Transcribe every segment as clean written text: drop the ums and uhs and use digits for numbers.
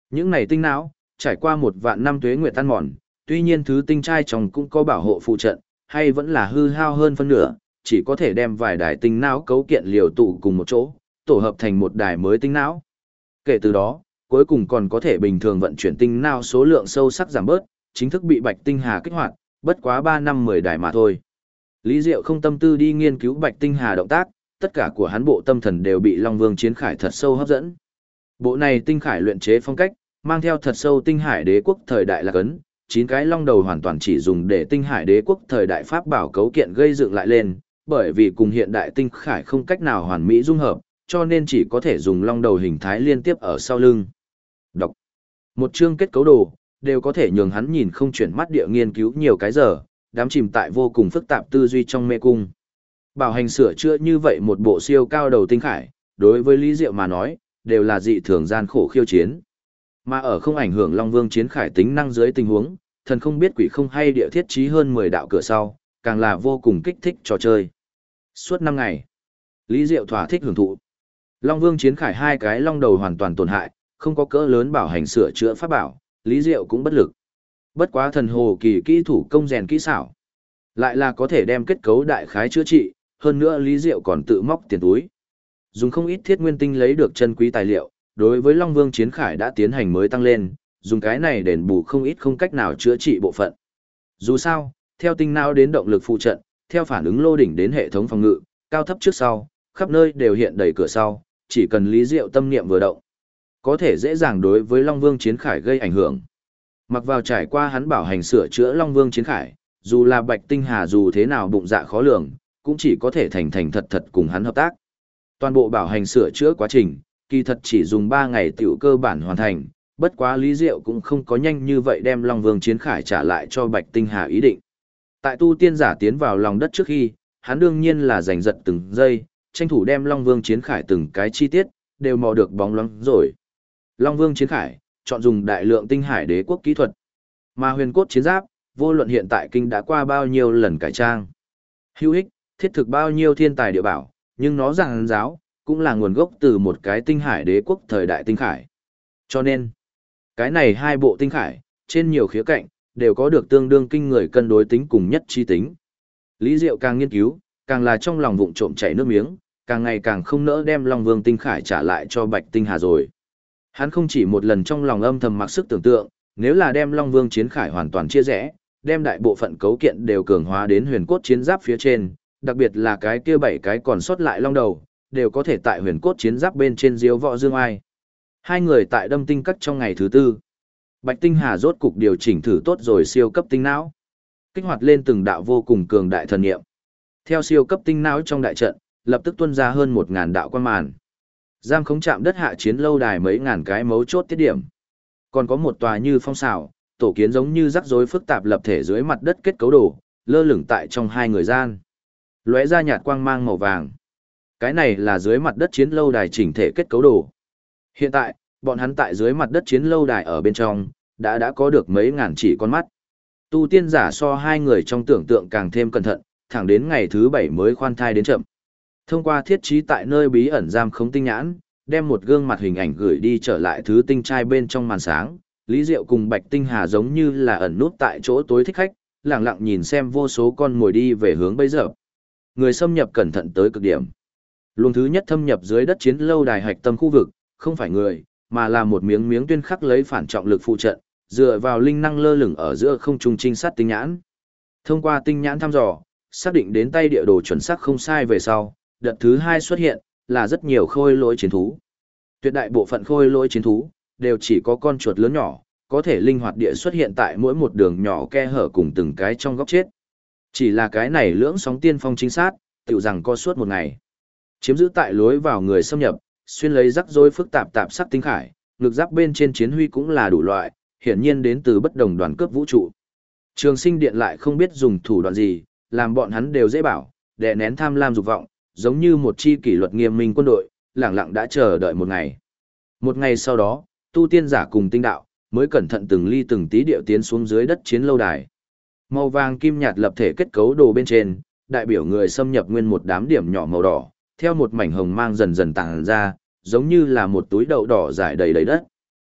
Những này tinh não, trải qua 1 vạn năm tuế nguyệt tan mòn, tuy nhiên thứ tinh trai trong cũng có bảo hộ phụ trận, hay vẫn là hư hao hơn phân nửa, chỉ có thể đem vài đài tinh não cấu kiện liều tụ cùng một chỗ, tổ hợp thành một đài mới tinh não. Kể từ đó, cuối cùng còn có thể bình thường vận chuyển tinh não số lượng sâu sắc giảm bớt, chính thức bị Bạch Tinh Hà kích hoạt, bất quá 3 năm 10 đài mà thôi. Lý Diệu không tâm tư đi nghiên cứu Bạch Tinh Hà động tác, tất cả của hắn bộ tâm thần đều bị Long Vương Chiến Khải thật sâu hấp dẫn. Bộ này tinh khải luyện chế phong cách, mang theo thật sâu tinh hải đế quốc thời đại lạc ấn, 9 cái long đầu hoàn toàn chỉ dùng để tinh hải đế quốc thời đại pháp bảo cấu kiện gây dựng lại lên, bởi vì cùng hiện đại tinh khải không cách nào hoàn mỹ dung hợp, cho nên chỉ có thể dùng long đầu hình thái liên tiếp ở sau lưng. Đọc một chương kết cấu đồ, đều có thể nhường hắn nhìn không chuyển mắt địa nghiên cứu nhiều cái giờ, đám chìm tại vô cùng phức tạp tư duy trong mê cung. Bảo hành sửa chữa như vậy một bộ siêu cao đầu tinh khải, đối với Lý Diệu mà nói, đều là dị thường gian khổ khiêu chiến. Mà ở không ảnh hưởng Long Vương Chiến Khải tính năng dưới tình huống, thần không biết quỷ không hay địa thiết trí hơn 10 đạo cửa sau, càng là vô cùng kích thích trò chơi. Suốt 5 ngày, Lý Diệu thỏa thích hưởng thụ. Long Vương Chiến Khải 2 cái long đầu hoàn toàn tổn hại, không có cỡ lớn bảo hành sửa chữa pháp bảo, Lý Diệu cũng bất lực. Bất quá thần hồ kỳ kỹ thủ công rèn kỹ xảo, lại là có thể đem kết cấu đại khái chữa trị, hơn nữa Lý Diệu còn tự móc tiền túi. Dùng không ít thiết nguyên tinh lấy được chân quý tài liệu, đối với Long Vương Chiến Khải đã tiến hành mới tăng lên, dùng cái này đền bù không ít không cách nào chữa trị bộ phận. Dù sao, theo tinh não đến động lực phụ trận, theo phản ứng lô đỉnh đến hệ thống phòng ngự, cao thấp trước sau, khắp nơi đều hiện đầy cửa sau, chỉ cần Lý Diệu tâm niệm vừa động, có thể dễ dàng đối với Long Vương Chiến Khải gây ảnh hưởng. Mặc vào trải qua hắn bảo hành sửa chữa Long Vương Chiến Khải, dù là Bạch Tinh Hà dù thế nào bụng dạ khó lường, cũng chỉ có thể thành thành thật thật cùng hắn hợp tác. Toàn bộ bảo hành sửa chữa quá trình, kỳ thật chỉ dùng 3 ngày tiểu cơ bản hoàn thành, bất quá Lý Diệu cũng không có nhanh như vậy đem Long Vương Chiến Khải trả lại cho Bạch Tinh Hà ý định. Tại tu tiên giả tiến vào lòng đất trước khi, hắn đương nhiên là giành giật từng giây, tranh thủ đem Long Vương Chiến Khải từng cái chi tiết, đều mò được bóng loáng rồi. Long Vương Chiến Khải, chọn dùng đại lượng tinh hải đế quốc kỹ thuật. Mà huyền cốt chiến giáp, vô luận hiện tại kinh đã qua bao nhiêu lần cải trang. Hữu ích, thiết thực bao nhiêu thiên tài địa bảo, nhưng nó giảng giáo, cũng là nguồn gốc từ một cái tinh hải đế quốc thời đại tinh khải. Cho nên, cái này 2 bộ tinh khải, trên nhiều khía cạnh, đều có được tương đương kinh người cân đối tính cùng nhất chi tính. Lý Diệu càng nghiên cứu, càng là trong lòng vụng trộm chảy nước miếng, càng ngày càng không nỡ đem Long Vương tinh khải trả lại cho Bạch Tinh Hà rồi. Hắn không chỉ một lần trong lòng âm thầm mặc sức tưởng tượng, nếu là đem Long Vương Chiến Khải hoàn toàn chia rẽ, đem đại bộ phận cấu kiện đều cường hóa đến huyền cốt chiến giáp phía trên, đặc biệt là cái kia 7 cái còn sót lại long đầu, đều có thể tại huyền cốt chiến giáp bên trên diếu võ dương ai. 2 người tại Đâm Tinh Các trong ngày thứ 4. Bạch Tinh Hà rốt cục điều chỉnh thử tốt rồi siêu cấp tinh não, kích hoạt lên từng đạo vô cùng cường đại thần niệm. Theo siêu cấp tinh não trong đại trận, lập tức tuôn ra hơn 1000 đạo quang màn. Giam khống chạm đất hạ chiến lâu đài mấy ngàn cái mấu chốt tiết điểm. Còn có một tòa như phong xảo, tổ kiến giống như rắc rối phức tạp lập thể dưới mặt đất kết cấu đồ, lơ lửng tại trong 2 người gian. Lóe ra nhạt quang mang màu vàng. Cái này là dưới mặt đất chiến lâu đài chỉnh thể kết cấu đồ. Hiện tại, bọn hắn tại dưới mặt đất chiến lâu đài ở bên trong, đã có được mấy ngàn chỉ con mắt. Tu tiên giả so 2 người trong tưởng tượng càng thêm cẩn thận, thẳng đến ngày thứ 7 mới khoan thai đến chậm. Thông qua thiết trí tại nơi bí ẩn giam khống tinh nhãn, đem một gương mặt hình ảnh gửi đi trở lại thứ tinh trai bên trong màn sáng, Lý Diệu cùng Bạch Tinh Hà giống như là ẩn nút tại chỗ tối thích khách, lặng lặng nhìn xem vô số con mồi đi về hướng bây giờ. Người xâm nhập cẩn thận tới cực điểm. Luồng thứ nhất thâm nhập dưới đất chiến lâu đài hạch tâm khu vực, không phải người, mà là một miếng miếng tuyên khắc lấy phản trọng lực phụ trận, dựa vào linh năng lơ lửng ở giữa không trung trinh sát tinh nhãn. Thông qua tinh nhãn thăm dò, xác định đến tay địa đồ chuẩn xác không sai về sau, đợt thứ 2 xuất hiện, là rất nhiều khôi lỗi chiến thú. Tuyệt đại bộ phận khôi lỗi chiến thú, đều chỉ có con chuột lớn nhỏ, có thể linh hoạt địa xuất hiện tại mỗi một đường nhỏ khe hở cùng từng cái trong góc chết. Chỉ là cái này lưỡng sóng tiên phong chính sát, tiểu rằng có suốt một ngày. Chiếm giữ tại lối vào người xâm nhập, xuyên lấy rắc rối phức tạp tạp sắc tinh khải, ngực giáp bên trên chiến huy cũng là đủ loại, hiển nhiên đến từ bất đồng đoàn cướp vũ trụ. Trường Sinh Điện lại không biết dùng thủ đoạn gì, làm bọn hắn đều dễ bảo, đè nén tham lam dục vọng, giống như một chi kỷ luật nghiêm minh quân đội, lẳng lặng đã chờ đợi một ngày. Một ngày sau đó, tu tiên giả cùng tinh đạo, mới cẩn thận từng ly từng tí điệu tiến xuống dưới đất chiến lâu đài. Màu vàng kim nhạt lập thể kết cấu đồ bên trên, đại biểu người xâm nhập nguyên một đám điểm nhỏ màu đỏ, theo một mảnh hồng mang dần dần tàng ra, giống như là một túi đậu đỏ rải đầy đầy đất.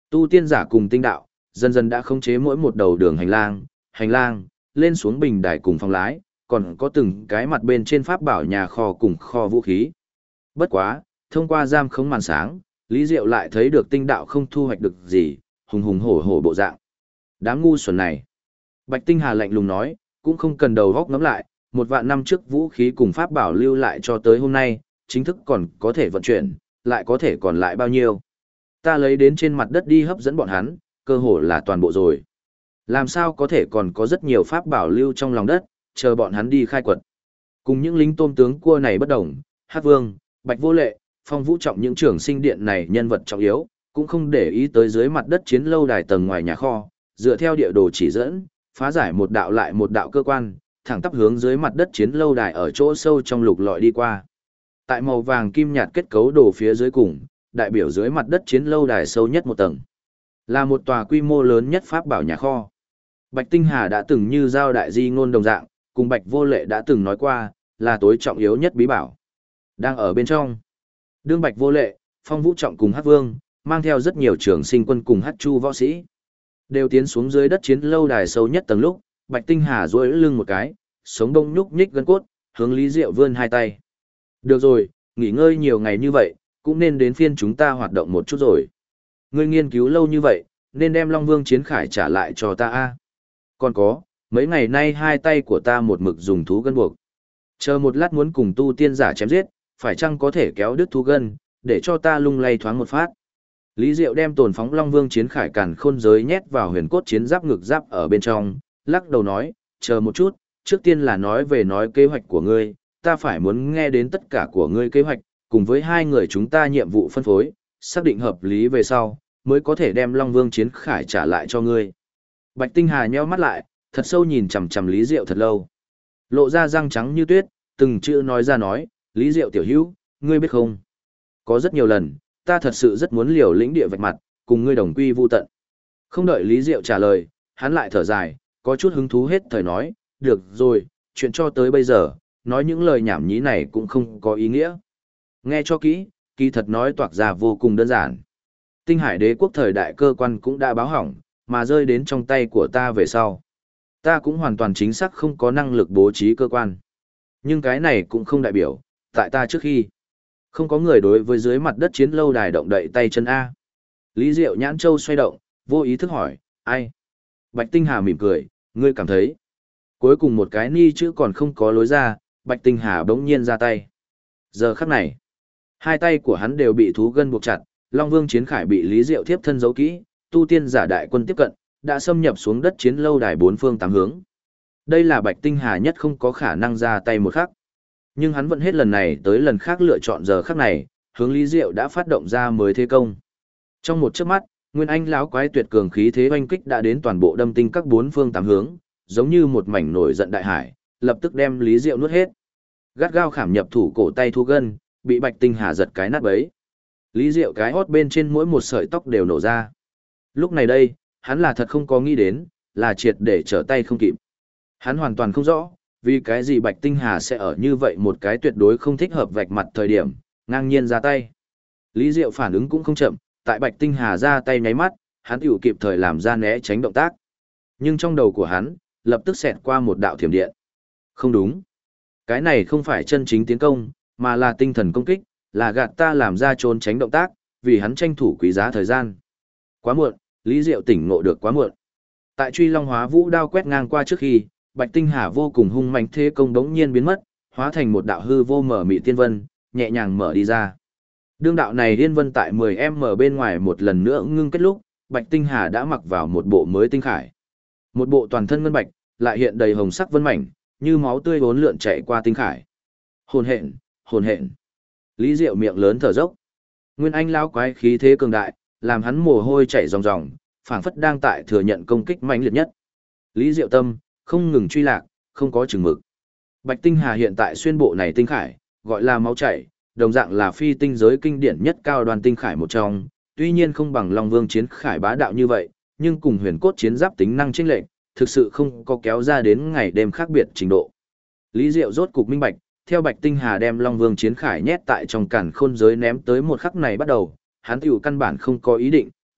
Tu tiên giả cùng tinh đạo, dần dần đã khống chế mỗi một đầu đường hành lang, lên xuống bình đài cùng phòng lái, còn có từng cái mặt bên trên pháp bảo nhà kho cùng kho vũ khí. Bất quá, thông qua giam khống màn sáng, Lý Diệu lại thấy được tinh đạo không thu hoạch được gì, hùng hùng hổ hổ bộ dạng. Đám ngu xuẩn này. Bạch Tinh Hà lạnh lùng nói, cũng không cần đầu góc ngắm lại, 1 vạn năm trước vũ khí cùng pháp bảo lưu lại cho tới hôm nay, chính thức còn có thể vận chuyển, lại có thể còn lại bao nhiêu. Ta lấy đến trên mặt đất đi hấp dẫn bọn hắn, cơ hồ là toàn bộ rồi. Làm sao có thể còn có rất nhiều pháp bảo lưu trong lòng đất, chờ bọn hắn đi khai quật. Cùng những lính tôm tướng cua này bất đồng, Hắc Vương, Bạch Vô Lệ, Phong Vũ Trọng những trưởng sinh điện này nhân vật trọng yếu, cũng không để ý tới dưới mặt đất chiến lâu đài tầng ngoài nhà kho, dựa theo địa đồ chỉ dẫn, phá giải một đạo lại một đạo cơ quan, thẳng tắp hướng dưới mặt đất chiến lâu đài ở chỗ sâu trong lục lọi đi qua. Tại màu vàng kim nhạt kết cấu đồ phía dưới cùng, đại biểu dưới mặt đất chiến lâu đài sâu nhất một tầng, là một tòa quy mô lớn nhất pháp bảo nhà kho. Bạch Tinh Hà đã từng như giao đại di ngôn đồng dạng, cùng Bạch Vô Lệ đã từng nói qua, là tối trọng yếu nhất bí bảo. Đang ở bên trong. Đương Bạch Vô Lệ, Phong Vũ Trọng cùng Hắc Vương, mang theo rất nhiều trưởng sinh quân cùng Hắc Chu võ sĩ, đều tiến xuống dưới đất chiến lâu đài sâu nhất tầng lúc, Bạch Tinh Hà duỗi lưng một cái, sống đông nhúc nhích gân cốt, hướng Lý Diệu vươn hai tay. Được rồi, nghỉ ngơi nhiều ngày như vậy, cũng nên đến phiên chúng ta hoạt động một chút rồi. Ngươi nghiên cứu lâu như vậy, nên đem Long Vương Chiến Khải trả lại cho ta a. Còn có, mấy ngày nay hai tay của ta một mực dùng thú gân buộc. Chờ một lát muốn cùng tu tiên giả chém giết, phải chăng có thể kéo đứt thú gân, để cho ta lung lay thoáng một phát. Lý Diệu đem tồn phóng Long Vương Chiến Khải càn khôn giới nhét vào huyền cốt chiến giáp ngực giáp ở bên trong, lắc đầu nói, chờ một chút, trước tiên là nói về nói kế hoạch của ngươi, ta phải muốn nghe đến tất cả của ngươi kế hoạch, cùng với hai người chúng ta nhiệm vụ phân phối, xác định hợp lý về sau, mới có thể đem Long Vương Chiến Khải trả lại cho ngươi. Bạch Tinh Hà nheo mắt lại, thật sâu nhìn chằm chằm Lý Diệu thật lâu. Lộ ra răng trắng như tuyết, từng chữ nói ra nói, Lý Diệu tiểu hữu, ngươi biết không? Có rất nhiều lần, ta thật sự rất muốn liều lĩnh địa vạch mặt, cùng ngươi đồng quy vu tận. Không đợi Lý Diệu trả lời, hắn lại thở dài, có chút hứng thú hết thời nói, được rồi, chuyện cho tới bây giờ, nói những lời nhảm nhí này cũng không có ý nghĩa. Nghe cho kỹ, kỳ thật nói toạc ra vô cùng đơn giản. Tinh Hải Đế quốc thời đại cơ quan cũng đã báo hỏng, mà rơi đến trong tay của ta về sau. Ta cũng hoàn toàn chính xác không có năng lực bố trí cơ quan. Nhưng cái này cũng không đại biểu, tại ta trước khi, không có người đối với dưới mặt đất chiến lâu đài động đậy tay chân A. Lý Diệu nhãn châu xoay động, vô ý thức hỏi, ai? Bạch Tinh Hà mỉm cười, ngươi cảm thấy. Cuối cùng một cái ni chữ còn không có lối ra, Bạch Tinh Hà bỗng nhiên ra tay. Giờ khắc này, hai tay của hắn đều bị thú gân buộc chặt, Long Vương Chiến Khải bị Lý Diệu thiếp thân giấu kỹ, tu tiên giả đại quân tiếp cận, đã xâm nhập xuống đất chiến lâu đài bốn phương tám hướng. Đây là Bạch Tinh Hà nhất không có khả năng ra tay một khắc. Nhưng hắn vẫn hết lần này tới lần khác lựa chọn giờ khắc này, hướng Lý Diệu đã phát động ra mới thế công. Trong một chớp mắt, Nguyên Anh lão quái tuyệt cường khí thế oanh kích đã đến toàn bộ đâm tinh các bốn phương tám hướng, giống như một mảnh nổi giận đại hải, lập tức đem Lý Diệu nuốt hết. Gắt gao khảm nhập thủ cổ tay thu gân, bị Bạch Tinh Hà giật cái nát bấy. Lý Diệu cái hót bên trên mỗi một sợi tóc đều nổ ra. Lúc này đây, hắn là thật không có nghĩ đến, là triệt để trở tay không kịp. Hắn hoàn toàn không rõ, vì cái gì Bạch Tinh Hà sẽ ở như vậy một cái tuyệt đối không thích hợp vạch mặt thời điểm, ngang nhiên ra tay. Lý Diệu phản ứng cũng không chậm, tại Bạch Tinh Hà ra tay nháy mắt, hắn tiểu kịp thời làm ra né tránh động tác. Nhưng trong đầu của hắn, lập tức xẹt qua một đạo thiểm điện. Không đúng. Cái này không phải chân chính tiến công, mà là tinh thần công kích, là gạt ta làm ra trốn tránh động tác, vì hắn tranh thủ quý giá thời gian. Quá muộn, Lý Diệu tỉnh ngộ được quá muộn. Tại Truy Long Hóa Vũ đao quét ngang qua trước khi, Bạch Tinh Hà vô cùng hung mạnh thế công đống nhiên biến mất, hóa thành một đạo hư vô mở mị tiên vân, nhẹ nhàng mở đi ra. Đương đạo này liên vân tại 10m bên ngoài một lần nữa ngưng kết lúc, Bạch Tinh Hà đã mặc vào một bộ mới tinh khải. Một bộ toàn thân ngân bạch, lại hiện đầy hồng sắc vân mảnh, như máu tươi uốn lượn chạy qua tinh khải. Hồn hện, hồn hện. Lý Diệu miệng lớn thở dốc. Nguyên Anh lão quái khí thế cường đại, làm hắn mồ hôi chảy ròng ròng, phảng phất đang tại thừa nhận công kích mãnh liệt nhất. Lý Diệu tâm không ngừng truy lạc, không có chừng mực. Bạch Tinh Hà hiện tại xuyên bộ này tinh khải, gọi là máu chảy, đồng dạng là phi tinh giới kinh điển nhất cao đoàn tinh khải một trong, tuy nhiên không bằng Long Vương Chiến Khải bá đạo như vậy, nhưng cùng huyền cốt chiến giáp tính năng chênh lệch, thực sự không có kéo ra đến ngày đêm khác biệt trình độ. Lý Diệu rốt cục minh bạch, theo Bạch Tinh Hà đem Long Vương Chiến Khải nhét tại trong càn khôn giới ném tới một khắc này bắt đầu, hắn tiểu căn bản không có ý định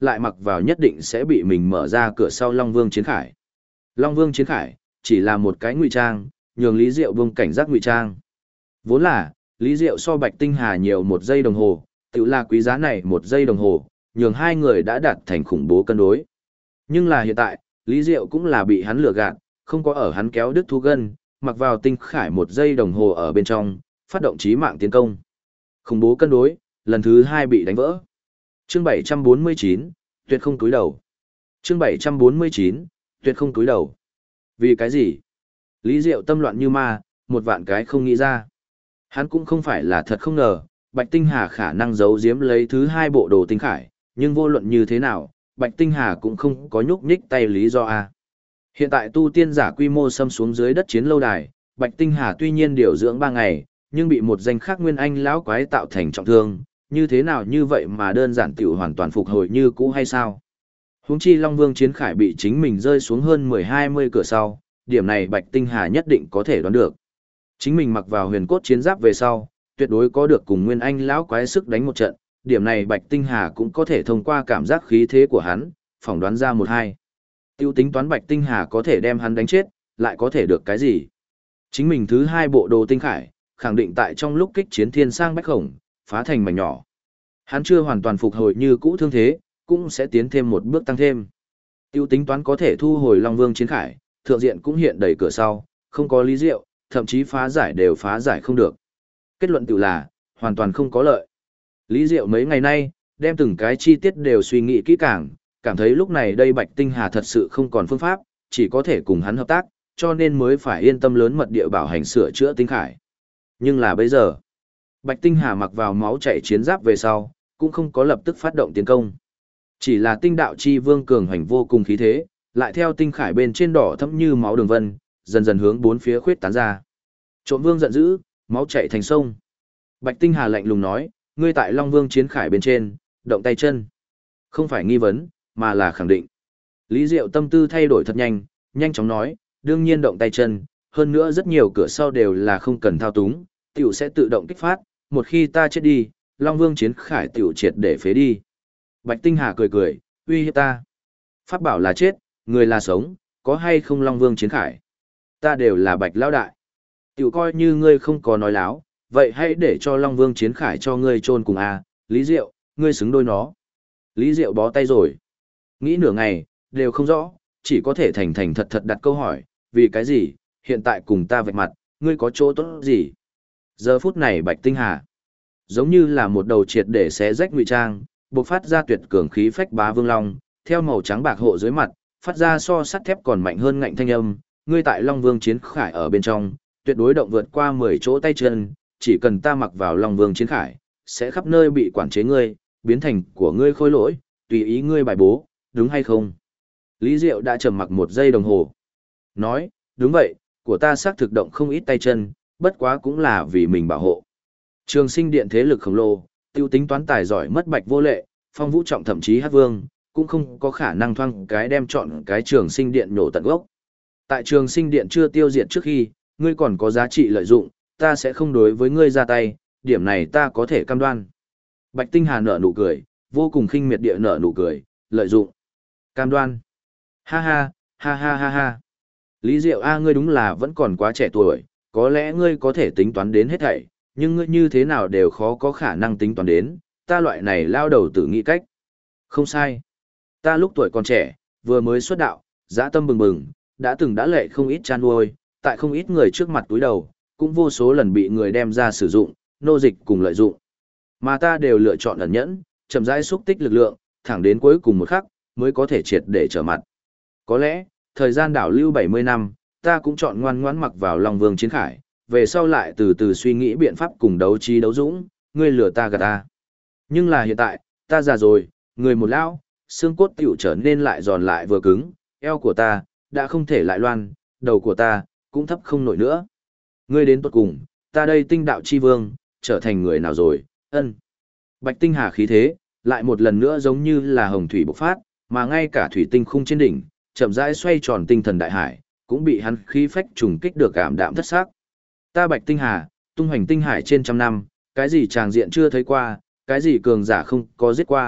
lại mặc vào nhất định sẽ bị mình mở ra cửa sau Long Vương Chiến Khải. Long Vương Chiến Khải chỉ là một cái ngụy trang, nhường Lý Diệu buông cảnh giác ngụy trang. Vốn là, Lý Diệu so Bạch Tinh Hà nhiều 1 giây đồng hồ, tự là quý giá này 1 giây đồng hồ, nhường hai người đã đạt thành khủng bố cân đối. Nhưng là hiện tại, Lý Diệu cũng là bị hắn lừa gạt, không có ở hắn kéo đứt thú gân, mặc vào tinh khải 1 giây đồng hồ ở bên trong, phát động chí mạng tiến công. Khủng bố cân đối, lần thứ 2 bị đánh vỡ. Chương 749, tuyệt không túi đầu. Chương 749, tuyệt không túi đầu. Vì cái gì? Lý Diệu tâm loạn như ma, một vạn cái không nghĩ ra. Hắn cũng không phải là thật không ngờ, Bạch Tinh Hà khả năng giấu giếm lấy thứ 2 bộ đồ tinh khải, nhưng vô luận như thế nào, Bạch Tinh Hà cũng không có nhúc nhích tay lý do a. Hiện tại tu tiên giả quy mô xâm xuống dưới đất chiến lâu đài, Bạch Tinh Hà tuy nhiên điều dưỡng 3 ngày, nhưng bị một danh khác Nguyên Anh lão quái tạo thành trọng thương, như thế nào như vậy mà đơn giản tiểu hoàn toàn phục hồi như cũ hay sao? Huống chi Long Vương Chiến Khải bị chính mình rơi xuống hơn 10-20 cửa sau, điểm này Bạch Tinh Hà nhất định có thể đoán được. Chính mình mặc vào huyền cốt chiến giáp về sau, tuyệt đối có được cùng Nguyên Anh lão quái sức đánh một trận, điểm này Bạch Tinh Hà cũng có thể thông qua cảm giác khí thế của hắn, phỏng đoán ra 1-2. Tiêu tính toán Bạch Tinh Hà có thể đem hắn đánh chết, lại có thể được cái gì? Chính mình thứ 2 bộ đồ tinh khải, khẳng định tại trong lúc kích chiến thiên sang bách khổng, phá thành mảnh nhỏ. Hắn chưa hoàn toàn phục hồi như cũ thương thế, cũng sẽ tiến thêm một bước tăng thêm. Tiêu tính toán có thể thu hồi Long Vương Chiến Khải, thượng diện cũng hiện đầy cửa sau, không có Lý Diệu, thậm chí phá giải đều phá giải không được. Kết luận tự là, hoàn toàn không có lợi. Lý Diệu mấy ngày nay, đem từng cái chi tiết đều suy nghĩ kỹ càng, cảm thấy lúc này đây Bạch Tinh Hà thật sự không còn phương pháp, chỉ có thể cùng hắn hợp tác, cho nên mới phải yên tâm lớn mật địa bảo hành sửa chữa tinh khải. Nhưng là bây giờ, Bạch Tinh Hà mặc vào máu chảy chiến giáp về sau, cũng không có lập tức phát động tiến công. Chỉ là tinh đạo chi vương cường hành vô cùng khí thế, lại theo tinh khải bên trên đỏ thẫm như máu đường vân, dần dần hướng bốn phía khuyết tán ra. Trộm vương giận dữ, máu chảy thành sông. Bạch Tinh Hà lạnh lùng nói, ngươi tại Long Vương Chiến Khải bên trên, động tay chân. Không phải nghi vấn, mà là khẳng định. Lý Diệu tâm tư thay đổi thật nhanh, nhanh chóng nói, đương nhiên động tay chân, hơn nữa rất nhiều cửa sau đều là không cần thao túng, tiểu sẽ tự động kích phát, một khi ta chết đi, Long Vương Chiến Khải tiểu triệt để phế đi. Bạch Tinh Hà cười cười, uy hiếp ta. Pháp bảo là chết, người là sống, có hay không Long Vương Chiến Khải? Ta đều là Bạch lão đại. Tiểu coi như ngươi không có nói láo, vậy hãy để cho Long Vương Chiến Khải cho ngươi chôn cùng a, Lý Diệu, ngươi xứng đôi nó. Lý Diệu bó tay rồi. Nghĩ nửa ngày, đều không rõ, chỉ có thể thành thành thật thật đặt câu hỏi, vì cái gì, hiện tại cùng ta vạch mặt, ngươi có chỗ tốt gì? Giờ phút này Bạch Tinh Hà, giống như là một đầu triệt để xé rách ngụy trang, bộc phát ra tuyệt cường khí phách bá vương long, theo màu trắng bạc hộ dưới mặt, phát ra so sắt thép còn mạnh hơn ngạnh thanh âm, ngươi tại Long Vương Chiến Khải ở bên trong, tuyệt đối động vượt qua 10 chỗ tay chân, chỉ cần ta mặc vào Long Vương Chiến Khải, sẽ khắp nơi bị quản chế ngươi, biến thành của ngươi khôi lỗi, tùy ý ngươi bài bố, đúng hay không? Lý Diệu đã trầm mặc 1 giây đồng hồ. Nói, đúng vậy, của ta xác thực động không ít tay chân, bất quá cũng là vì mình bảo hộ. Trường Sinh Điện thế lực khổng lồ, tiêu tính toán tài giỏi mất Bạch Vô Lệ, Phong Vũ Trọng thậm chí Hát Vương, cũng không có khả năng thoang cái đem chọn cái Trường Sinh Điện nhổ tận gốc. Tại Trường Sinh Điện chưa tiêu diệt trước khi, ngươi còn có giá trị lợi dụng, ta sẽ không đối với ngươi ra tay, điểm này ta có thể cam đoan. Bạch Tinh Hà nở nụ cười, vô cùng khinh miệt địa nở nụ cười, lợi dụng. Cam đoan. Ha ha, ha ha ha ha. Lý Diệu A, ngươi đúng là vẫn còn quá trẻ tuổi, có lẽ ngươi có thể tính toán đến hết thảy, nhưng ngươi như thế nào đều khó có khả năng tính toán đến, ta loại này lao đầu tử nghĩ cách. Không sai. Ta lúc tuổi còn trẻ, vừa mới xuất đạo, dã tâm bừng bừng, đã lệ không ít chan nuôi, tại không ít người trước mặt túi đầu, cũng vô số lần bị người đem ra sử dụng, nô dịch cùng lợi dụng. Mà ta đều lựa chọn ẩn nhẫn, chậm rãi xúc tích lực lượng, thẳng đến cuối cùng một khắc, mới có thể triệt để trở mặt. Có lẽ, thời gian đảo lưu 70 năm, ta cũng chọn ngoan ngoãn mặc vào Long Vương Chiến Khải, về sau lại từ từ suy nghĩ biện pháp cùng đấu trí đấu dũng, ngươi lừa ta gạt ta. Nhưng là hiện tại, ta già rồi, người một lão, xương cốt tiểu trở nên lại giòn lại vừa cứng, eo của ta, đã không thể lại loan, đầu của ta, cũng thấp không nổi nữa. Ngươi đến tuột cùng, ta đây tinh đạo chi vương, trở thành người nào rồi, ân. Bạch Tinh Hà khí thế, lại một lần nữa giống như là hồng thủy bộc phát, mà ngay cả thủy tinh khung trên đỉnh, chậm rãi xoay tròn tinh thần đại hải, cũng bị hắn khí phách trùng kích được cảm đạm thất sắc. Ta Bạch Tinh Hà, tung hoành tinh hải trên trăm năm, cái gì tràng diện chưa thấy qua, cái gì cường giả không có giết qua,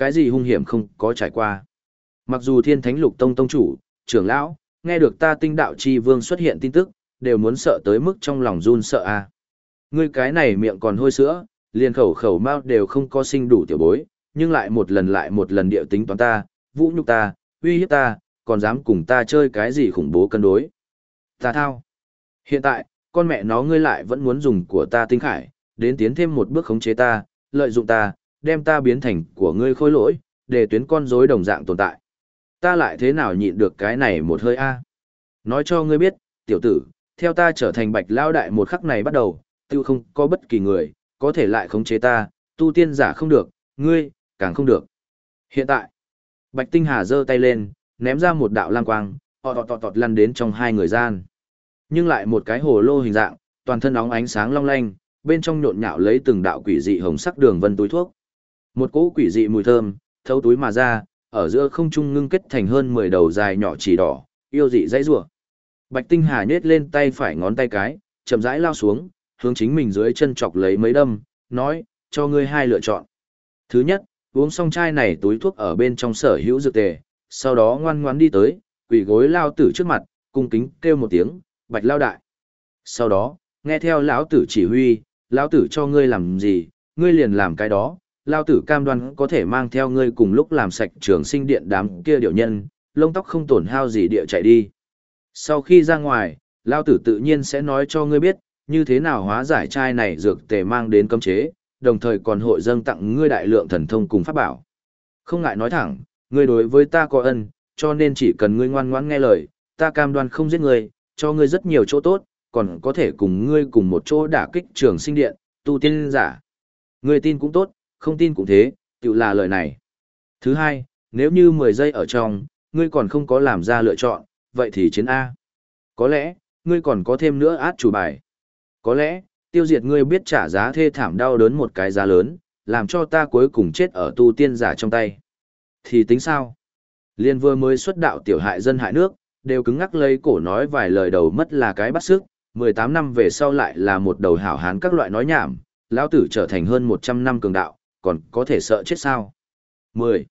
cái gì hung hiểm không có trải qua. Mặc dù Thiên Thánh Lục Tông tông chủ, trưởng lão, nghe được ta Tinh Đạo Chi Vương xuất hiện tin tức, đều muốn sợ tới mức trong lòng run sợ a. Ngươi cái này miệng còn hôi sữa, liền khẩu khẩu mao đều không có sinh đủ tiểu bối, nhưng lại một lần điệu tính toán ta, vũ nhục ta, uy hiếp ta, còn dám cùng ta chơi cái gì khủng bố cân đối. Ta thao. Hiện tại, con mẹ nó ngươi lại vẫn muốn dùng của ta tinh khải, đến tiến thêm một bước khống chế ta, lợi dụng ta, đem ta biến thành của ngươi khôi lỗi, để tuyến con rối đồng dạng tồn tại. Ta lại thế nào nhịn được cái này một hơi a? Nói cho ngươi biết, tiểu tử, theo ta trở thành Bạch Lão đại một khắc này bắt đầu, tiêu không có bất kỳ người, có thể lại khống chế ta, tu tiên giả không được, ngươi, càng không được. Hiện tại, Bạch Tinh Hà giơ tay lên, ném ra một đạo lam quang, tọt lăn đến trong hai người gian. Nhưng lại một cái hồ lô hình dạng, toàn thân óng ánh sáng long lanh, bên trong nhộn nhạo lấy từng đạo quỷ dị hồng sắc đường vân túi thuốc. Một cỗ quỷ dị mùi thơm, thấu túi mà ra, ở giữa không trung ngưng kết thành hơn 10 đầu dài nhỏ chỉ đỏ, yêu dị dãy rủa. Bạch Tinh Hà nhếch lên tay phải ngón tay cái, chậm rãi lao xuống, hướng chính mình dưới chân chọc lấy mấy đâm, nói, cho ngươi hai lựa chọn. Thứ nhất, uống xong chai này túi thuốc ở bên trong sở hữu dược tề, sau đó ngoan ngoãn đi tới, quỳ gối lao tử trước mặt, cung kính kêu một tiếng, Bạch Lao đại. Sau đó, nghe theo lão tử chỉ huy, lão tử cho ngươi làm gì, ngươi liền làm cái đó, lão tử cam đoan có thể mang theo ngươi cùng lúc làm sạch trường sinh điện đám kia điệu nhân, lông tóc không tổn hao gì địa chạy đi. Sau khi ra ngoài, lão tử tự nhiên sẽ nói cho ngươi biết, như thế nào hóa giải chai này dược tề mang đến cấm chế, đồng thời còn hội dâng tặng ngươi đại lượng thần thông cùng pháp bảo. Không ngại nói thẳng, ngươi đối với ta có ân, cho nên chỉ cần ngươi ngoan ngoãn nghe lời, ta cam đoan không giết ngươi, cho ngươi rất nhiều chỗ tốt, còn có thể cùng ngươi cùng một chỗ đả kích trường sinh điện, tu tiên giả. Ngươi tin cũng tốt, không tin cũng thế, tự là lời này. Thứ hai, nếu như 10 giây ở trong, ngươi còn không có làm ra lựa chọn, vậy thì chiến A. Có lẽ, ngươi còn có thêm nữa át chủ bài. Có lẽ, tiêu diệt ngươi biết trả giá thê thảm đau đớn một cái giá lớn, làm cho ta cuối cùng chết ở tu tiên giả trong tay. Thì tính sao? Liên vừa mới xuất đạo tiểu hại dân hại nước, đều cứng ngắc lấy cổ nói vài lời đầu mất là cái bắt sức, 18 năm về sau lại là một đầu hảo hán các loại nói nhảm, lão tử trở thành hơn 100 năm cường đạo, còn có thể sợ chết sao? 10,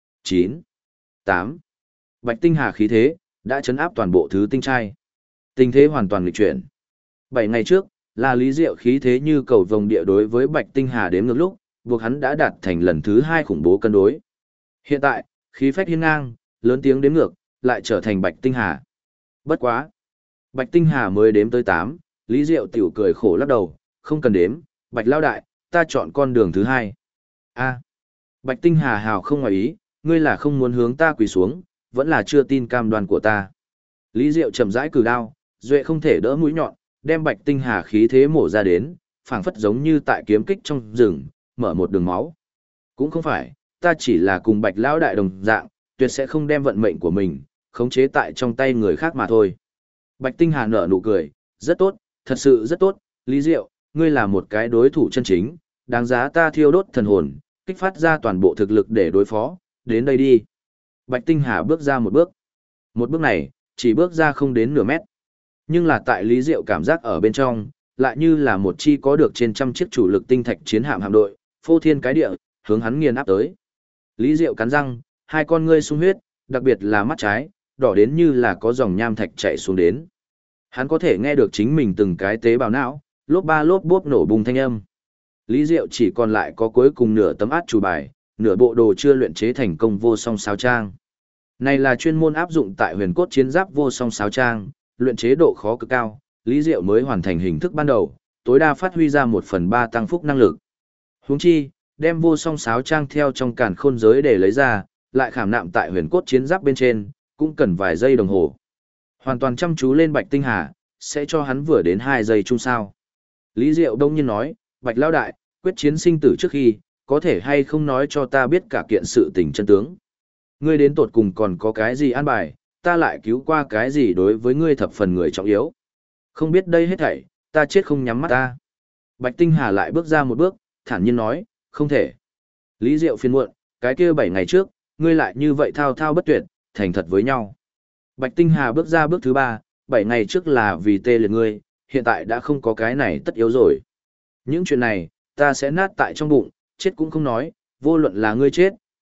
9, 8. Bạch Tinh Hà khí thế, đã chấn áp toàn bộ thứ tinh trai. Tình thế hoàn toàn nghịch chuyển. 7 ngày trước, là Lý Diệu khí thế như cầu vồng địa đối với Bạch Tinh Hà đếm ngược lúc, buộc hắn đã đạt thành lần thứ 2 khủng bố cân đối. Hiện tại, khí phách hiên ngang, lớn tiếng đếm ngược, lại trở thành Bạch Tinh Hà. Bất quá. Bạch Tinh Hà mới đếm tới 8, Lý Diệu tiểu cười khổ lắc đầu, không cần đếm, Bạch Lao đại, ta chọn con đường thứ 2. A. Bạch Tinh Hà hào không ngoài ý, ngươi là không muốn hướng ta quỳ xuống, vẫn là chưa tin cam đoan của ta. Lý Diệu chậm rãi cử đao, duệ không thể đỡ mũi nhọn, đem Bạch Tinh Hà khí thế mổ ra đến, phảng phất giống như tại kiếm kích trong rừng, mở một đường máu. Cũng không phải, ta chỉ là cùng Bạch Lão đại đồng dạng, tuyệt sẽ không đem vận mệnh của mình khống chế tại trong tay người khác mà thôi. Bạch Tinh Hà nở nụ cười, rất tốt, thật sự rất tốt, Lý Diệu, ngươi là một cái đối thủ chân chính, đáng giá ta thiêu đốt thần hồn, kích phát ra toàn bộ thực lực để đối phó, đến đây đi. Bạch Tinh Hà bước ra một bước. Một bước này, chỉ bước ra không đến nửa mét. Nhưng là tại Lý Diệu cảm giác ở bên trong, lại như là một chi có được trên trăm chiếc chủ lực tinh thạch chiến hạm hạm đội, phô thiên cái địa, hướng hắn nghiền áp tới. Lý Diệu cắn răng, hai con ngươi sung huyết, đặc biệt là mắt trái, đỏ đến như là có dòng nham thạch chạy xuống đến. Hắn có thể nghe được chính mình từng cái tế bào não, lốp ba lốp bốp nổ bùng thanh âm. Lý Diệu chỉ còn lại có cuối cùng nửa tấm át chủ bài, nửa bộ đồ chưa luyện chế thành công vô song sáo trang. Này là chuyên môn áp dụng tại huyền cốt chiến giáp vô song sáo trang, luyện chế độ khó cực cao, Lý Diệu mới hoàn thành hình thức ban đầu, tối đa phát huy ra 1/3 tăng phúc năng lực. Huống chi, đem vô song sáo trang theo trong càn khôn giới để lấy ra, lại khảm nạm tại huyền cốt chiến giáp bên trên, cũng cần vài giây đồng hồ. Hoàn toàn chăm chú lên Bạch Tinh Hà, sẽ cho hắn vừa đến 2 giây chung sao. Lý Diệu đông nhiên nói, Bạch Lão đại, quyết chiến sinh tử trước khi, có thể hay không nói cho ta biết cả kiện sự tình chân tướng. Ngươi đến tột cùng còn có cái gì an bài, ta lại cứu qua cái gì đối với ngươi thập phần người trọng yếu. Không biết đây hết thảy, ta chết không nhắm mắt ta. Bạch Tinh Hà lại bước ra một bước, thản nhiên nói, không thể. Lý Diệu phiền muộn, cái kia 7 ngày trước, ngươi lại như vậy thao thao bất tuyệt, thành thật với nhau. Bạch Tinh Hà bước ra bước thứ 3, 7 ngày trước là vì tê liệt ngươi, hiện tại đã không có cái này tất yếu rồi. Những chuyện này, ta sẽ nát tại trong bụng, chết cũng không nói, vô luận là ngươi chết,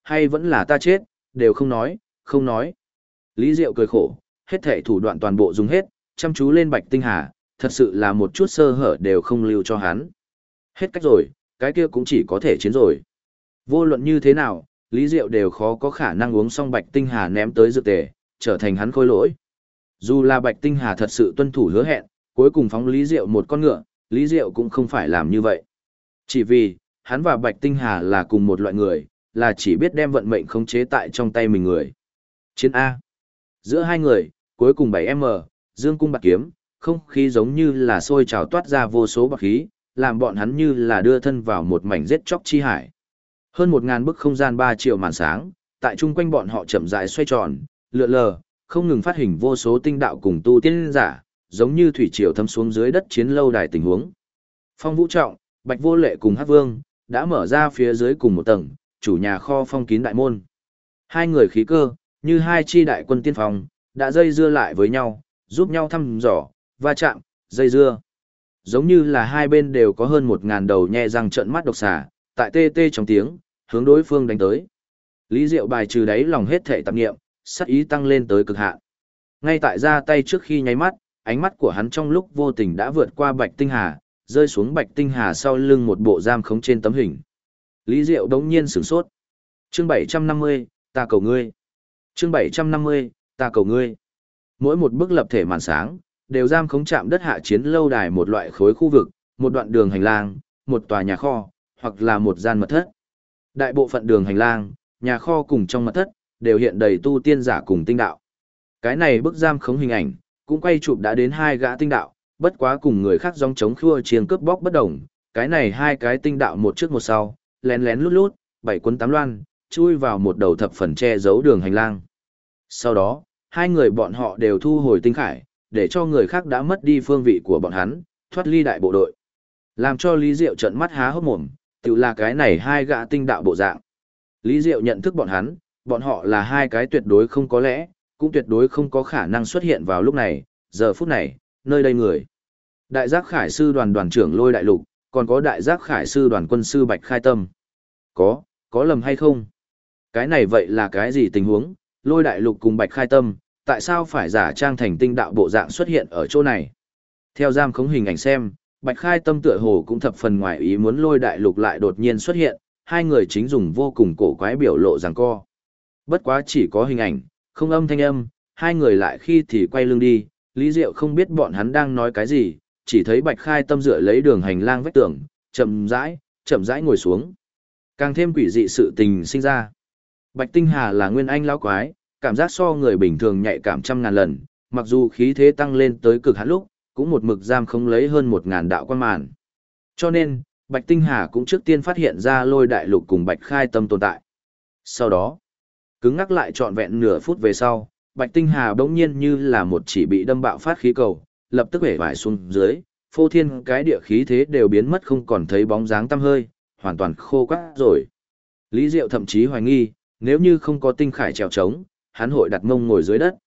hay vẫn là ta chết, đều không nói, không nói. Lý Diệu cười khổ, hết thảy thủ đoạn toàn bộ dùng hết, chăm chú lên Bạch Tinh Hà, thật sự là một chút sơ hở đều không lưu cho hắn. Hết cách rồi, cái kia cũng chỉ có thể chiến rồi. Vô luận như thế nào, Lý Diệu đều khó có khả năng uống xong Bạch Tinh Hà ném tới dược tề, trở thành hắn khôi lỗi. Dù là Bạch Tinh Hà thật sự tuân thủ hứa hẹn, cuối cùng phóng Lý Diệu một con ngựa, Lý Diệu cũng không phải làm như vậy. Chỉ vì, hắn và Bạch Tinh Hà là cùng một loại người, là chỉ biết đem vận mệnh khống chế tại trong tay mình người. Chiến A. Giữa hai người, cuối cùng 7M, dương cung bạc kiếm, không khí giống như là sôi trào toát ra vô số bạc khí, làm bọn hắn như là đưa thân vào một mảnh giết chóc chi hải. Hơn 1000 bức không gian 3 triệu màn sáng, tại chung quanh bọn họ chậm rãi xoay tròn, lượn lờ, không ngừng phát hình vô số tinh đạo cùng tu tiên giả, giống như thủy triều thấm xuống dưới đất chiến lâu đài tình huống. Phong Vũ Trọng, Bạch Vô Lệ cùng Hắc Vương đã mở ra phía dưới cùng một tầng, chủ nhà kho phong kín đại môn. Hai người khí cơ, như hai chi đại quân tiên phong, đã dây dưa lại với nhau, giúp nhau thăm dò, va chạm, dây dưa. Giống như là hai bên đều có hơn 1000 đầu nhe răng trợn mắt độc xà, tại tê tê trong tiếng, hướng đối phương đánh tới. Lý Diệu bài trừ đáy lòng hết thảy tạp niệm, sát ý tăng lên tới cực hạn. Ngay tại ra tay trước khi nháy mắt, ánh mắt của hắn trong lúc vô tình đã vượt qua Bạch Tinh Hà, rơi xuống Bạch Tinh Hà sau lưng một bộ giam khống trên tấm hình. Lý Diệu đống nhiên sửng sốt. Chương 750, ta cầu ngươi. Chương 750, ta cầu ngươi. Mỗi một bức lập thể màn sáng, đều giam khống chạm đất hạ chiến lâu đài một loại khối khu vực, một đoạn đường hành lang, một tòa nhà kho, hoặc là một gian mật thất. Đại bộ phận đường hành lang, nhà kho cùng trong mật thất, đều hiện đầy tu tiên giả cùng tinh đạo. Cái này bức giam khống hình ảnh, cũng quay chụp đã đến 2 gã tinh đạo, bất quá cùng người khác dòng chống khua chiêng cướp bóc bất đồng. Cái này 2 cái tinh đạo một trước một sau, lén lén lút lút, 7 cuốn 8 loan, chui vào một đầu thập phần che giấu đường hành lang. Sau đó, 2 người bọn họ đều thu hồi tinh khải, để cho người khác đã mất đi phương vị của bọn hắn, thoát ly đại bộ đội. Làm cho Lý Diệu trợn mắt há hốc mồm, tự là cái này 2 gã tinh đạo bộ dạng. Lý Diệu nhận thức bọn họ là 2 cái tuyệt đối không có lẽ, cũng tuyệt đối không có khả năng xuất hiện vào lúc này, giờ phút này, nơi đây người. Đại giác khải sư đoàn đoàn trưởng Lôi Đại Lục, còn có đại giác khải sư đoàn quân sư Bạch Khai Tâm. Có lầm hay không? Cái này vậy là cái gì tình huống? Lôi Đại Lục cùng Bạch Khai Tâm, tại sao phải giả trang thành tinh đạo bộ dạng xuất hiện ở chỗ này? Theo giam khống hình ảnh xem, Bạch Khai Tâm tựa hồ cũng thập phần ngoài ý muốn Lôi Đại Lục lại đột nhiên xuất hiện, 2 người chính dùng vô cùng cổ quái biểu lộ giằng co. Bất quá chỉ có hình ảnh, không âm thanh âm, 2 người lại khi thì quay lưng đi, Lý Diệu không biết bọn hắn đang nói cái gì, chỉ thấy Bạch Khai Tâm dựa lấy đường hành lang vách tường, chậm rãi ngồi xuống. Càng thêm quỷ dị sự tình sinh ra. Bạch Tinh Hà là nguyên anh lão quái, cảm giác so người bình thường nhạy cảm trăm ngàn lần, mặc dù khí thế tăng lên tới cực hạn lúc, cũng một mực giam không lấy hơn 1000 đạo quan màn. Cho nên, Bạch Tinh Hà cũng trước tiên phát hiện ra Lôi Đại Lục cùng Bạch Khai Tâm tồn tại. Sau đó, cứng ngắc lại trọn vẹn nửa phút về sau, Bạch Tinh Hà bỗng nhiên như là một chỉ bị đâm bạo phát khí cầu, lập tức hể vải xuống dưới, phô thiên cái địa khí thế đều biến mất không còn thấy bóng dáng tăm hơi, hoàn toàn khô quắt rồi. Lý Diệu thậm chí hoài nghi, nếu như không có tinh khải trèo trống, hắn hội đặt mông ngồi dưới đất.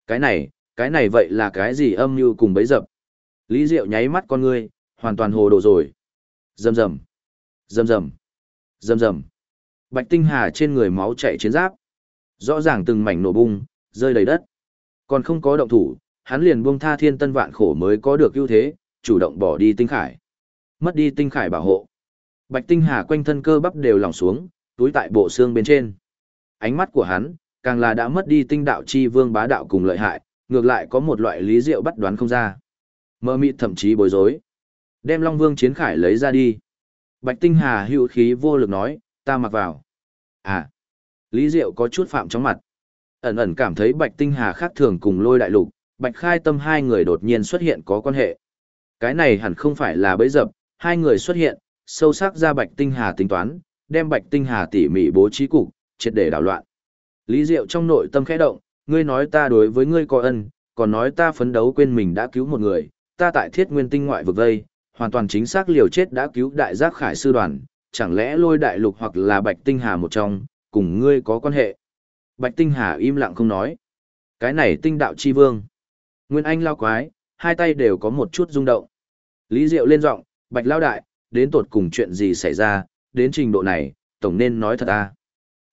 Cái này vậy là cái gì âm mưu cùng bấy dập? Lý Diệu nháy mắt con ngươi, hoàn toàn hồ đồ rồi. Rầm rầm, rầm rầm, rầm rầm. Bạch Tinh Hà trên người máu chảy chiến giáp, rõ ràng từng mảnh nổ bung, rơi đầy đất. Còn không có động thủ, hắn liền buông tha thiên tân vạn khổ mới có được ưu thế, chủ động bỏ đi tinh khải. Mất đi tinh khải bảo hộ. Bạch Tinh Hà quanh thân cơ bắp đều lỏng xuống, túi tại bộ xương bên trên. Ánh mắt của hắn, càng là đã mất đi tinh đạo chi vương bá đạo cùng lợi hại, ngược lại có một loại Lý Diệu bắt đoán không ra. Mơ mịt thậm chí bối rối. Đem Long Vương chiến khải lấy ra đi. Bạch Tinh Hà hữu khí vô lực nói, ta mặc vào. À. Lý Diệu có chút phạm chóng mặt. Ẩn ẩn cảm thấy Bạch Tinh Hà khác thường cùng Lôi Đại Lục, Bạch Khai Tâm 2 người đột nhiên xuất hiện có quan hệ. Cái này hẳn không phải là bẫy dập, 2 người xuất hiện, sâu sắc ra Bạch Tinh Hà tính toán, đem Bạch Tinh Hà tỉ mỉ bố trí cục, triệt để đảo loạn. Lý Diệu trong nội tâm khẽ động, ngươi nói ta đối với ngươi có ân, còn nói ta phấn đấu quên mình đã cứu một người, ta tại Thiết Nguyên Tinh ngoại vực vây, hoàn toàn chính xác liều chết đã cứu đại giác khải sư đoàn, chẳng lẽ Lôi Đại Lục hoặc là Bạch Tinh Hà một trong, cùng ngươi có quan hệ? Bạch Tinh Hà im lặng không nói. Cái này tinh đạo chi vương. Nguyên Anh lao quái, 2 tay đều có một chút rung động. Lý Diệu lên giọng, Bạch lao đại, đến tột cùng chuyện gì xảy ra, đến trình độ này, tổng nên nói thật à.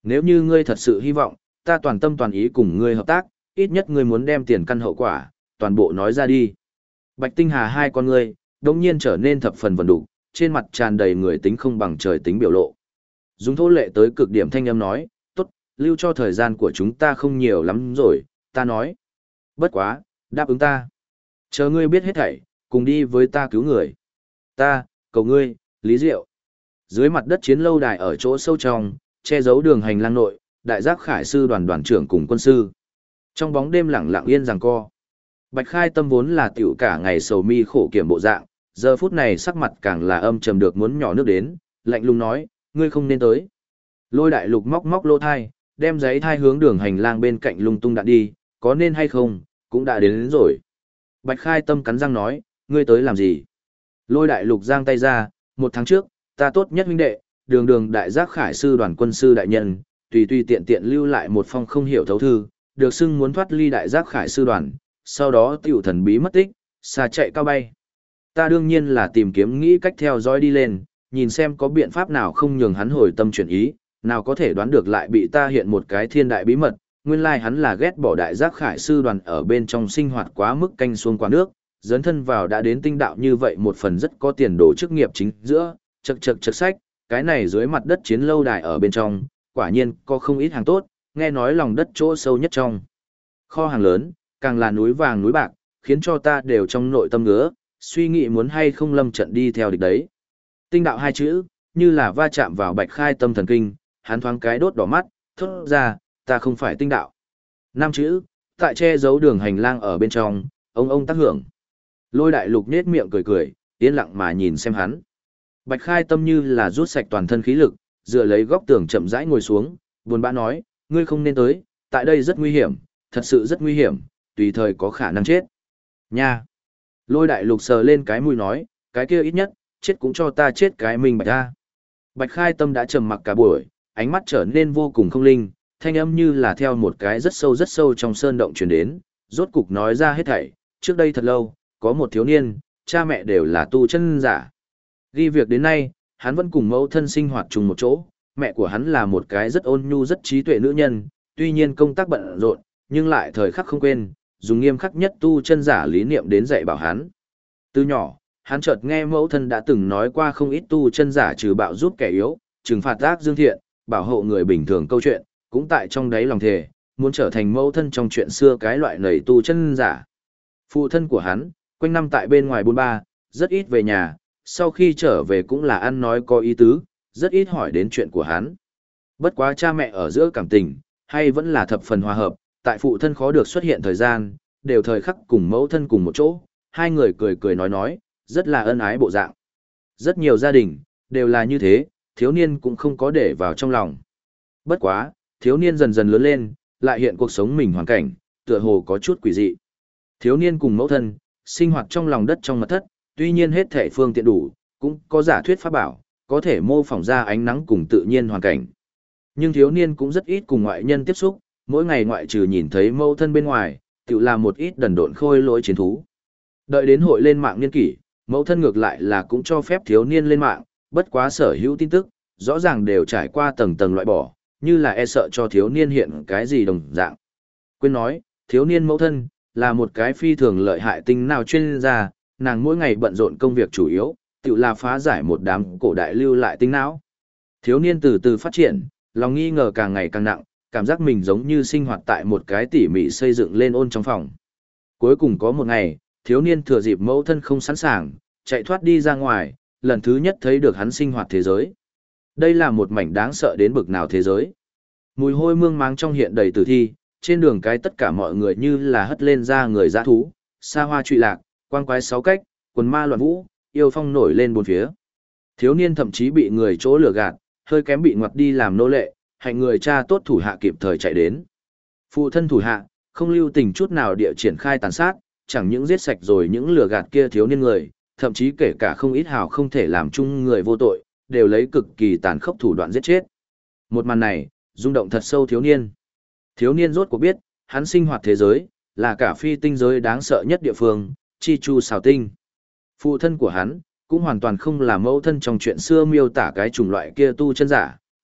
Nếu như ngươi thật sự hy vọng, ta toàn tâm toàn ý cùng ngươi hợp tác, ít nhất ngươi muốn đem tiền căn hậu quả, toàn bộ nói ra đi. Bạch Tinh Hà hai con ngươi, đống nhiên trở nên thập phần vần đủ, trên mặt tràn đầy người tính không bằng trời tính biểu lộ. Dùng thô lệ tới cực điểm thanh âm nói, tốt, lưu cho thời gian của chúng ta không nhiều lắm rồi, ta nói. Bất quá, đáp ứng ta. Chờ ngươi biết hết thảy, cùng đi với ta cứu người. Ta, cầu ngươi, Lý Diệu. Dưới mặt đất chiến lâu đài ở chỗ sâu trong, che giấu đường hành lang nội, đại giác khải sư đoàn trưởng cùng quân sư. Trong bóng đêm lặng lặng yên giằng co. Bạch Khai Tâm vốn là tiểu cả ngày sầu mi khổ kiểm bộ dạng, giờ phút này sắc mặt càng là âm trầm được muốn nhỏ nước đến, lạnh lùng nói, ngươi không nên tới. Lôi Đại Lục móc móc lỗ thai, đem giấy thai hướng đường hành lang bên cạnh lung tung đạn đi, có nên hay không, cũng đã đến rồi. Bạch Khai Tâm cắn răng nói, ngươi tới làm gì? Lôi Đại Lục giang tay ra, 1 tháng trước, ta tốt nhất huynh đệ, đường đại giác khải sư đoàn quân sư đại nhân, tùy tiện tiện lưu lại một phong không hiểu thấu thư, được xưng muốn thoát ly đại giác khải sư đoàn, sau đó tiểu thần bí mất tích, xa chạy cao bay. Ta đương nhiên là tìm kiếm nghĩ cách theo dõi đi lên, nhìn xem có biện pháp nào không nhường hắn hồi tâm chuyển ý, nào có thể đoán được lại bị ta hiện một cái thiên đại bí mật, nguyên lai hắn là ghét bỏ đại giác khải sư đoàn ở bên trong sinh hoạt quá mức canh xuống quá nước, dấn thân vào đã đến tinh đạo như vậy một phần rất có tiền đồ chức nghiệp chính giữa, chật sách, cái này dưới mặt đất chiến lâu đài ở bên trong, quả nhiên có không ít hàng tốt, nghe nói lòng đất chỗ sâu nhất trong. Kho hàng lớn, càng là núi vàng núi bạc, khiến cho ta đều trong nội tâm ngứa, suy nghĩ muốn hay không lâm trận đi theo địch đấy. Tinh đạo hai chữ, như là va chạm vào Bạch Khai Tâm thần kinh, hắn thoáng cái đốt đỏ mắt, thốt ra, ta không phải tinh đạo. 5 chữ, tại che giấu đường hành lang ở bên trong, ông tác hưởng. Lôi Đại Lục nết miệng cười, yên lặng mà nhìn xem hắn. Bạch Khai Tâm như là rút sạch toàn thân khí lực, dựa lấy góc tường chậm rãi ngồi xuống, buồn bã nói, ngươi không nên tới, tại đây rất nguy hiểm, thật sự rất nguy hiểm, tùy thời có khả năng chết. Nha! Lôi Đại Lục sờ lên cái mũi nói, cái kia ít nhất, chết cũng cho ta chết cái mình bạch ra. Bạch Khai Tâm đã trầm mặc cả buổi, ánh mắt trở nên vô cùng không linh, thanh âm như là theo một cái rất sâu trong sơn động truyền đến, rốt cục nói ra hết thảy, trước đây thật lâu, có một thiếu niên, cha mẹ đều là tu chân giả. Ghi việc đến nay, hắn vẫn cùng mẫu thân sinh hoạt chung một chỗ, mẹ của hắn là một cái rất ôn nhu rất trí tuệ nữ nhân, tuy nhiên công tác bận rộn, nhưng lại thời khắc không quên, dùng nghiêm khắc nhất tu chân giả lý niệm đến dạy bảo hắn. Từ nhỏ, hắn chợt nghe mẫu thân đã từng nói qua không ít tu chân giả trừ bạo giúp kẻ yếu, trừng phạt ác dương thiện, bảo hộ người bình thường câu chuyện, cũng tại trong đáy lòng thề, muốn trở thành mẫu thân trong chuyện xưa cái loại nầy tu chân giả. Phụ thân của hắn, quanh năm tại bên ngoài bôn ba, rất ít về nhà, sau khi trở về cũng là ăn nói có ý tứ, rất ít hỏi đến chuyện của hắn. Bất quá cha mẹ ở giữa cảm tình, hay vẫn là thập phần hòa hợp, tại phụ thân khó được xuất hiện thời gian, đều thời khắc cùng mẫu thân cùng một chỗ, hai người cười nói, rất là ân ái bộ dạng. Rất nhiều gia đình, đều là như thế, thiếu niên cũng không có để vào trong lòng. Bất quá, thiếu niên dần dần lớn lên, lại hiện cuộc sống mình hoàn cảnh, tựa hồ có chút quỷ dị. Thiếu niên cùng mẫu thân, sinh hoạt trong lòng đất trong mật thất, tuy nhiên hết thể phương tiện đủ, cũng có giả thuyết pháp bảo, có thể mô phỏng ra ánh nắng cùng tự nhiên hoàn cảnh. Nhưng thiếu niên cũng rất ít cùng ngoại nhân tiếp xúc, mỗi ngày ngoại trừ nhìn thấy mẫu thân bên ngoài, tự làm một ít đần độn khôi lỗi chiến thú. Đợi đến hội lên mạng niên kỷ, mẫu thân ngược lại là cũng cho phép thiếu niên lên mạng, bất quá sở hữu tin tức, rõ ràng đều trải qua tầng loại bỏ, như là e sợ cho thiếu niên hiện cái gì đồng dạng. Quên nói, thiếu niên mẫu thân, là một cái phi thường lợi hại tinh nào chuyên gia, nàng mỗi ngày bận rộn công việc chủ yếu, tự là phá giải một đám cổ đại lưu lại tinh não. Thiếu niên từ từ phát triển, lòng nghi ngờ càng ngày càng nặng, cảm giác mình giống như sinh hoạt tại một cái tỉ mỉ xây dựng lên ôn trong phòng. Cuối cùng có một ngày, thiếu niên thừa dịp mẫu thân không sẵn sàng, chạy thoát đi ra ngoài, lần thứ nhất thấy được hắn sinh hoạt thế giới. Đây là một mảnh đáng sợ đến bực nào thế giới. Mùi hôi mương máng trong hiện đầy tử thi, trên đường cái tất cả mọi người như là hất lên ra người dã thú, xa hoa trụy lạc, quang quái sáu cách, quần ma loạn vũ, yêu phong nổi lên bốn phía. Thiếu niên thậm chí bị người chỗ lừa gạt, hơi kém bị ngoặt đi làm nô lệ, hạnh người cha tốt thủ hạ kịp thời chạy đến. Phụ thân thủ hạ, không lưu tình chút nào địa triển khai tàn sát, chẳng những giết sạch rồi những lừa gạt kia thiếu niên người, thậm chí kể cả không ít hào không thể làm chung người vô tội, đều lấy cực kỳ tàn khốc thủ đoạn giết chết. Một màn này, rung động thật sâu thiếu niên. Thiếu niên rốt cuộc biết, hắn sinh hoạt thế giới, là cả phi tinh giới đáng sợ nhất địa phương, chi chu xào tinh. Phụ thân của hắn, cũng hoàn toàn không là mẫu thân trong chuyện xưa miêu tả cái chủng loại kia tu chân giả,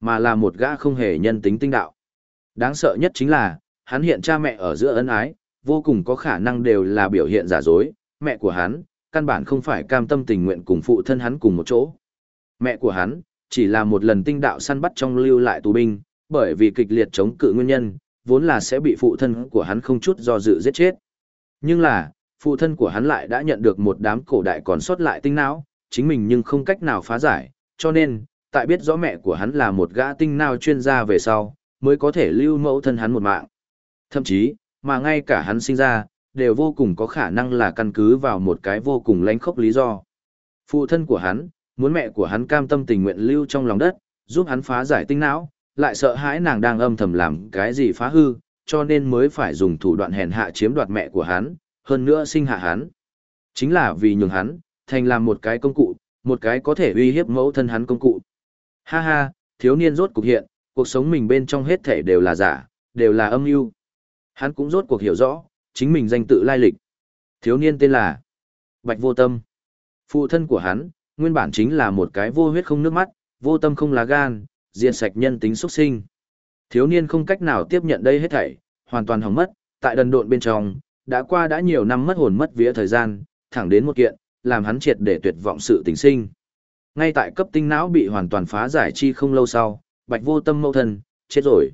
mà là một gã không hề nhân tính tinh đạo. Đáng sợ nhất chính là, hắn hiện cha mẹ ở giữa ân ái, vô cùng có khả năng đều là biểu hiện giả dối, mẹ của hắn, căn bản không phải cam tâm tình nguyện cùng phụ thân hắn cùng một chỗ. Mẹ của hắn, chỉ là một lần tinh đạo săn bắt trong lưu lại tù binh, bởi vì kịch liệt chống cự nguyên nhân, vốn là sẽ bị phụ thân của hắn không chút do dự giết chết. Nhưng là, phụ thân của hắn lại đã nhận được một đám cổ đại còn sót lại tinh não, chính mình nhưng không cách nào phá giải, cho nên, tại biết rõ mẹ của hắn là một gã tinh não chuyên gia về sau, mới có thể lưu mẫu thân hắn một mạng. Thậm chí, mà ngay cả hắn sinh ra, đều vô cùng có khả năng là căn cứ vào một cái vô cùng lánh khốc lý do. Phụ thân của hắn, muốn mẹ của hắn cam tâm tình nguyện lưu trong lòng đất, giúp hắn phá giải tinh não, lại sợ hãi nàng đang âm thầm làm cái gì phá hư, cho nên mới phải dùng thủ đoạn hèn hạ chiếm đoạt mẹ của hắn, hơn nữa sinh hạ hắn. Chính là vì nhường hắn, thành làm một cái công cụ, một cái có thể uy hiếp mẫu thân hắn công cụ. Ha ha, thiếu niên rốt cuộc hiện, cuộc sống mình bên trong hết thể đều là giả, đều là âm mưu. Hắn cũng rốt cuộc hiểu rõ, chính mình danh tự lai lịch. Thiếu niên tên là Bạch Vô Tâm. Phụ thân của hắn, nguyên bản chính là một cái vô huyết không nước mắt, vô tâm không lá gan, diệt sạch nhân tính xuất sinh. Thiếu niên không cách nào tiếp nhận đây hết thảy, hoàn toàn hỏng mất, tại đần độn bên trong, đã nhiều năm mất hồn mất vía thời gian, thẳng đến một kiện, làm hắn triệt để tuyệt vọng sự tình sinh. Ngay tại cấp tinh não bị hoàn toàn phá giải chi không lâu sau, Bạch Vô Tâm mẫu thân, chết rồi.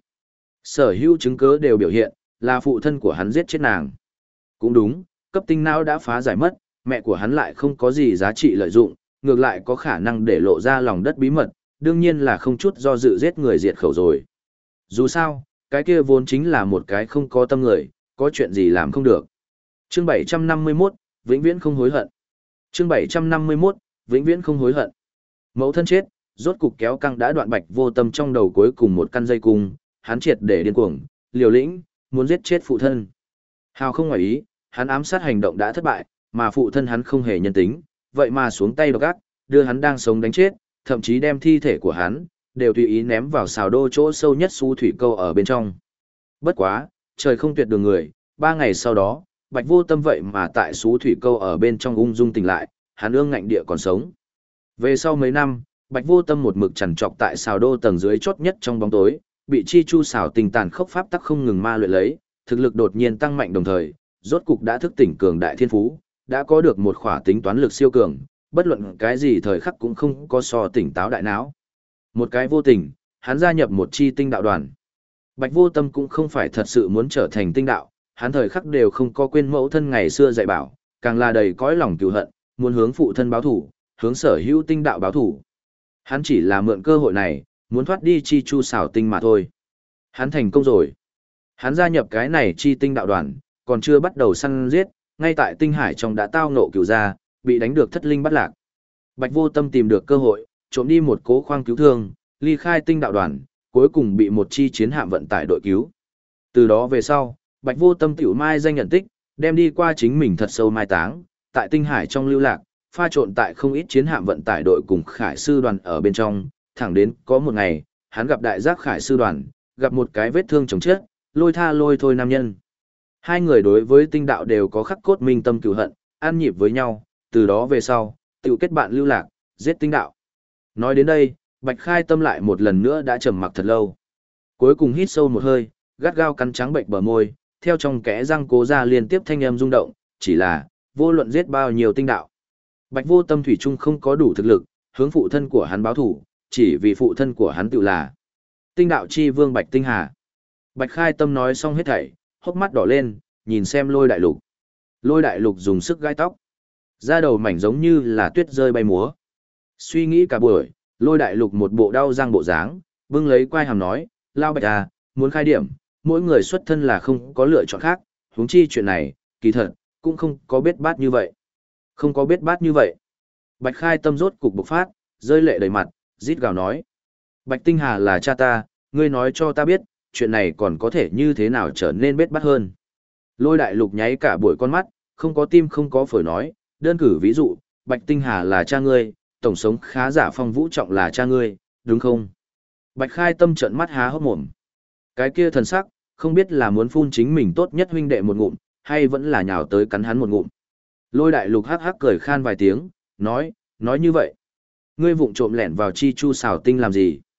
Sở hữu chứng cứ đều biểu hiện, là phụ thân của hắn giết chết nàng. Cũng đúng, cấp tinh não đã phá giải mất, mẹ của hắn lại không có gì giá trị lợi dụng, ngược lại có khả năng để lộ ra lòng đất bí mật, đương nhiên là không chút do dự giết người diệt khẩu rồi. Dù sao, cái kia vốn chính là một cái không có tâm người, có chuyện gì làm không được. Chương 751, vĩnh viễn không hối hận. Chương 751, vĩnh viễn không hối hận. Mẫu thân chết, rốt cục kéo căng đã đoạn Bạch Vô Tâm trong đầu cuối cùng một căn dây cung, hắn triệt để điên cuồng, liều lĩnh, muốn giết chết phụ thân. Hào không ngoài ý, hắn ám sát hành động đã thất bại, mà phụ thân hắn không hề nhân tính, vậy mà xuống tay độc ác, đưa hắn đang sống đánh chết, thậm chí đem thi thể của hắn đều tùy ý ném vào xào đô chỗ sâu nhất su thủy câu ở bên trong. Bất quá, trời không tuyệt đường người, 3 ngày sau đó, Bạch Vô Tâm vậy mà tại su thủy câu ở bên trong ung dung tỉnh lại, hắn ương ngạnh địa còn sống. Về sau mấy năm, Bạch Vô Tâm một mực chằn trọc tại xào đô tầng dưới chót nhất trong bóng tối, bị chi chu xảo tình tàn khốc pháp tắc không ngừng ma luyện lấy, thực lực đột nhiên tăng mạnh đồng thời, rốt cục đã thức tỉnh cường đại thiên phú, đã có được một khỏa tính toán lực siêu cường, bất luận cái gì thời khắc cũng không có so tỉnh táo đại não. Một cái vô tình, hắn gia nhập một chi tinh đạo đoàn. Bạch Vô Tâm cũng không phải thật sự muốn trở thành tinh đạo, hắn thời khắc đều không có quên mẫu thân ngày xưa dạy bảo, càng là đầy cõi lòng cừu hận, muốn hướng phụ thân báo thủ, hướng sở hữu tinh đạo báo thủ. Hắn chỉ là mượn cơ hội này, muốn thoát đi chi chu xảo tinh mà thôi. Hắn thành công rồi. Hắn gia nhập cái này chi tinh đạo đoàn, còn chưa bắt đầu săn giết, ngay tại tinh hải trong đã tao ngộ cửu gia, bị đánh được thất linh bắt lạc. Bạch Vô Tâm tìm được cơ hội, trộm đi một cố khoang cứu thương, ly khai tinh đạo đoàn, cuối cùng bị một chi chiến hạm vận tải đội cứu. Từ đó về sau, Bạch Vô Tâm tiểu mai danh nhận tích, đem đi qua chính mình thật sâu mai táng, tại tinh hải trong lưu lạc, pha trộn tại không ít chiến hạm vận tải đội cùng khải sư đoàn ở bên trong, thẳng đến có một ngày, hắn gặp đại giác khải sư đoàn, gặp một cái vết thương chồng chết, lôi tha lôi thôi nam nhân. Hai người đối với tinh đạo đều có khắc cốt minh tâm cửu hận, ăn nhịp với nhau, từ đó về sau, tiểu kết bạn lưu lạc, giết tinh đạo. Nói đến đây, Bạch Khai Tâm lại một lần nữa đã trầm mặc thật lâu. Cuối cùng hít sâu một hơi, gắt gao cắn trắng bệnh bờ môi, theo trong kẽ răng cố ra liên tiếp thanh âm rung động, chỉ là, vô luận giết bao nhiêu tinh đạo. Bạch Vô Tâm thủy chung không có đủ thực lực, hướng phụ thân của hắn báo thủ, chỉ vì phụ thân của hắn tự là tinh đạo chi vương Bạch Tinh Hà. Bạch Khai Tâm nói xong hết thảy, hốc mắt đỏ lên, nhìn xem Lôi Đại Lục. Lôi Đại Lục dùng sức gai tóc, da đầu mảnh giống như là tuyết rơi bay múa. Suy nghĩ cả buổi, Lôi Đại Lục một bộ đau răng bộ dáng, bưng lấy quai hàm nói, Lao Bạch à, muốn khai điểm, mỗi người xuất thân là không có lựa chọn khác, huống chi chuyện này, kỳ thật, cũng không có bết bát như vậy. Không có bết bát như vậy. Bạch Khai Tâm rốt cục bộc phát, rơi lệ đầy mặt, rít gào nói. Bạch Tinh Hà là cha ta, ngươi nói cho ta biết, chuyện này còn có thể như thế nào trở nên bết bát hơn. Lôi Đại Lục nháy cả buổi con mắt, không có tim không có phổi nói, đơn cử ví dụ, Bạch Tinh Hà là cha ngươi, tổng sống khá giả Phong Vũ Trọng là cha ngươi, đúng không? Bạch Khai Tâm trợn mắt há hốc mồm. Cái kia thần sắc, không biết là muốn phun chính mình tốt nhất huynh đệ một ngụm, hay vẫn là nhào tới cắn hắn một ngụm. Lôi Đại Lục hắc hắc cười khan vài tiếng, nói như vậy. Ngươi vụng trộm lẻn vào chi chu xảo tinh làm gì?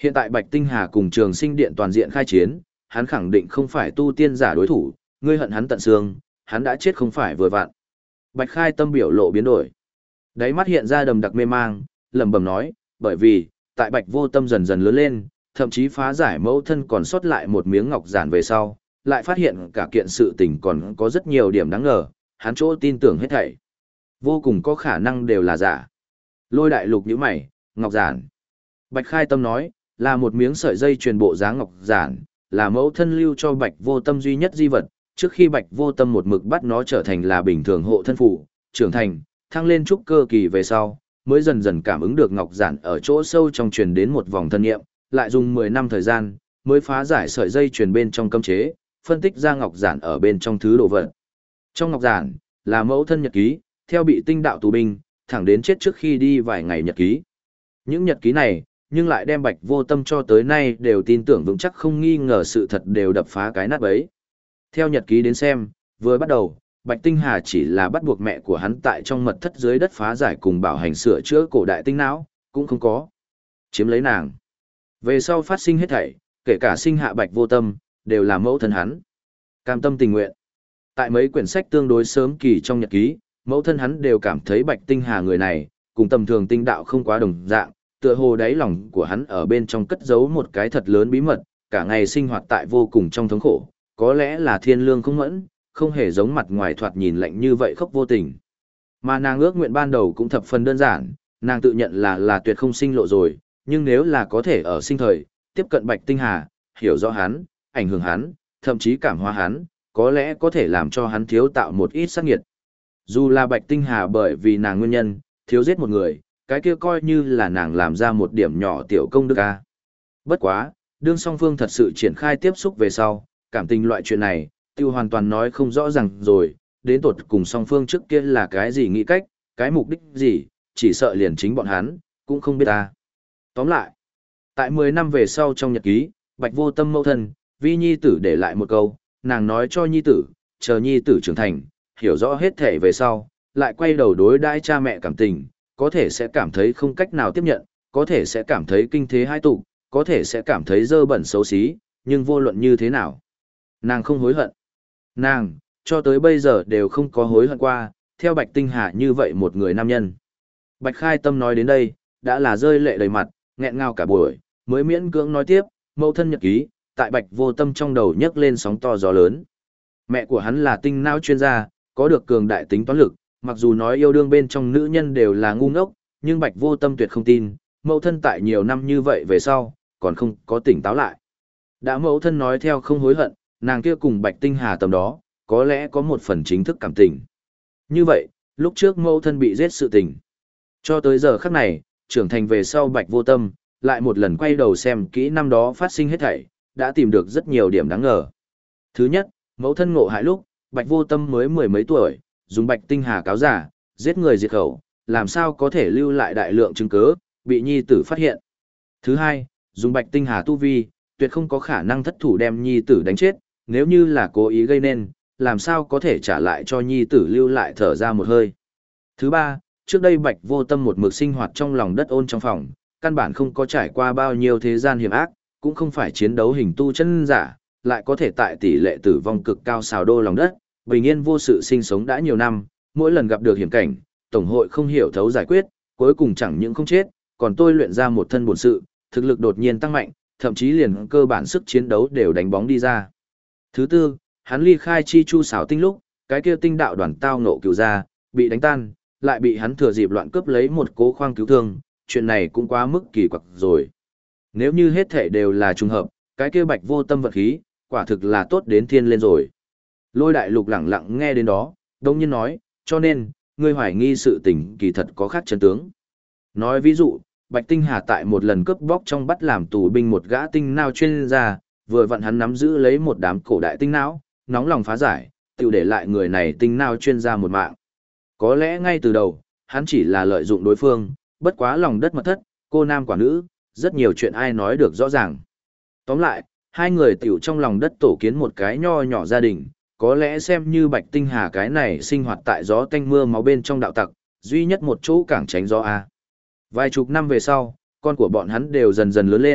Hiện tại Bạch Tinh Hà cùng Trường Sinh Điện toàn diện khai chiến, hắn khẳng định không phải tu tiên giả đối thủ, ngươi hận hắn tận xương, hắn đã chết không phải vừa vặn. Bạch Khai Tâm biểu lộ biến đổi. Đáy mắt hiện ra đầm đặc mê mang, lẩm bẩm nói, bởi vì, tại Bạch Vô Tâm dần dần lớn lên, thậm chí phá giải mẫu thân còn sót lại một miếng ngọc giản về sau, lại phát hiện cả kiện sự tình còn có rất nhiều điểm đáng ngờ, hắn chỗ tin tưởng hết thảy. Vô cùng có khả năng đều là giả. Lôi Đại Lục nhíu mày, ngọc giản. Bạch Khai Tâm nói, là một miếng sợi dây truyền bộ dáng ngọc giản, là mẫu thân lưu cho Bạch Vô Tâm duy nhất di vật, trước khi Bạch Vô Tâm một mực bắt nó trở thành là bình thường hộ thân phụ, trưởng thành, thăng lên trúc cơ kỳ về sau, mới dần dần cảm ứng được ngọc giản ở chỗ sâu trong truyền đến một vòng thân nghiệm, lại dùng 10 năm thời gian, mới phá giải sợi dây truyền bên trong cấm chế, phân tích ra ngọc giản ở bên trong thứ đồ vật. Trong ngọc giản, là mẫu thân nhật ký, theo bị tinh đạo tù binh, thẳng đến chết trước khi đi vài ngày nhật ký. Những nhật ký này, nhưng lại đem Bạch Vô Tâm cho tới nay đều tin tưởng vững chắc không nghi ngờ sự thật đều đập phá cái nát bấy. Theo nhật ký đến xem, vừa bắt đầu, Bạch Tinh Hà chỉ là bắt buộc mẹ của hắn tại trong mật thất dưới đất phá giải cùng bảo hành sửa chữa cổ đại tinh não, cũng không có chiếm lấy nàng. Về sau phát sinh hết thảy, kể cả sinh hạ Bạch Vô Tâm, đều là mẫu thân hắn. Cam tâm tình nguyện. Tại mấy quyển sách tương đối sớm kỳ trong nhật ký, mẫu thân hắn đều cảm thấy Bạch Tinh Hà người này, cùng tầm thường tinh đạo không quá đồng dạng, tựa hồ đáy lòng của hắn ở bên trong cất giấu một cái thật lớn bí mật, cả ngày sinh hoạt tại vô cùng trong thống khổ, có lẽ là thiên lương không mẫn, không hề giống mặt ngoài thoạt nhìn lạnh như vậy khóc vô tình. Mà nàng ước nguyện ban đầu cũng thập phần đơn giản, nàng tự nhận là tuyệt không sinh lộ rồi, nhưng nếu là có thể ở sinh thời, tiếp cận Bạch Tinh Hà, hiểu rõ hắn, ảnh hưởng hắn, thậm chí cảm hóa hắn, có lẽ có thể làm cho hắn thiếu tạo một ít sát nghiệt. Dù là Bạch Tinh Hà bởi vì nàng nguyên nhân, thiếu giết một người, cái kia coi như là nàng làm ra một điểm nhỏ tiểu công đức a. Bất quá, đương song phương thật sự triển khai tiếp xúc về sau, cảm tình loại chuyện này, tiêu hoàn toàn nói không rõ ràng rồi, đến tột cùng song phương trước kia là cái gì nghĩ cách, cái mục đích gì, chỉ sợ liền chính bọn hắn, cũng không biết ta. Tóm lại, tại 10 năm về sau trong nhật ký, Bạch Vô Tâm mẫu thân, Vi nhi tử để lại một câu, nàng nói cho nhi tử, chờ nhi tử trưởng thành, hiểu rõ hết thể về sau, lại quay đầu đối đãi cha mẹ cảm tình, có thể sẽ cảm thấy không cách nào tiếp nhận, có thể sẽ cảm thấy kinh thế hai tụ, có thể sẽ cảm thấy dơ bẩn xấu xí, nhưng vô luận như thế nào, nàng không hối hận. Nàng, cho tới bây giờ đều không có hối hận qua, theo Bạch Tinh Hà như vậy một người nam nhân. Bạch Khai Tâm nói đến đây, đã là rơi lệ đầy mặt, nghẹn ngào cả buổi, mới miễn cưỡng nói tiếp, mẫu thân nhật ký, tại Bạch Vô Tâm trong đầu nhấc lên sóng to gió lớn. Mẹ của hắn là tinh não chuyên gia, có được cường đại tính toán lực, mặc dù nói yêu đương bên trong nữ nhân đều là ngu ngốc, nhưng Bạch Vô Tâm tuyệt không tin, mẫu thân tại nhiều năm như vậy về sau, còn không có tỉnh táo lại. Đã mẫu thân nói theo không hối hận, nàng kia cùng Bạch Tinh Hà tầm đó, có lẽ có một phần chính thức cảm tình. Như vậy, lúc trước mẫu thân bị giết sự tình. Cho tới giờ khắc này, trưởng thành về sau Bạch Vô Tâm, lại một lần quay đầu xem kỹ năm đó phát sinh hết thảy, đã tìm được rất nhiều điểm đáng ngờ. Thứ nhất, mẫu thân ngộ hại lúc, Bạch Vô Tâm mới mười mấy tuổi, dùng Bạch Tinh Hà cáo giả, giết người diệt khẩu, làm sao có thể lưu lại đại lượng chứng cứ, bị nhi tử phát hiện. Thứ hai, dùng Bạch Tinh Hà tu vi, tuyệt không có khả năng thất thủ đem nhi tử đánh chết, nếu như là cố ý gây nên, làm sao có thể trả lại cho nhi tử lưu lại thở ra một hơi. Thứ ba, trước đây Bạch Vô Tâm một mực sinh hoạt trong lòng đất ôn trong phòng, căn bản không có trải qua bao nhiêu thế gian hiểm ác, cũng không phải chiến đấu hình tu chân giả, lại có thể tại tỷ lệ tử vong cực cao xào đô lòng đất, bình yên vô sự sinh sống đã nhiều năm, mỗi lần gặp được hiểm cảnh, tổng hội không hiểu thấu giải quyết, cuối cùng chẳng những không chết, còn tôi luyện ra một thân bổn sự, thực lực đột nhiên tăng mạnh, thậm chí liền cơ bản sức chiến đấu đều đánh bóng đi ra. Thứ tư, hắn ly khai chi chu xảo tinh lúc, cái kia tinh đạo đoàn tao nộ cựu ra, bị đánh tan, lại bị hắn thừa dịp loạn cướp lấy một cố khoang cứu thương, chuyện này cũng quá mức kỳ quặc rồi. Nếu như hết thể đều là trùng hợp, cái kia Bạch Vô Tâm vật khí, quả thực là tốt đến thiên lên rồi. Lôi Đại Lục lẳng lặng nghe đến đó, đông nhiên nói, cho nên, ngươi hoài nghi sự tình kỳ thật có khác chân tướng. Nói ví dụ, Bạch Tinh Hà tại một lần cướp bóc trong bắt làm tù binh một gã tinh não chuyên gia, vừa vặn hắn nắm giữ lấy một đám cổ đại tinh não, nóng lòng phá giải, tự để lại người này tinh não chuyên gia một mạng. Có lẽ ngay từ đầu, hắn chỉ là lợi dụng đối phương, bất quá lòng đất mật thất, cô nam quả nữ, rất nhiều chuyện ai nói được rõ ràng. Tóm lại, hai người tiểu trong lòng đất tổ kiến một cái nho nhỏ gia đình, có lẽ xem như Bạch Tinh Hà cái này sinh hoạt tại gió tanh mưa máu bên trong đạo tặc, duy nhất một chỗ cảng tránh gió A. Vài chục năm về sau, con của bọn hắn đều dần dần lớn lên,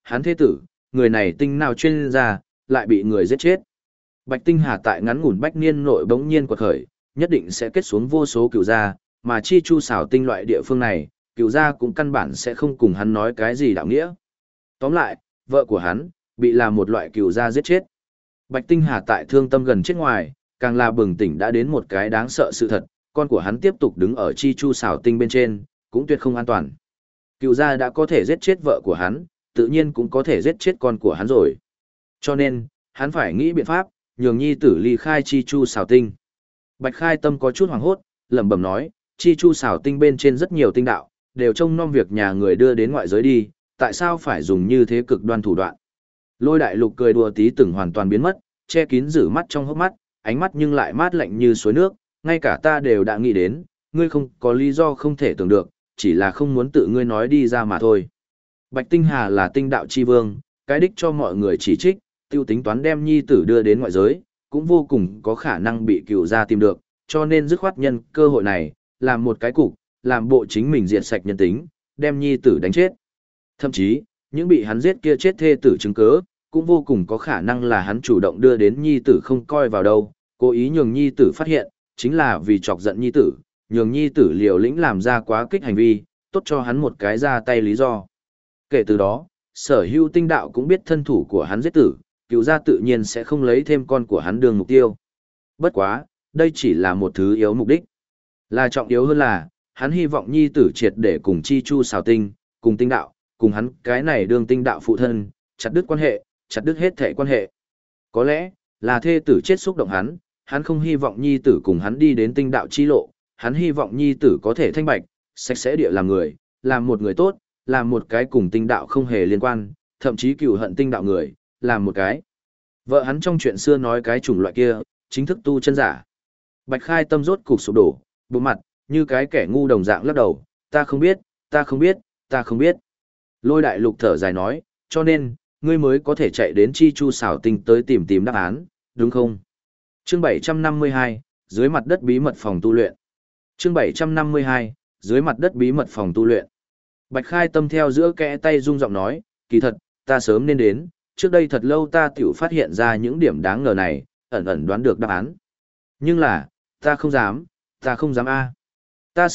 hắn thế tử, người này tinh nào chuyên gia, lại bị người giết chết. Bạch Tinh Hà tại ngắn ngủn bách niên nội bỗng nhiên quật khởi, nhất định sẽ kết xuống vô số cựu gia, mà chi chu xảo tinh loại địa phương này, cựu gia cũng căn bản sẽ không cùng hắn nói cái gì đạo nghĩa. Tóm lại, vợ của hắn, bị là một loại cựu gia giết chết. Bạch Tinh Hà tại thương tâm gần chết ngoài, càng là bừng tỉnh đã đến một cái đáng sợ sự thật, con của hắn tiếp tục đứng ở chi chu xảo tinh bên trên, cũng tuyệt không an toàn. Cựu gia đã có thể giết chết vợ của hắn, tự nhiên cũng có thể giết chết con của hắn rồi. Cho nên, hắn phải nghĩ biện pháp, nhường nhi tử ly khai chi chu xảo tinh. Bạch Khai Tâm có chút hoảng hốt, lẩm bẩm nói, chi chu xảo tinh bên trên rất nhiều tinh đạo, đều trông nom việc nhà người đưa đến ngoại giới đi, tại sao phải dùng như thế cực đoan thủ đoạn. Lôi Đại Lục cười đùa tí từng hoàn toàn biến mất, che kín rử mắt trong hốc mắt, ánh mắt nhưng lại mát lạnh như suối nước, ngay cả ta đều đã nghĩ đến, ngươi không có lý do không thể tưởng được, chỉ là không muốn tự ngươi nói đi ra mà thôi. Bạch Tinh Hà là tinh đạo chi vương, cái đích cho mọi người chỉ trích, tiêu tính toán đem nhi tử đưa đến ngoại giới, cũng vô cùng có khả năng bị cựu gia tìm được, cho nên dứt khoát nhân cơ hội này, làm một cái cục, làm bộ chính mình diệt sạch nhân tính, đem nhi tử đánh chết. Thậm chí, những bị hắn giết kia chết thê tử chứng cớ, cũng vô cùng có khả năng là hắn chủ động đưa đến nhi tử không coi vào đâu, cố ý nhường nhi tử phát hiện, chính là vì chọc giận nhi tử, nhường nhi tử liều lĩnh làm ra quá kích hành vi, tốt cho hắn một cái ra tay lý do. Kể từ đó, sở hữu tinh đạo cũng biết thân thủ của hắn giết tử, cựu gia tự nhiên sẽ không lấy thêm con của hắn đường mục tiêu. Bất quá, đây chỉ là một thứ yếu mục đích. Là trọng yếu hơn là, hắn hy vọng nhi tử triệt để cùng chi chu xào tinh, cùng tinh đạo, cùng hắn cái này đương tinh đạo phụ thân, chặt đứt quan hệ, chặt đứt hết thể quan hệ. Có lẽ, là thê tử chết xúc động hắn không hy vọng nhi tử cùng hắn đi đến tinh đạo chi lộ, hắn hy vọng nhi tử có thể thanh bạch, sạch sẽ địa làm người, làm một người tốt, làm một cái cùng tinh đạo không hề liên quan, thậm chí cừu hận tinh đạo người, làm một cái. Vợ hắn trong chuyện xưa nói cái chủng loại kia, chính thức tu chân giả. Bạch Khai Tâm rốt cục sụp đổ, bộ mặt, như cái kẻ ngu đồng dạng lắc đầu, ta không biết, ta không biết, ta không biết. Lôi Đại Lục thở dài nói, cho nên, ngươi mới có thể chạy đến chi chu xảo tinh tới tìm đáp án, đúng không? Chương 752, dưới mặt đất bí mật phòng tu luyện. Chương 752, dưới mặt đất bí mật phòng tu luyện. Bạch Khai Tâm theo giữa kẽ tay rung giọng nói, kỳ thật, ta sớm nên đến, trước đây thật lâu ta tiểu phát hiện ra những điểm đáng ngờ này, ẩn ẩn đoán được đáp án. Nhưng là, ta không dám a. Ta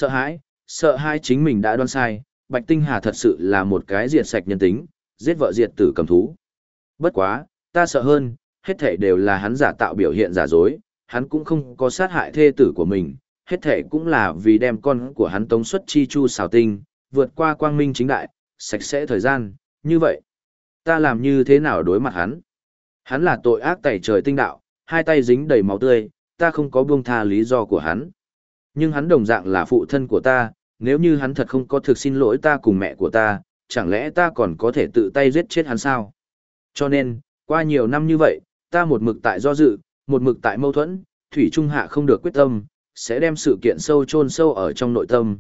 sợ hãi chính mình đã đoán sai, Bạch Tinh Hà thật sự là một cái diệt sạch nhân tính, giết vợ diệt tử cầm thú. Bất quá, ta sợ hơn, hết thảy đều là hắn giả tạo biểu hiện giả dối, hắn cũng không có sát hại thê tử của mình, hết thảy cũng là vì đem con của hắn tống xuất chi chu xảo tinh, vượt qua quang minh chính đại, sạch sẽ thời gian, như vậy. Ta làm như thế nào đối mặt hắn? Hắn là tội ác tẩy trời tinh đạo, hai tay dính đầy máu tươi, ta không có buông tha lý do của hắn. Nhưng hắn đồng dạng là phụ thân của ta, nếu như hắn thật không có thực xin lỗi ta cùng mẹ của ta, chẳng lẽ ta còn có thể tự tay giết chết hắn sao? Cho nên, qua nhiều năm như vậy, ta một mực tại do dự, một mực tại mâu thuẫn, thủy trung hạ không được quyết tâm, sẽ đem sự kiện chôn sâu ở trong nội tâm,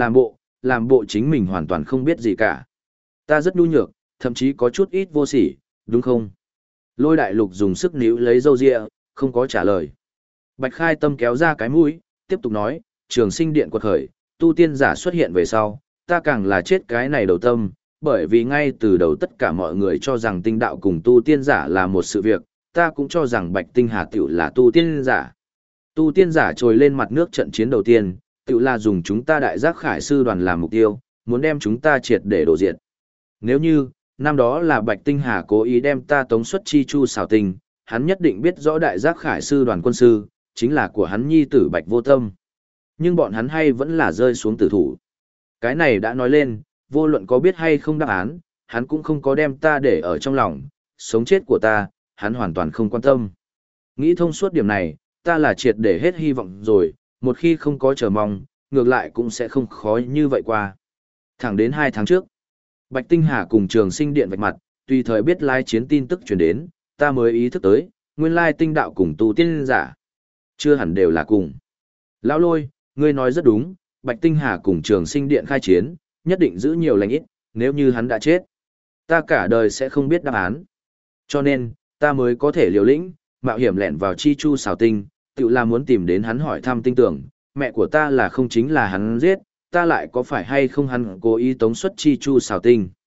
làm bộ chính mình hoàn toàn không biết gì cả. Ta rất nhu nhược, thậm chí có chút ít vô sỉ, đúng không? Lôi Đại Lục dùng sức níu lấy râu ria, không có trả lời. Bạch Khai Tâm kéo ra cái mũi, tiếp tục nói, Trường Sinh Điện quật khởi, tu tiên giả xuất hiện về sau, ta càng là chết cái này đầu tâm, bởi vì ngay từ đầu tất cả mọi người cho rằng tinh đạo cùng tu tiên giả là một sự việc, ta cũng cho rằng Bạch Tinh Hà tiểu là tu tiên giả. Tu tiên giả trồi lên mặt nước trận chiến đầu tiên, tiểu là dùng chúng ta Đại Giác Khải Sư đoàn làm mục tiêu, muốn đem chúng ta triệt để đổ diệt. Nếu như, năm đó là Bạch Tinh Hà cố ý đem ta tống xuất chi chu xảo tình, hắn nhất định biết rõ Đại Giác Khải Sư đoàn quân sư, chính là của hắn nhi tử Bạch Vô Tâm. Nhưng bọn hắn hay vẫn là rơi xuống tử thủ. Cái này đã nói lên, vô luận có biết hay không đáp án, hắn cũng không có đem ta để ở trong lòng, sống chết của ta, hắn hoàn toàn không quan tâm. Nghĩ thông suốt điểm này, ta là triệt để hết hy vọng rồi, một khi không có chờ mong, ngược lại cũng sẽ không khó như vậy qua. Thẳng đến 2 tháng trước, Bạch Tinh Hà cùng Trường Sinh Điện vạch mặt, tùy thời biết lai chiến tin tức truyền đến, ta mới ý thức tới, nguyên lai tinh đạo cùng tu tiên giả. Chưa hẳn đều là cùng. Lão Lôi, ngươi nói rất đúng, Bạch Tinh Hà cùng Trường Sinh Điện khai chiến, nhất định giữ nhiều lành ít, nếu như hắn đã chết. Ta cả đời sẽ không biết đáp án. Cho nên, ta mới có thể liều lĩnh, mạo hiểm lẻn vào chi chu xảo tinh, tự là muốn tìm đến hắn hỏi thăm tinh tưởng, mẹ của ta là không chính là hắn giết, ta lại có phải hay không hắn cố ý tống xuất chi chu xảo tinh.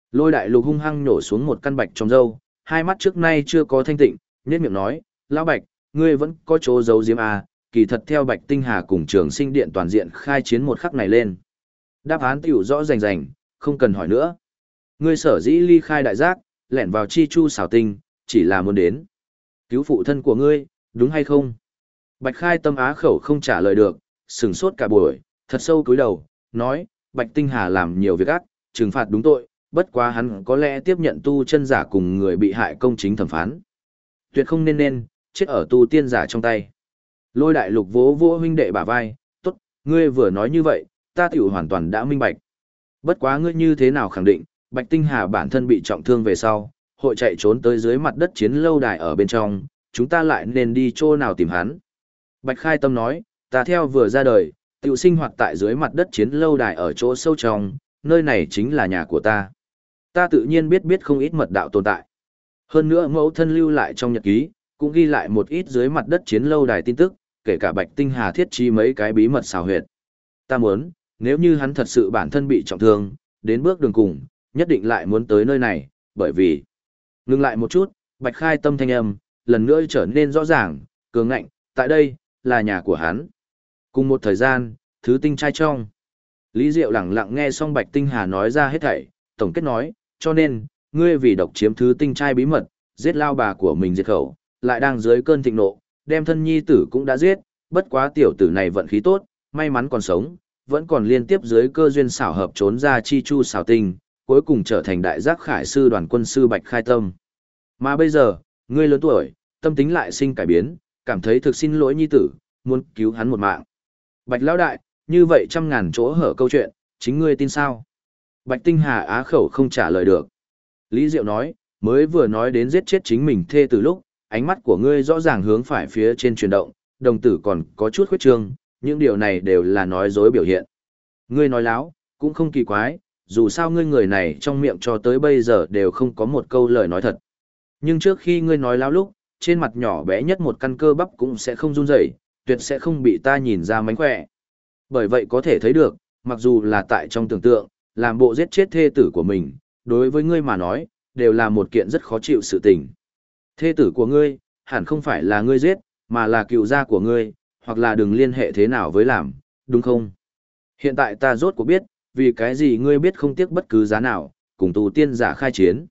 Lôi đại lục hung hăng nhổ xuống một căn bạch trong râu, hai mắt trước nay chưa có thanh tịnh, nhếch miệng nói, lão Bạch, ngươi vẫn có chỗ giấu giếm à, kỳ thật theo Bạch Tinh Hà cùng Trường Sinh Điện toàn diện khai chiến một khắc này lên. Đáp án tiểu rõ rành rành, không cần hỏi nữa. Ngươi sở dĩ ly khai đại giác, lẻn vào chi chu xảo tinh, chỉ là muốn đến cứu phụ thân của ngươi, đúng hay không? Bạch Khai Tâm á khẩu không trả lời được, sửng sốt cả buổi, thật sâu cúi đầu, nói, Bạch Tinh Hà làm nhiều việc ác, trừng phạt đúng tội, bất quá hắn có lẽ tiếp nhận tu chân giả cùng người bị hại công chính thẩm phán. Tuyệt không nên chết ở tu tiên giả trong tay. Lôi đại lục vỗ vỗ huynh đệ bả vai, tốt, ngươi vừa nói như vậy, ta tiểu hoàn toàn đã minh bạch. Bất quá ngươi như thế nào khẳng định, Bạch Tinh Hà bản thân bị trọng thương về sau, hội chạy trốn tới dưới mặt đất chiến lâu đài ở bên trong, chúng ta lại nên đi chỗ nào tìm hắn. Bạch Khai Tâm nói, ta theo vừa ra đời, tiểu sinh hoạt tại dưới mặt đất chiến lâu đài ở chỗ sâu trong, nơi này chính là nhà của ta. Ta tự nhiên biết không ít mật đạo tồn tại. Hơn nữa mẫu thân lưu lại trong nhật ký, cũng ghi lại một ít dưới mặt đất chiến lâu đài tin tức, kể cả Bạch Tinh Hà thiết trí mấy cái bí mật xào huyệt. Ta muốn, nếu như hắn thật sự bản thân bị trọng thương, đến bước đường cùng, nhất định lại muốn tới nơi này, bởi vì... Ngừng lại một chút, Bạch Khai Tâm thanh âm, lần nữa trở nên rõ ràng, cường ngạnh, tại đây, là nhà của hắn. Cùng một thời gian, thứ tinh trai trong. Lý Diệu lẳng lặng nghe xong Bạch Tinh Hà nói ra hết thảy, tổng kết nói, cho nên, ngươi vì độc chiếm thứ tinh trai bí mật, giết lao bà của mình diệt khẩu, lại đang dưới cơn thịnh nộ, đem thân nhi tử cũng đã giết, bất quá tiểu tử này vận khí tốt, may mắn còn sống, vẫn còn liên tiếp dưới cơ duyên xảo hợp trốn ra chi chu xảo tinh, cuối cùng trở thành đại giác khải sư đoàn quân sư Bạch Khai Tâm. Mà bây giờ, ngươi lớn tuổi, tâm tính lại sinh cải biến, cảm thấy thực xin lỗi nhi tử, muốn cứu hắn một mạng. Bạch lão đại, như vậy trăm ngàn chỗ hở câu chuyện, chính ngươi tin sao? Bạch Tinh Hà á khẩu không trả lời được. Lý Diệu nói, mới vừa nói đến giết chết chính mình thê từ lúc, ánh mắt của ngươi rõ ràng hướng phải phía trên chuyển động, đồng tử còn có chút khuyết trương, những điều này đều là nói dối biểu hiện. Ngươi nói láo, cũng không kỳ quái, dù sao ngươi người này trong miệng cho tới bây giờ đều không có một câu lời nói thật. Nhưng trước khi ngươi nói láo lúc, trên mặt nhỏ bé nhất một căn cơ bắp cũng sẽ không run rẩy, tuyệt sẽ không bị ta nhìn ra mánh khỏe. Bởi vậy có thể thấy được, mặc dù là tại trong tưởng tượng, làm bộ giết chết thê tử của mình, đối với ngươi mà nói, đều là một kiện rất khó chịu sự tình. Thê tử của ngươi, hẳn không phải là ngươi giết, mà là cựu gia của ngươi, hoặc là đừng liên hệ thế nào với làm, đúng không? Hiện tại ta rốt cuộc biết, vì cái gì ngươi biết không tiếc bất cứ giá nào, cùng tu tiên giả khai chiến.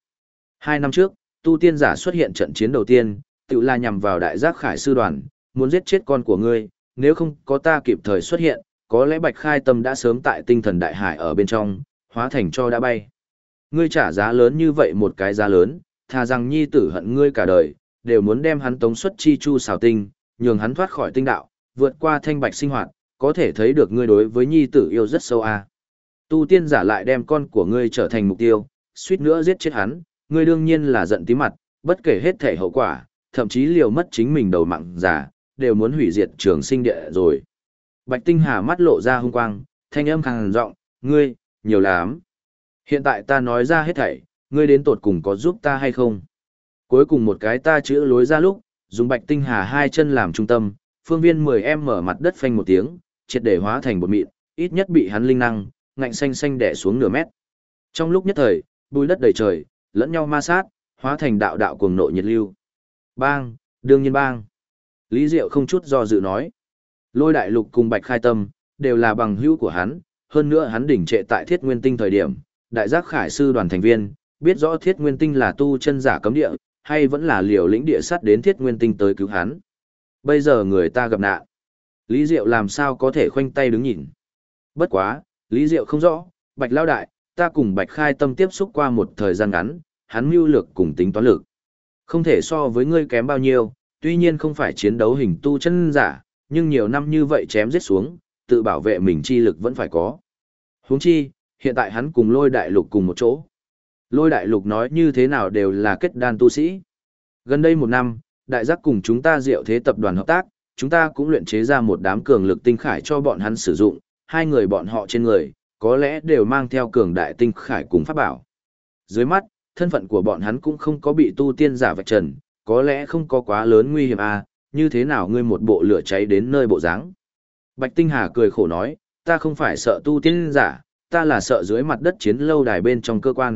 2 năm trước, tu tiên giả xuất hiện trận chiến đầu tiên, tự là nhằm vào đại giác khải sư đoàn, muốn giết chết con của ngươi, nếu không có ta kịp thời xuất hiện, có lẽ Bạch Khai Tâm đã sớm tại tinh thần đại hải ở bên trong, hóa thành cho đã bay. Ngươi trả giá lớn như vậy một cái giá lớn, thà rằng nhi tử hận ngươi cả đời, đều muốn đem hắn tống xuất chi chu xào tinh, nhường hắn thoát khỏi tinh đạo, vượt qua thanh bạch sinh hoạt, có thể thấy được ngươi đối với nhi tử yêu rất sâu à. Tu tiên giả lại đem con của ngươi trở thành mục tiêu, suýt nữa giết chết hắn, ngươi đương nhiên là giận tí mặt, bất kể hết thể hậu quả, thậm chí liều mất chính mình đầu mạng giả, đều muốn hủy diệt Trường Sinh Địa rồi. Bạch Tinh Hà mắt lộ ra hung quang, thanh âm khàn giọng, ngươi, nhiều lắm. Hiện tại ta nói ra hết thảy, ngươi đến tột cùng có giúp ta hay không? Cuối cùng một cái ta chữa lối ra lúc, dùng Bạch Tinh Hà hai chân làm trung tâm, phương viên 10 mở mặt đất phanh một tiếng, triệt để hóa thành bột mịn, ít nhất bị hắn linh năng, ngạnh xanh xanh đè xuống nửa mét. Trong lúc nhất thời, bùi đất đầy trời, lẫn nhau ma sát, hóa thành đạo đạo cuồng nộ nhiệt lưu. Bang, đương nhiên bang. Lý Diệu không chút do dự nói. Lôi đại lục cùng Bạch Khai Tâm, đều là bằng hữu của hắn, hơn nữa hắn đỉnh trệ tại Thiết Nguyên Tinh thời điểm, đại giác khải sư đoàn thành viên, biết rõ Thiết Nguyên Tinh là tu chân giả cấm địa, hay vẫn là liều lĩnh địa sắt đến Thiết Nguyên Tinh tới cứu hắn. Bây giờ người ta gặp nạn. Lý Diệu làm sao có thể khoanh tay đứng nhìn. Bất quá, Lý Diệu không rõ, Bạch Lao Đại, ta cùng Bạch Khai Tâm tiếp xúc qua một thời gian ngắn, hắn mưu lược cùng tính toán lực. Không thể so với ngươi kém bao nhiêu, tuy nhiên không phải chiến đấu hình tu chân giả, nhưng nhiều năm như vậy chém giết xuống, tự bảo vệ mình chi lực vẫn phải có. Huống chi, hiện tại hắn cùng Lôi Đại Lục cùng một chỗ. Lôi Đại Lục nói như thế nào đều là kết đan tu sĩ. Gần đây 1 năm, đại giác cùng chúng ta Diệu Thế tập đoàn hợp tác, chúng ta cũng luyện chế ra một đám cường lực tinh khải cho bọn hắn sử dụng, hai người bọn họ trên người, có lẽ đều mang theo cường đại tinh khải cùng pháp bảo. Dưới mắt, thân phận của bọn hắn cũng không có bị tu tiên giả vạch trần, có lẽ không có quá lớn nguy hiểm à, như thế nào ngươi một bộ lửa cháy đến nơi bộ dáng. Bạch Tinh Hà cười khổ nói, ta không phải sợ tu tiên giả, ta là sợ dưới mặt đất chiến lâu đài bên trong cơ quan,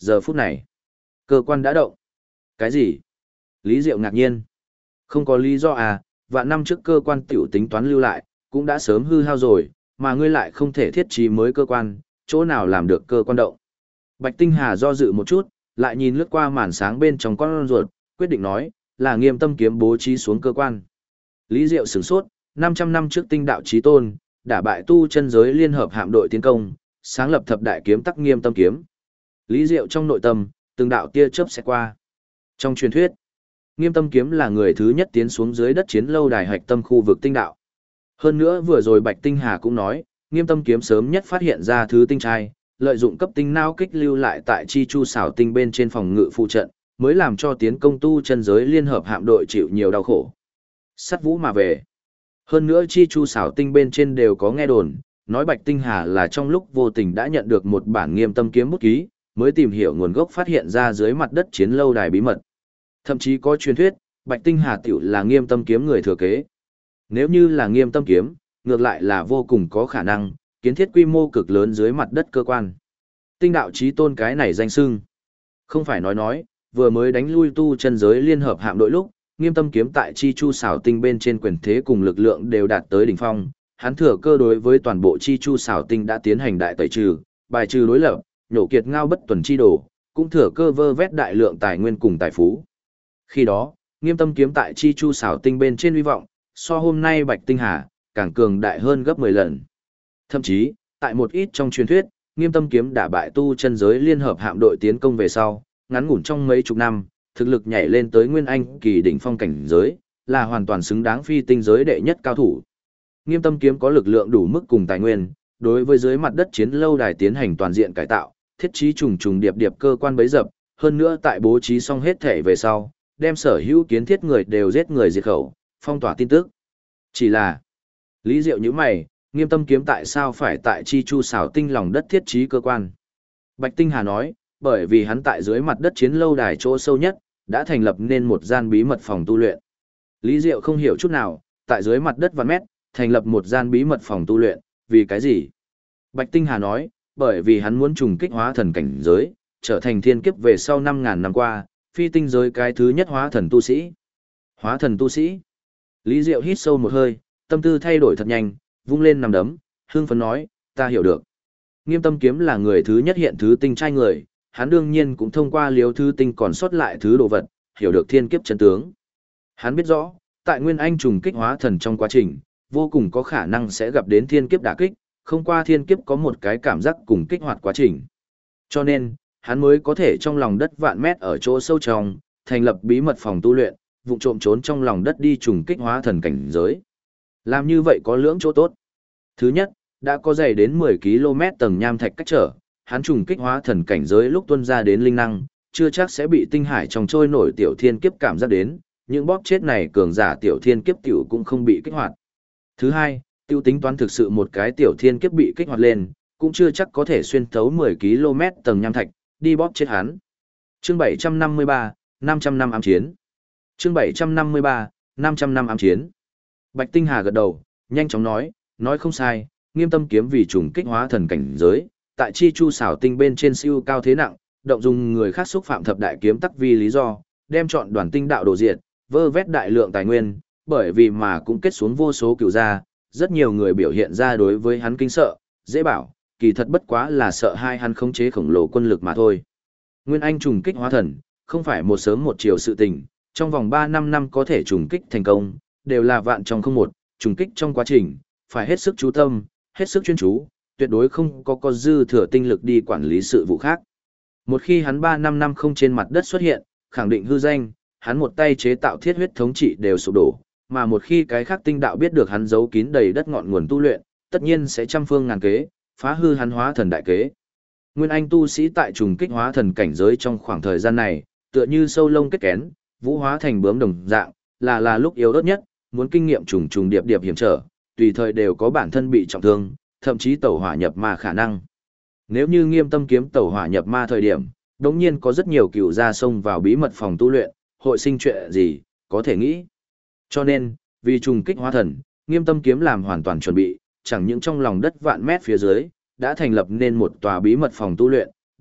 Giờ phút này, cơ quan đã động. Cái gì? Lý Diệu ngạc nhiên. Không có lý do à, vạn năm trước cơ quan tiểu tính toán lưu lại, cũng đã sớm hư hao rồi, mà ngươi lại không thể thiết trí mới cơ quan, chỗ nào làm được cơ quan động. Bạch Tinh Hà do dự một chút, lại nhìn lướt qua màn sáng bên trong con ruột, quyết định nói, là Nghiêm Tâm kiếm bố trí xuống cơ quan. Lý Diệu sửng sốt, 500 năm trước tinh đạo chí tôn, đả bại tu chân giới liên hợp hạm đội tiến công, sáng lập thập đại kiếm tắc Nghiêm Tâm kiếm. Lý Diệu trong nội tâm, từng đạo tia chớp sẽ qua. Trong truyền thuyết, Nghiêm Tâm kiếm là người thứ nhất tiến xuống dưới đất chiến lâu đài hạch tâm khu vực tinh đạo. Hơn nữa vừa rồi Bạch Tinh Hà cũng nói, Nghiêm Tâm kiếm sớm nhất phát hiện ra thứ tinh trai, lợi dụng cấp tinh não kích lưu lại tại chi chu xảo tinh bên trên phòng ngự phụ trận, mới làm cho tiến công tu chân giới liên hợp hạm đội chịu nhiều đau khổ. Sắt vũ mà về. Hơn nữa chi chu xảo tinh bên trên đều có nghe đồn, nói Bạch Tinh Hà là trong lúc vô tình đã nhận được một bản Nghiêm Tâm kiếm bút ký, mới tìm hiểu nguồn gốc phát hiện ra dưới mặt đất chiến lâu đài bí mật. Thậm chí có truyền thuyết, Bạch Tinh Hà tiểu là Nghiêm Tâm kiếm người thừa kế. Nếu như là Nghiêm Tâm kiếm, ngược lại là vô cùng có khả năng kiến thiết quy mô cực lớn dưới mặt đất cơ quan. Tinh đạo chí tôn cái này danh xưng. Không phải nói, vừa mới đánh lui tu chân giới liên hợp hạm đội lúc, Nghiêm Tâm kiếm tại chi chu xảo tinh bên trên quyền thế cùng lực lượng đều đạt tới đỉnh phong, hắn thừa cơ đối với toàn bộ chi chu xảo tinh đã tiến hành đại tẩy trừ, bài trừ đối lập, nhổ kiệt ngao bất tuần chi đồ, cũng thừa cơ vơ vét đại lượng tài nguyên cùng tài phú. Khi đó, Nghiêm Tâm kiếm tại chi chu xảo tinh bên trên hy vọng, so hôm nay Bạch Tinh Hà, càng cường đại hơn gấp 10 lần. Thậm chí, tại một ít trong truyền thuyết, Nghiêm Tâm kiếm đả bại tu chân giới liên hợp hạm đội tiến công về sau, ngắn ngủn trong mấy chục năm, thực lực nhảy lên tới nguyên anh kỳ đỉnh phong cảnh giới, là hoàn toàn xứng đáng phi tinh giới đệ nhất cao thủ. Nghiêm Tâm kiếm có lực lượng đủ mức cùng tài nguyên, đối với dưới mặt đất chiến lâu đài tiến hành toàn diện cải tạo, thiết trí trùng trùng điệp điệp cơ quan bấy dập, hơn nữa tại bố trí xong hết thể về sau, đem sở hữu kiến thiết người đều giết người diệt khẩu, phong tỏa tin tức. Chỉ là, Lý Diệu như mày, Nghiêm Tâm kiếm tại sao phải tại chi chu xảo tinh lòng đất thiết trí cơ quan? Bạch Tinh Hà nói, bởi vì hắn tại dưới mặt đất chiến lâu đài chỗ sâu nhất, đã thành lập nên một gian bí mật phòng tu luyện. Lý Diệu không hiểu chút nào, tại dưới mặt đất vạn mét, thành lập một gian bí mật phòng tu luyện, vì cái gì? Bạch Tinh Hà nói, bởi vì hắn muốn trùng kích hóa thần cảnh giới, trở thành thiên kiếp về sau 5.000 năm qua, phi tinh giới cái thứ nhất hóa thần tu sĩ. Hóa thần tu sĩ? Lý Diệu hít sâu một hơi, tâm tư thay đổi thật nhanh, vung lên nằm đấm, hương phấn nói, ta hiểu được. Nghiêm Tâm kiếm là người thứ nhất hiện thứ tinh trai người, hắn đương nhiên cũng thông qua liếu thứ tinh còn sót lại thứ đồ vật, hiểu được thiên kiếp chân tướng. Hắn biết rõ, tại Nguyên Anh trùng kích hóa thần trong quá trình, vô cùng có khả năng sẽ gặp đến thiên kiếp đả kích, không qua thiên kiếp có một cái cảm giác cùng kích hoạt quá trình. Cho nên, hắn mới có thể trong lòng đất vạn mét ở chỗ sâu trong, thành lập bí mật phòng tu luyện, vụ trộm trốn trong lòng đất đi trùng kích hóa thần cảnh giới. Làm như vậy có lưỡng chỗ tốt. Thứ nhất, đã có dày đến 10 km tầng nham thạch cách trở, hắn trùng kích hóa thần cảnh giới lúc tuân ra đến linh năng, chưa chắc sẽ bị tinh hải trong trôi nổi tiểu thiên kiếp cảm giác đến, những bóp chết này cường giả tiểu thiên kiếp tiểu cũng không bị kích hoạt. Thứ hai, tiêu tính toán thực sự một cái tiểu thiên kiếp bị kích hoạt lên, cũng chưa chắc có thể xuyên thấu 10 km tầng nham thạch, đi bóp chết hắn. Chương 753, 500 năm ám chiến. Chương 753, 500 năm ám chiến. Bạch Tinh Hà gật đầu, nhanh chóng nói không sai, Nghiêm Tâm kiếm vì trùng kích hóa thần cảnh giới, tại chi chu xảo tinh bên trên siêu cao thế nặng, động dùng người khác xúc phạm thập đại kiếm tắc vì lý do, đem chọn đoàn tinh đạo đồ diệt, vơ vét đại lượng tài nguyên, bởi vì mà cũng kết xuống vô số cửu gia, rất nhiều người biểu hiện ra đối với hắn kinh sợ, dễ bảo, kỳ thật bất quá là sợ hai hắn khống chế khổng lồ quân lực mà thôi. Nguyên Anh trùng kích hóa thần, không phải một sớm một chiều sự tình, trong vòng 3-5 năm có thể trùng kích thành công, đều là vạn trong không một, trùng kích trong quá trình, phải hết sức chú tâm, hết sức chuyên chú, tuyệt đối không có dư thừa tinh lực đi quản lý sự vụ khác. Một khi hắn 3-5 năm không trên mặt đất xuất hiện, khẳng định hư danh, hắn một tay chế tạo thiết huyết thống trị đều sụp đổ, mà một khi cái khác tinh đạo biết được hắn giấu kín đầy đất ngọn nguồn tu luyện, tất nhiên sẽ trăm phương ngàn kế, phá hư hắn hóa thần đại kế. Nguyên Anh tu sĩ tại trùng kích hóa thần cảnh giới trong khoảng thời gian này, tựa như sâu lông kết kén, vũ hóa thành bướm đồng dạng, là lúc yếu ớt nhất, muốn kinh nghiệm trùng trùng điệp điệp hiểm trở, tùy thời đều có bản thân bị trọng thương, thậm chí tẩu hỏa nhập ma khả năng. Nếu như Nghiêm Tâm kiếm tẩu hỏa nhập ma thời điểm, đống nhiên có rất nhiều cựu gia xông vào bí mật phòng tu luyện, hội sinh chuyện gì, có thể nghĩ. Cho nên, vì trùng kích hóa thần, Nghiêm Tâm kiếm làm hoàn toàn chuẩn bị, chẳng những trong lòng đất vạn mét phía dưới, đã thành lập nên một tòa bí mật phòng tu luyện,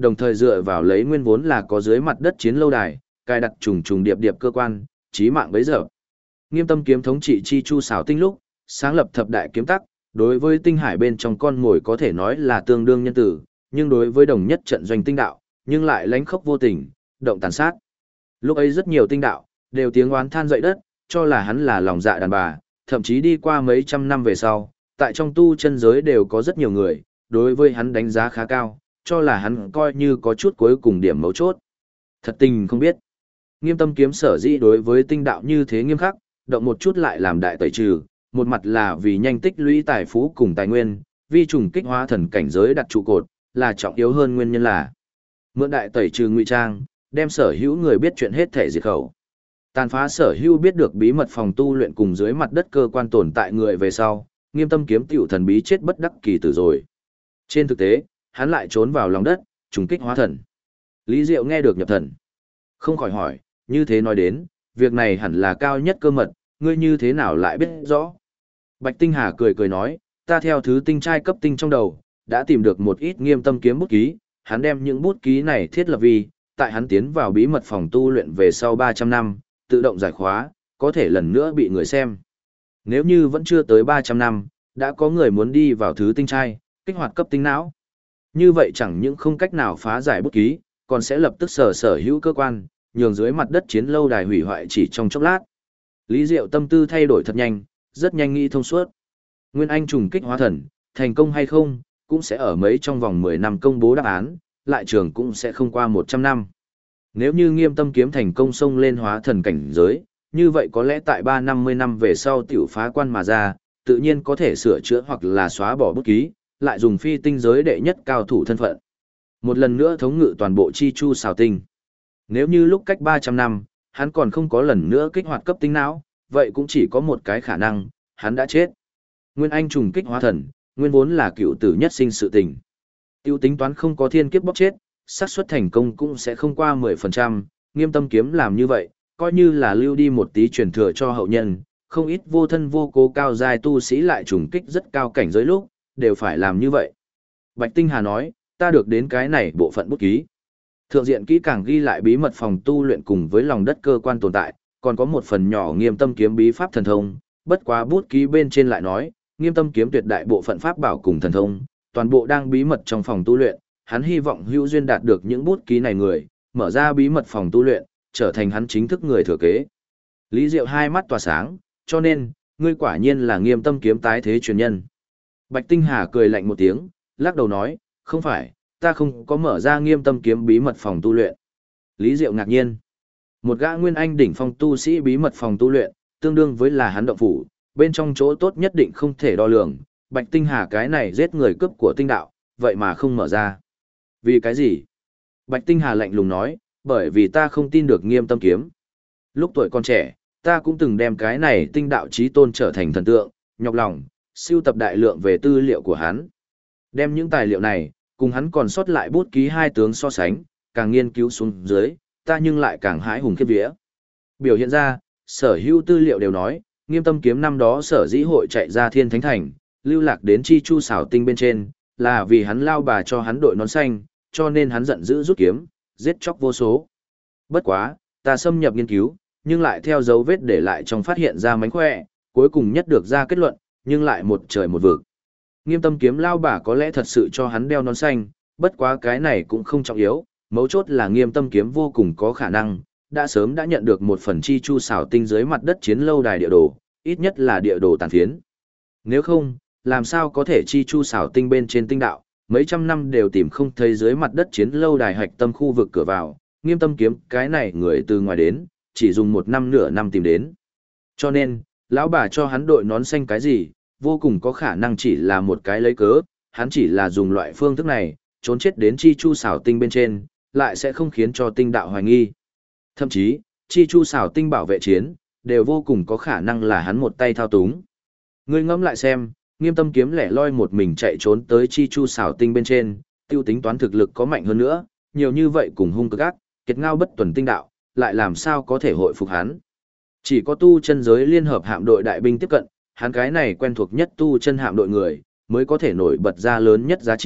đồng thời dựa vào lấy nguyên vốn là có dưới mặt đất chiến lâu đài, cài đặt trùng trùng điệp điệp cơ quan, chí mạng bấy giờ. Nghiêm Tâm kiếm thống trị chi chu xảo tinh lúc, sáng lập thập đại kiếm tắc, đối với tinh hải bên trong con mồi có thể nói là tương đương nhân tử, nhưng đối với đồng nhất trận doanh tinh đạo, nhưng lại lánh khốc vô tình, động tàn sát. Lúc ấy rất nhiều tinh đạo, đều tiếng oán than dậy đất, cho là hắn là lòng dạ đàn bà, thậm chí đi qua mấy trăm năm về sau, tại trong tu chân giới đều có rất nhiều người, đối với hắn đánh giá khá cao, cho là hắn coi như có chút cuối cùng điểm mấu chốt. Thật tình không biết. Nghiêm Tâm kiếm sở dĩ đối với tinh đạo như thế nghiêm khắc, động một chút lại làm đại tẩy trừ, một mặt là vì nhanh tích lũy tài phú cùng tài nguyên, vi trùng kích hóa thần cảnh giới đặt trụ cột, là trọng yếu hơn nguyên nhân là mượn đại tẩy trừ ngụy trang, đem sở hữu người biết chuyện hết thể diệt khẩu. Tàn phá sở hữu biết được bí mật phòng tu luyện cùng dưới mặt đất cơ quan tồn tại người về sau, Nghiêm Tâm kiếm tiểu thần bí chết bất đắc kỳ tử rồi. Trên thực tế, hắn lại trốn vào lòng đất, trùng kích hóa thần. Lý Diệu nghe được nhập thần, không khỏi hỏi, như thế nói đến, việc này hẳn là cao nhất cơ mật, ngươi như thế nào lại biết rõ? Bạch Tinh Hà cười cười nói, ta theo thứ tinh trai cấp tinh trong đầu, đã tìm được một ít Nghiêm Tâm kiếm bút ký, hắn đem những bút ký này thiết lập vì, tại hắn tiến vào bí mật phòng tu luyện về sau 300 năm, tự động giải khóa, có thể lần nữa bị người xem. Nếu như vẫn chưa tới 300 năm, đã có người muốn đi vào thứ tinh trai, kích hoạt cấp tinh não. Như vậy chẳng những không cách nào phá giải bút ký, còn sẽ lập tức sở hữu cơ quan, nhường dưới mặt đất chiến lâu đài hủy hoại chỉ trong chốc lát. Lý Diệu tâm tư thay đổi thật nhanh, rất nhanh nghĩ thông suốt. Nguyên Anh trùng kích hóa thần, thành công hay không, cũng sẽ ở mấy trong vòng 10 năm công bố đáp án, lại trường cũng sẽ không qua 100 năm. Nếu như Nghiêm Tâm kiếm thành công xông lên hóa thần cảnh giới, như vậy có lẽ tại 350 năm về sau tiểu phá quan mà ra, tự nhiên có thể sửa chữa hoặc là xóa bỏ bút ký, lại dùng phi tinh giới đệ nhất cao thủ thân phận. Một lần nữa thống ngự toàn bộ chi chu xào tinh. Nếu như lúc cách 300 năm, hắn còn không có lần nữa kích hoạt cấp tinh não, vậy cũng chỉ có một cái khả năng, hắn đã chết. Nguyên Anh trùng kích hóa thần, nguyên vốn là cựu tử nhất sinh sự tình. Tiêu tính toán không có thiên kiếp bóc chết, xác suất thành công cũng sẽ không qua 10%, Nghiêm Tâm kiếm làm như vậy, coi như là lưu đi một tí truyền thừa cho hậu nhân, không ít vô thân vô cố cao giai tu sĩ lại trùng kích rất cao cảnh giới lúc, đều phải làm như vậy. Bạch Tinh Hà nói, ta được đến cái này bộ phận bút ký. Thượng diện kỹ càng ghi lại bí mật phòng tu luyện cùng với lòng đất cơ quan tồn tại, còn có một phần nhỏ Nghiêm Tâm kiếm bí pháp thần thông, bất quá bút ký bên trên lại nói, Nghiêm Tâm kiếm tuyệt đại bộ phận pháp bảo cùng thần thông, toàn bộ đang bí mật trong phòng tu luyện, hắn hy vọng hữu duyên đạt được những bút ký này người, mở ra bí mật phòng tu luyện, trở thành hắn chính thức người thừa kế. Lý Diệu hai mắt tỏa sáng, cho nên, ngươi quả nhiên là Nghiêm Tâm kiếm tái thế truyền nhân. Bạch Tinh Hà cười lạnh một tiếng, lắc đầu nói, không phải, ta không có mở ra Nghiêm Tâm kiếm bí mật phòng tu luyện. Lý Diệu ngạc nhiên. Một gã nguyên anh đỉnh phong tu sĩ bí mật phòng tu luyện, tương đương với là hắn động phủ, bên trong chỗ tốt nhất định không thể đo lường, Bạch Tinh Hà cái này giết người cướp của tinh đạo, vậy mà không mở ra. Vì cái gì? Bạch Tinh Hà lạnh lùng nói, bởi vì ta không tin được Nghiêm Tâm kiếm. Lúc tuổi còn trẻ, ta cũng từng đem cái này tinh đạo chí tôn trở thành thần tượng, nhọc lòng, sưu tập đại lượng về tư liệu của hắn. Đem những tài liệu này, cùng hắn còn sót lại bút ký hai tướng so sánh, càng nghiên cứu xuống dưới, ta nhưng lại càng hãi hùng khiếp vía. Biểu hiện ra, sở hữu tư liệu đều nói, Nghiêm Tâm kiếm năm đó sở dĩ hội chạy ra Thiên Thánh Thành, lưu lạc đến chi chu xảo tinh bên trên, là vì hắn lao bà cho hắn đội nón xanh, cho nên hắn giận dữ rút kiếm, giết chóc vô số. Bất quá, ta xâm nhập nghiên cứu, nhưng lại theo dấu vết để lại trong phát hiện ra mánh khỏe, cuối cùng nhất được ra kết luận, nhưng lại một trời một vực. Nghiêm Tâm kiếm lao bà có lẽ thật sự cho hắn đeo nón xanh, bất quá cái này cũng không trọng yếu, mấu chốt là Nghiêm Tâm kiếm vô cùng có khả năng, đã sớm đã nhận được một phần chi chu xảo tinh dưới mặt đất chiến lâu đài địa đồ, ít nhất là địa đồ tàn phiến. Nếu không, làm sao có thể chi chu xảo tinh bên trên tinh đạo, mấy trăm năm đều tìm không thấy dưới mặt đất chiến lâu đài hạch tâm khu vực cửa vào, Nghiêm Tâm kiếm cái này người từ ngoài đến, chỉ dùng một năm nửa năm tìm đến. Cho nên, lão bà cho hắn đội nón xanh cái gì, vô cùng có khả năng chỉ là một cái lấy cớ, hắn chỉ là dùng loại phương thức này, trốn chết đến chi chu xảo tinh bên trên, lại sẽ không khiến cho tinh đạo hoài nghi. Thậm chí, chi chu xảo tinh bảo vệ chiến, đều vô cùng có khả năng là hắn một tay thao túng. Ngươi ngẫm lại xem, Nghiêm Tâm kiếm lẻ loi một mình chạy trốn tới chi chu xảo tinh bên trên, tiêu tính toán thực lực có mạnh hơn nữa, nhiều như vậy cùng hung cực ác, kiệt ngao bất tuần tinh đạo, lại làm sao có thể hội phục hắn. Chỉ có tu chân giới liên hợp hạm đội đại binh tiếp cận, hắn cái này quen thuộc nhất tu chân hạm đội người, mới có thể nổi bật ra lớn nhất giá trị,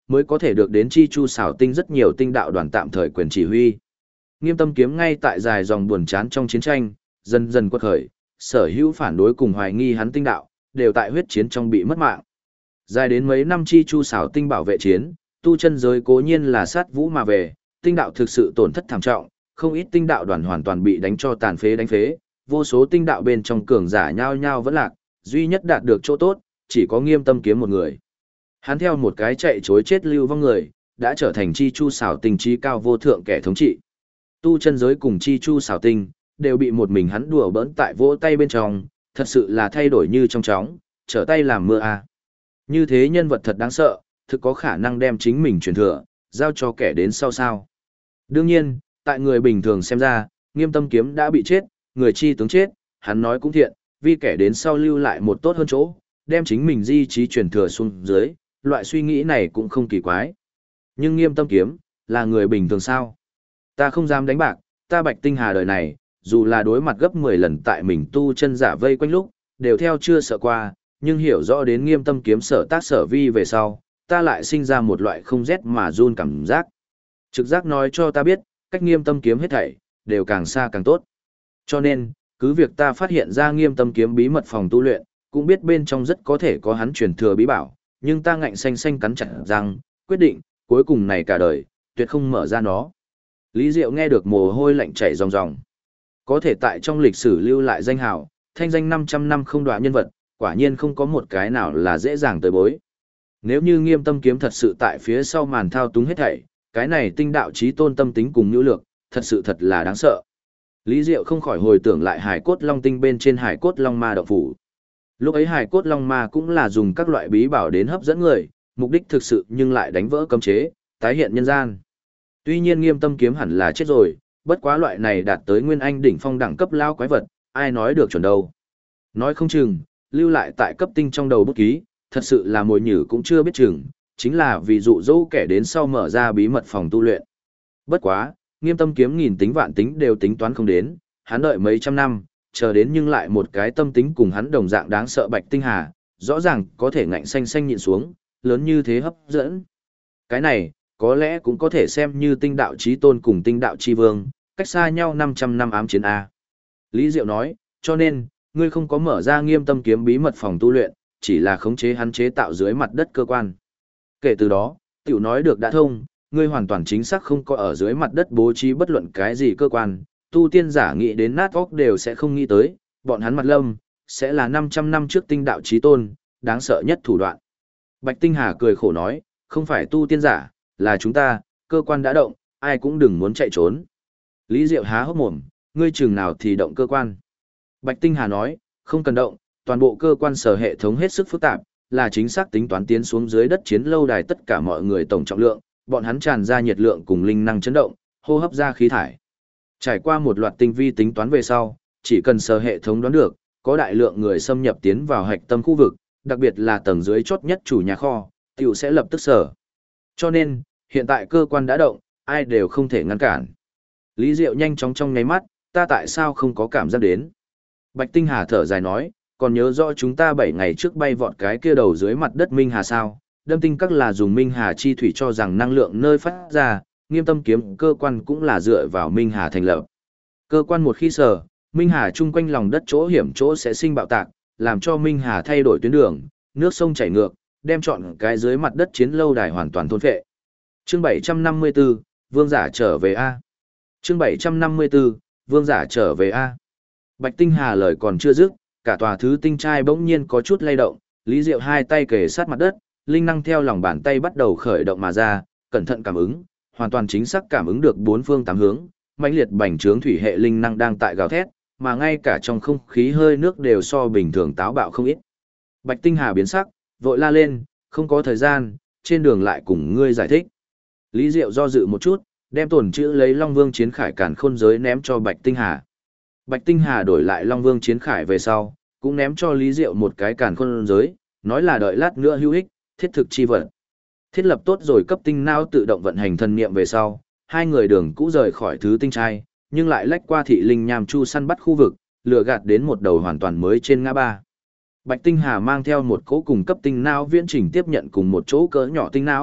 mới có thể được đến chi chu xảo tinh rất nhiều tinh đạo đoàn tạm thời quyền chỉ huy. Nghiêm Tâm Kiếm ngay tại dài dòng buồn chán trong chiến tranh, dần dần quật khởi, sở hữu phản đối cùng hoài nghi hắn tinh đạo, đều tại huyết chiến trong bị mất mạng. Dài đến mấy năm chi chu xảo tinh bảo vệ chiến, tu chân giới cố nhiên là sát vũ mà về, tinh đạo thực sự tổn thất thảm trọng, không ít tinh đạo đoàn hoàn toàn bị đánh cho tàn phế đánh phế, vô số tinh đạo bên trong cường giả nhao nhao vẫn lạc, duy nhất đạt được chỗ tốt, chỉ có Nghiêm Tâm Kiếm một người. Hắn theo một cái chạy chối chết lưu vong người, đã trở thành chi chu xảo tinh trí cao vô thượng kẻ thống trị. Tu chân giới cùng chi chu xảo tinh, đều bị một mình hắn đùa bỡn tại vỗ tay bên trong, thật sự là thay đổi như trong chóng, trở tay làm mưa à. Như thế nhân vật thật đáng sợ, thực có khả năng đem chính mình truyền thừa, giao cho kẻ đến sau sao. Đương nhiên, tại người bình thường xem ra, Nghiêm Tâm Kiếm đã bị chết, người chi tướng chết, hắn nói cũng thiện, vì kẻ đến sau lưu lại một tốt hơn chỗ, đem chính mình di trí truyền thừa xuống dưới, loại suy nghĩ này cũng không kỳ quái. Nhưng Nghiêm Tâm Kiếm, là người bình thường sao? Ta không dám đánh bạc, ta Bạch Tinh Hà đời này, dù là đối mặt gấp 10 lần tại mình tu chân giả vây quanh lúc, đều theo chưa sợ qua, nhưng hiểu rõ đến Nghiêm Tâm Kiếm sở tác sở vi về sau, ta lại sinh ra một loại không rét mà run cảm giác. Trực giác nói cho ta biết, cách Nghiêm Tâm Kiếm hết thảy, đều càng xa càng tốt. Cho nên, cứ việc ta phát hiện ra Nghiêm Tâm Kiếm bí mật phòng tu luyện, cũng biết bên trong rất có thể có hắn truyền thừa bí bảo, nhưng ta ngạnh xanh xanh cắn chặt răng, quyết định, cuối cùng này cả đời, tuyệt không mở ra nó. Lý Diệu nghe được mồ hôi lạnh chảy ròng ròng. Có thể tại trong lịch sử lưu lại danh hào, thanh danh 500 năm không đọa nhân vật, quả nhiên không có một cái nào là dễ dàng tới bối. Nếu như Nghiêm Tâm Kiếm thật sự tại phía sau màn thao túng hết thảy, cái này tinh đạo chí tôn tâm tính cùng nhu lược, thật sự thật là đáng sợ. Lý Diệu không khỏi hồi tưởng lại hải cốt long tinh bên trên hải cốt long ma động phủ. Lúc ấy hải cốt long ma cũng là dùng các loại bí bảo đến hấp dẫn người, mục đích thực sự nhưng lại đánh vỡ cấm chế, tái hiện nhân gian. Tuy nhiên Nghiêm Tâm Kiếm hẳn là chết rồi, bất quá loại này đạt tới nguyên anh đỉnh phong đẳng cấp lao quái vật, ai nói được chuẩn đâu. Nói không chừng, lưu lại tại cấp tinh trong đầu bút ký, thật sự là mồi nhử cũng chưa biết chừng, chính là vì dụ dỗ kẻ đến sau mở ra bí mật phòng tu luyện. Bất quá, Nghiêm Tâm Kiếm nghìn tính vạn tính đều tính toán không đến, hắn đợi mấy trăm năm, chờ đến nhưng lại một cái tâm tính cùng hắn đồng dạng đáng sợ Bạch Tinh Hà, rõ ràng có thể ngạnh xanh xanh nhịn xuống, lớn như thế hấp dẫn. Cái này, có lẽ cũng có thể xem như tinh đạo chí tôn cùng tinh đạo chi vương, cách xa nhau 500 năm ám chiến A. Lý Diệu nói, cho nên, ngươi không có mở ra Nghiêm Tâm Kiếm bí mật phòng tu luyện, chỉ là khống chế hắn chế tạo dưới mặt đất cơ quan. Kể từ đó, tiểu nói được đã thông, ngươi hoàn toàn chính xác không có ở dưới mặt đất bố trí bất luận cái gì cơ quan, tu tiên giả nghĩ đến nát óc đều sẽ không nghĩ tới, bọn hắn mặt lâm, sẽ là 500 năm trước tinh đạo chí tôn, đáng sợ nhất thủ đoạn. Bạch Tinh Hà cười khổ nói, không phải tu tiên giả, là chúng ta, cơ quan đã động, ai cũng đừng muốn chạy trốn. Lý Diệu há hốc mồm, ngươi chừng nào thì động cơ quan. Bạch Tinh Hà nói, không cần động, toàn bộ cơ quan sở hệ thống hết sức phức tạp, là chính xác tính toán tiến xuống dưới đất chiến lâu đài tất cả mọi người tổng trọng lượng, bọn hắn tràn ra nhiệt lượng cùng linh năng chấn động, hô hấp ra khí thải. Trải qua một loạt tinh vi tính toán về sau, chỉ cần sở hệ thống đoán được, có đại lượng người xâm nhập tiến vào hạch tâm khu vực, đặc biệt là tầng dưới chốt nhất chủ nhà kho, tiểu sẽ lập tức sở. Cho nên, hiện tại cơ quan đã động, ai đều không thể ngăn cản. Lý Diệu nhanh chóng trong nháy mắt, ta tại sao không có cảm giác đến. Bạch Tinh Hà thở dài nói, còn nhớ rõ chúng ta 7 ngày trước bay vọt cái kia đầu dưới mặt đất Minh Hà sao, đâm tinh các là dùng Minh Hà chi thủy cho rằng năng lượng nơi phát ra, Nghiêm Tâm Kiếm cơ quan cũng là dựa vào Minh Hà thành lập. Cơ quan một khi sở, Minh Hà chung quanh lòng đất chỗ hiểm chỗ sẽ sinh bạo tạc, làm cho Minh Hà thay đổi tuyến đường, nước sông chảy ngược, đem trọn cái dưới mặt đất chiến lâu đài hoàn toàn thôn phệ. Chương 754, Vương giả trở về A. Chương 754, Vương giả trở về A. Bạch Tinh Hà lời còn chưa dứt, cả tòa thứ tinh trai bỗng nhiên có chút lay động, Lý Diệu hai tay kề sát mặt đất, linh năng theo lòng bàn tay bắt đầu khởi động mà ra, cẩn thận cảm ứng, hoàn toàn chính xác cảm ứng được bốn phương tám hướng, mãnh liệt bành trướng thủy hệ linh năng đang tại gào thét, mà ngay cả trong không khí hơi nước đều so bình thường táo bạo không ít. Bạch Tinh Hà biến sắc, vội la lên, không có thời gian, trên đường lại cùng ngươi giải thích. Lý Diệu do dự một chút, đem tổn chữ lấy Long Vương Chiến Khải càn khôn giới ném cho Bạch Tinh Hà. Bạch Tinh Hà đổi lại Long Vương Chiến Khải về sau, cũng ném cho Lý Diệu một cái càn khôn giới, nói là đợi lát nữa hữu ích, thiết thực chi vật. Thiết lập tốt rồi cấp tinh não tự động vận hành thần niệm về sau, hai người đường cũ rời khỏi thứ tinh trai, nhưng lại lách qua thị linh nham chu săn bắt khu vực, lừa gạt đến một đầu hoàn toàn mới trên ngã ba. Bạch Tinh Hà mang theo một cỗ cùng cấp tinh não viễn trình tiếp nhận cùng một chỗ cỡ nhỏ tinh não,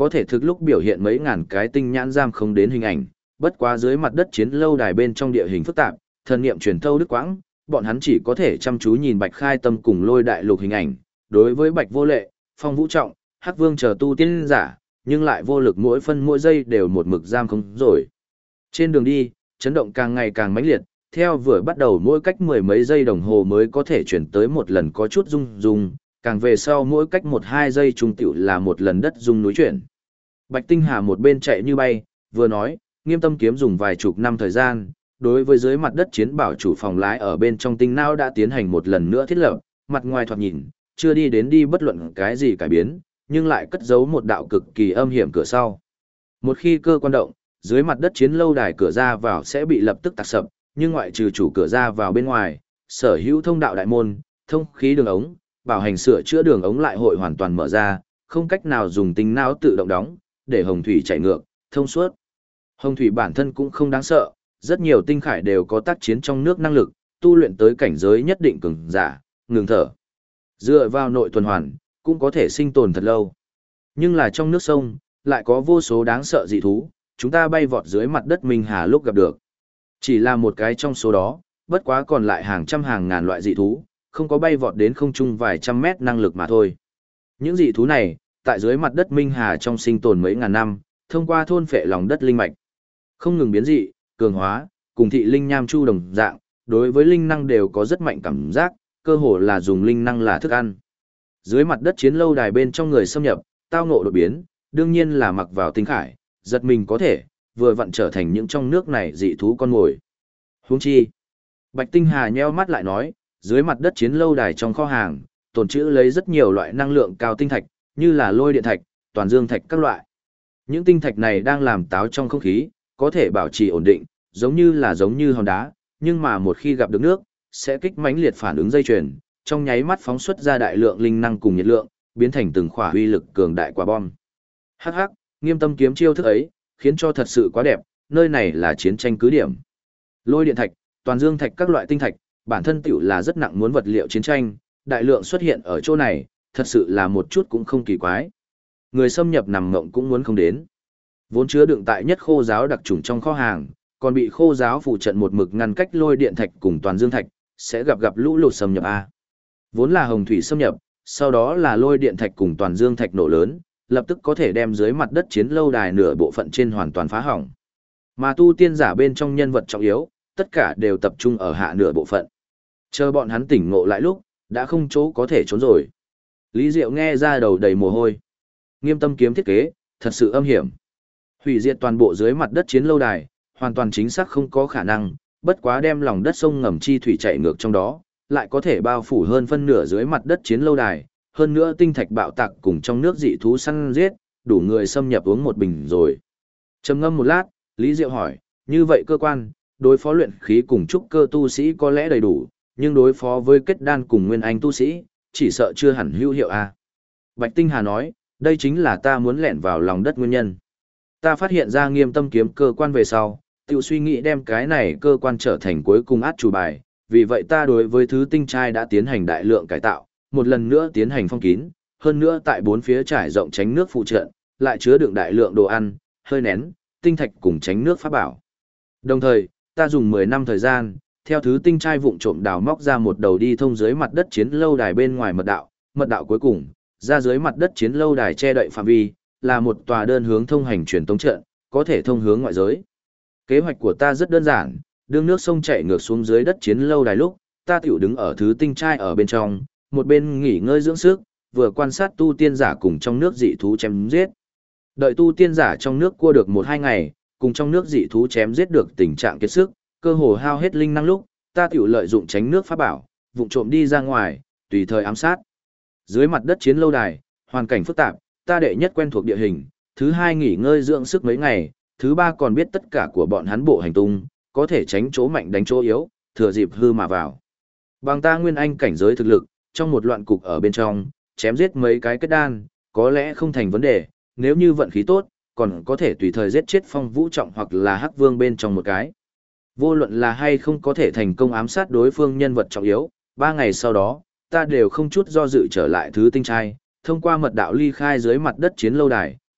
có thể thực lúc biểu hiện mấy ngàn cái tinh nhãn giam không đến hình ảnh, bất quá dưới mặt đất chiến lâu đài bên trong địa hình phức tạp, thần niệm truyền thâu đứt quãng, bọn hắn chỉ có thể chăm chú nhìn Bạch Khai Tâm cùng Lôi Đại Lục hình ảnh, đối với Bạch Vô Lệ, Phong Vũ Trọng, Hắc Vương chờ tu tiên giả, nhưng lại vô lực mỗi phân mỗi giây đều một mực giam không rồi. Trên đường đi, chấn động càng ngày càng mãnh liệt, theo vừa bắt đầu mỗi cách mười mấy giây đồng hồ mới có thể chuyển tới một lần có chút rung rung, càng về sau mỗi cách 1-2 giây trung tiểu là một lần đất rung núi chuyển. Bạch Tinh Hà một bên chạy như bay, vừa nói, Nghiêm Tâm Kiếm dùng vài chục năm thời gian, đối với dưới mặt đất chiến bảo chủ phòng lái ở bên trong tinh não đã tiến hành một lần nữa thiết lập, mặt ngoài thoạt nhìn, chưa đi đến đi bất luận cái gì cải biến, nhưng lại cất giấu một đạo cực kỳ âm hiểm cửa sau. Một khi cơ quan động, dưới mặt đất chiến lâu đài cửa ra vào sẽ bị lập tức tạc sập, nhưng ngoại trừ chủ cửa ra vào bên ngoài, sở hữu thông đạo đại môn, thông khí đường ống, bảo hành sửa chữa đường ống lại hội hoàn toàn mở ra, không cách nào dùng tinh não tự động đóng, để hồng thủy chảy ngược, thông suốt. Hồng thủy bản thân cũng không đáng sợ, rất nhiều tinh khải đều có tác chiến trong nước năng lực, tu luyện tới cảnh giới nhất định cường giả, ngừng thở. Dựa vào nội tuần hoàn, cũng có thể sinh tồn thật lâu. Nhưng là trong nước sông, lại có vô số đáng sợ dị thú, chúng ta bay vọt dưới mặt đất Minh Hà lúc gặp được. Chỉ là một cái trong số đó, bất quá còn lại hàng trăm hàng ngàn loại dị thú, không có bay vọt đến không trung vài trăm mét năng lực mà thôi. Những dị thú này, tại dưới mặt đất Minh Hà trong sinh tồn mấy ngàn năm, thông qua thôn phệ lòng đất linh mạch, không ngừng biến dị, cường hóa, cùng thị linh nham chu đồng dạng, đối với linh năng đều có rất mạnh cảm giác, cơ hồ là dùng linh năng là thức ăn. Dưới mặt đất chiến lâu đài bên trong người xâm nhập, tao ngộ đột biến, đương nhiên là mặc vào tinh khải, giật mình có thể, vừa vặn trở thành những trong nước này dị thú con mồi. Huống chi, Bạch Tinh Hà nheo mắt lại nói, dưới mặt đất chiến lâu đài trong kho hàng, tồn trữ lấy rất nhiều loại năng lượng cao tinh thạch, như là lôi điện thạch, toàn dương thạch các loại. Những tinh thạch này đang làm táo trong không khí, có thể bảo trì ổn định, giống như hòn đá, nhưng mà một khi gặp được nước, sẽ kích mãnh liệt phản ứng dây chuyền, trong nháy mắt phóng xuất ra đại lượng linh năng cùng nhiệt lượng, biến thành từng khỏa uy lực cường đại quả bom. Hắc hắc, Nghiêm Tâm Kiếm chiêu thức ấy, khiến cho thật sự quá đẹp, nơi này là chiến tranh cứ điểm. Lôi điện thạch, toàn dương thạch các loại tinh thạch, bản thân tiểu là rất nặng muốn vật liệu chiến tranh, đại lượng xuất hiện ở chỗ này, thật sự là một chút cũng không kỳ quái. Người xâm nhập nằm ngộng cũng muốn không đến. Vốn chứa đựng tại nhất khô giáo đặc trùng trong kho hàng, còn bị khô giáo phụ trận một mực ngăn cách lôi điện thạch cùng toàn dương thạch, sẽ gặp lũ lụt xâm nhập a. Vốn là hồng thủy xâm nhập, sau đó là lôi điện thạch cùng toàn dương thạch nổ lớn, lập tức có thể đem dưới mặt đất chiến lâu đài nửa bộ phận trên hoàn toàn phá hỏng. Mà tu tiên giả bên trong nhân vật trọng yếu, tất cả đều tập trung ở hạ nửa bộ phận. Chờ bọn hắn tỉnh ngộ lại lúc, đã không chỗ có thể trốn rồi. Lý Diệu nghe ra đầu đầy mồ hôi. Nghiêm Tâm Kiếm thiết kế, thật sự âm hiểm. Hủy diệt toàn bộ dưới mặt đất chiến lâu đài, hoàn toàn chính xác không có khả năng, bất quá đem lòng đất sông ngầm chi thủy chạy ngược trong đó, lại có thể bao phủ hơn phân nửa dưới mặt đất chiến lâu đài, hơn nữa tinh thạch bạo tạc cùng trong nước dị thú săn giết, đủ người xâm nhập uống một bình rồi. Trầm ngâm một lát, Lý Diệu hỏi, như vậy cơ quan, đối phó luyện khí cùng trúc cơ tu sĩ có lẽ đầy đủ, nhưng đối phó với kết đan cùng nguyên anh tu sĩ, chỉ sợ chưa hẳn hữu hiệu a. Bạch Tinh Hà nói, đây chính là ta muốn lẻn vào lòng đất nguyên nhân. Ta phát hiện ra Nghiêm Tâm Kiếm cơ quan về sau, tự suy nghĩ đem cái này cơ quan trở thành cuối cùng át chủ bài, vì vậy ta đối với thứ tinh trai đã tiến hành đại lượng cải tạo, một lần nữa tiến hành phong kín, hơn nữa tại bốn phía trải rộng tránh nước phụ trợ, lại chứa đựng đại lượng đồ ăn, hơi nén, tinh thạch cùng tránh nước pháp bảo. Đồng thời, ta dùng 10 năm thời gian, theo thứ tinh trai vụng trộm đào móc ra một đầu đi thông dưới mặt đất chiến lâu đài bên ngoài mật đạo cuối cùng, ra dưới mặt đất chiến lâu đài che đậy phạm vi, là một tòa đơn hướng thông hành truyền tống trận, có thể thông hướng ngoại giới. Kế hoạch của ta rất đơn giản, đương nước sông chảy ngược xuống dưới đất chiến lâu đài lúc, ta tiểu đứng ở thứ tinh trai ở bên trong, một bên nghỉ ngơi dưỡng sức, vừa quan sát tu tiên giả cùng trong nước dị thú chém giết. Đợi tu tiên giả trong nước cua được 1-2 ngày, cùng trong nước dị thú chém giết được tình trạng kiệt sức, cơ hồ hao hết linh năng lúc, ta tiểu lợi dụng tránh nước pháp bảo, vụng trộm đi ra ngoài, tùy thời ám sát. Dưới mặt đất chiến lâu đài, hoàn cảnh phức tạp, ta đệ nhất quen thuộc địa hình, thứ hai nghỉ ngơi dưỡng sức mấy ngày, thứ ba còn biết tất cả của bọn hắn bộ hành tung, có thể tránh chỗ mạnh đánh chỗ yếu, thừa dịp hư mà vào. Bằng ta nguyên anh cảnh giới thực lực, trong một loạn cục ở bên trong, chém giết mấy cái kết đan, có lẽ không thành vấn đề, nếu như vận khí tốt, còn có thể tùy thời giết chết Phong Vũ Trọng hoặc là Hắc Vương bên trong một cái. Vô luận là hay không có thể thành công ám sát đối phương nhân vật trọng yếu, 3 ngày sau đó, ta đều không chút do dự trở lại thứ tinh trai, thông qua mật đạo ly khai dưới mặt đất chiến lâu đài,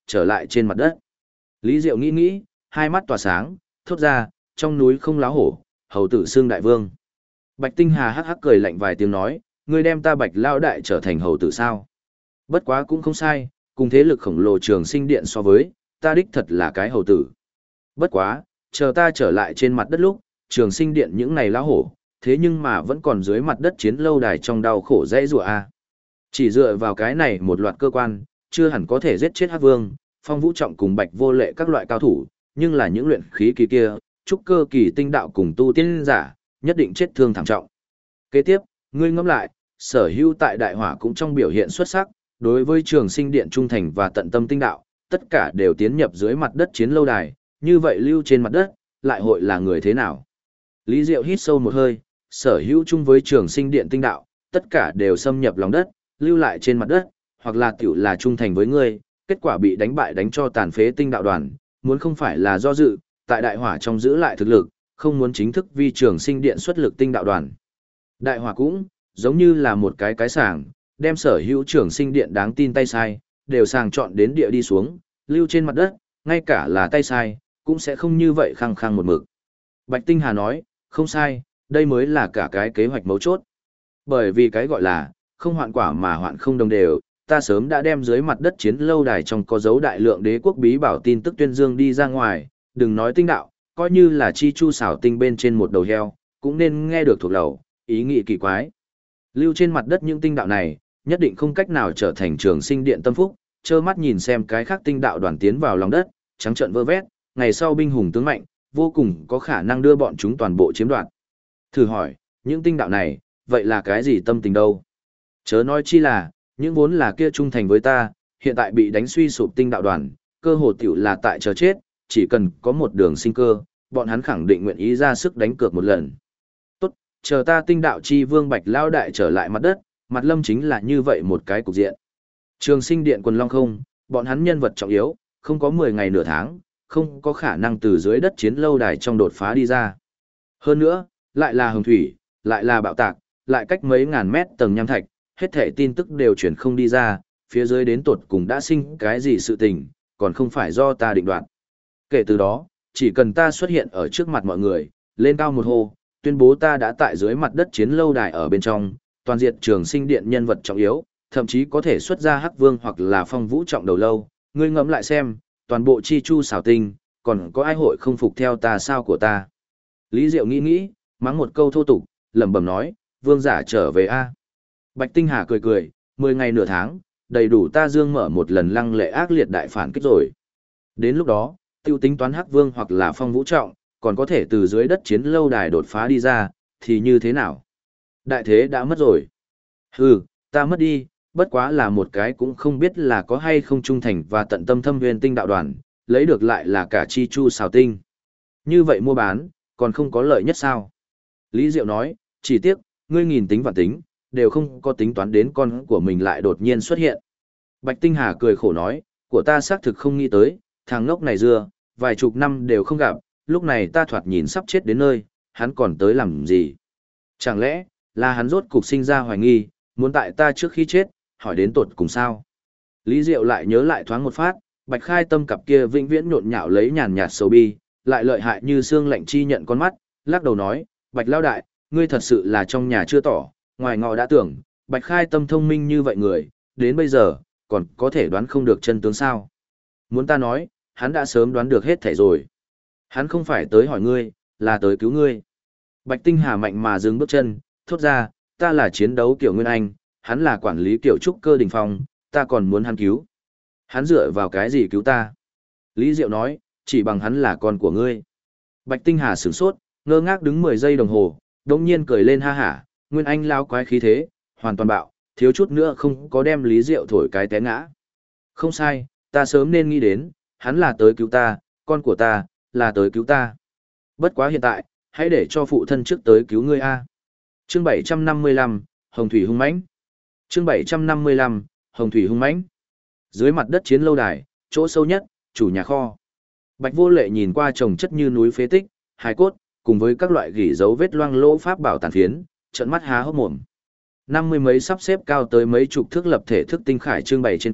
trở lại trên mặt đất. Lý Diệu nghĩ nghĩ, hai mắt tỏa sáng, thốt ra, trong núi không láo hổ, hầu tử xương đại vương. Bạch Tinh Hà hắc hắc cười lạnh vài tiếng nói, ngươi đem ta Bạch lao đại trở thành hầu tử sao? Bất quá cũng không sai, cùng thế lực khổng lồ Trường Sinh Điện so với, ta đích thật là cái hầu tử. Bất quá, chờ ta trở lại trên mặt đất lúc, Trường Sinh Điện những này láo hổ, thế nhưng mà vẫn còn dưới mặt đất chiến lâu đài trong đau khổ dãy rủa a. Chỉ dựa vào cái này một loạt cơ quan, chưa hẳn có thể giết chết Hắc Vương, Phong Vũ Trọng cùng Bạch Vô Lệ các loại cao thủ, nhưng là những luyện khí kỳ kia, trúc cơ kỳ tinh đạo cùng tu tiên giả, nhất định chết thương thảm trọng. Kế tiếp, ngươi ngẫm lại, Sở Hữu tại đại hỏa cũng trong biểu hiện xuất sắc, đối với Trường Sinh Điện trung thành và tận tâm tinh đạo, tất cả đều tiến nhập dưới mặt đất chiến lâu đài, như vậy lưu trên mặt đất, lại hội là người thế nào? Lý Diệu hít sâu một hơi, Sở Hữu chung với Trường Sinh Điện tinh đạo, tất cả đều xâm nhập lòng đất, lưu lại trên mặt đất, hoặc là tiểu là trung thành với ngươi, kết quả bị đánh bại đánh cho tàn phế tinh đạo đoàn, muốn không phải là do dự, tại đại hỏa trong giữ lại thực lực, không muốn chính thức vi Trường Sinh Điện xuất lực tinh đạo đoàn. Đại hỏa cũng, giống như là một cái sàng, đem Sở Hữu Trường Sinh Điện đáng tin tay sai, đều sàng chọn đến địa đi xuống, lưu trên mặt đất, ngay cả là tay sai, cũng sẽ không như vậy khăng khăng một mực. Bạch Tinh Hà nói, không sai, đây mới là cả cái kế hoạch mấu chốt. Bởi vì cái gọi là, không hoạn quả mà hoạn không đồng đều, ta sớm đã đem dưới mặt đất chiến lâu đài trong có dấu đại lượng đế quốc bí bảo tin tức tuyên dương đi ra ngoài, đừng nói tinh đạo, coi như là chi chu xảo tinh bên trên một đầu heo, cũng nên nghe được thuộc lầu, ý nghĩ kỳ quái. Lưu trên mặt đất những tinh đạo này, nhất định không cách nào trở thành Trường Sinh Điện tâm phúc, trơ mắt nhìn xem cái khác tinh đạo đoàn tiến vào lòng đất, trắng trợn vơ vét, ngày sau binh hùng tướng mạnh, vô cùng có khả năng đưa bọn chúng toàn bộ chiếm đoạt. Thử hỏi, những tinh đạo này, vậy là cái gì tâm tình đâu? Chớ nói chi là, những vốn là kia trung thành với ta, hiện tại bị đánh suy sụp tinh đạo đoàn, cơ hồ tiểu là tại chờ chết, chỉ cần có một đường sinh cơ, bọn hắn khẳng định nguyện ý ra sức đánh cược một lần. Tốt, chờ ta tinh đạo chi vương Bạch lao đại trở lại mặt đất, mặt lâm chính là như vậy một cái cục diện. Trường Sinh Điện quần long không, bọn hắn nhân vật trọng yếu, không có 10 ngày nửa tháng, không có khả năng từ dưới đất chiến lâu đài trong đột phá đi ra. Hơn nữa, lại là hồng thủy, lại là bạo tạc, lại cách mấy ngàn mét tầng nham thạch, hết thể tin tức đều chuyển không đi ra, phía dưới đến tột cùng đã sinh cái gì sự tình, còn không phải do ta định đoạt. Kể từ đó, chỉ cần ta xuất hiện ở trước mặt mọi người, lên cao một hô, tuyên bố ta đã tại dưới mặt đất chiến lâu đài ở bên trong, toàn diện Trường Sinh Điện nhân vật trọng yếu, thậm chí có thể xuất ra Hắc Vương hoặc là Phong Vũ Trọng đầu lâu, ngươi ngẫm lại xem, toàn bộ chi chu xảo tinh, còn có ai hội không phục theo ta sao của ta. Lý Diệu nghĩ nghĩ, mắng một câu thô tục, lẩm bẩm nói, vương giả trở về a. Bạch Tinh Hà cười cười, 10 ngày nửa tháng, đầy đủ ta dương mở một lần lăng lệ ác liệt đại phản kích rồi. Đến lúc đó, tiêu tính toán Hắc Vương hoặc là Phong Vũ Trọng, còn có thể từ dưới đất chiến lâu đài đột phá đi ra, thì như thế nào? Đại thế đã mất rồi. Hừ, ta mất đi, bất quá là một cái cũng không biết là có hay không trung thành và tận tâm thâm viên tinh đạo đoàn, lấy được lại là cả chi chu xào tinh. Như vậy mua bán, còn không có lợi nhất sao? Lý Diệu nói, chỉ tiếc, ngươi nghìn tính và tính, đều không có tính toán đến con của mình lại đột nhiên xuất hiện. Bạch Tinh Hà cười khổ nói, của ta xác thực không nghĩ tới, thằng ngốc này dưa, vài chục năm đều không gặp, lúc này ta thoạt nhìn sắp chết đến nơi, hắn còn tới làm gì? Chẳng lẽ, là hắn rốt cục sinh ra hoài nghi, muốn tại ta trước khi chết, hỏi đến tột cùng sao? Lý Diệu lại nhớ lại thoáng một phát, Bạch Khai Tâm cặp kia vĩnh viễn nhộn nhạo lấy nhàn nhạt sầu bi, lại lợi hại như xương lạnh chi nhận con mắt, lắc đầu nói, Bạch Lao Đại, ngươi thật sự là trong nhà chưa tỏ, ngoài ngọ đã tưởng, Bạch Khai Tâm thông minh như vậy người, đến bây giờ, còn có thể đoán không được chân tướng sao. Muốn ta nói, hắn đã sớm đoán được hết thảy rồi. Hắn không phải tới hỏi ngươi, là tới cứu ngươi. Bạch Tinh Hà mạnh mà dừng bước chân, thốt ra, ta là chiến đấu kiểu Nguyên Anh, hắn là quản lý kiểu trúc cơ đỉnh phong, ta còn muốn hắn cứu. Hắn dựa vào cái gì cứu ta? Lý Diệu nói, chỉ bằng hắn là con của ngươi. Bạch Tinh Hà sửng sốt, ngơ ngác đứng 10 giây đồng hồ, đống nhiên cười lên ha hả, Nguyên Anh lao quái khí thế, hoàn toàn bạo, thiếu chút nữa không có đem Lý Diệu thổi cái té ngã. Không sai, ta sớm nên nghĩ đến, hắn là tới cứu ta, con của ta, là tới cứu ta. Bất quá hiện tại, hãy để cho phụ thân trước tới cứu ngươi a. Chương 755, Hồng Thủy hung mãnh. Chương 755, Hồng Thủy hung mãnh. Dưới mặt đất chiến lâu đài, chỗ sâu nhất, chủ nhà kho. Bạch Vô Lệ nhìn qua chồng chất như núi phế tích, hài cốt, cùng với các loại gỉ dấu vết loang lỗ pháp bảo tàn phiến, trợn mắt há hốc mồm. 50 mấy sắp xếp cao tới mấy chục thước lập thể thức tinh khải trưng bày trên kệ,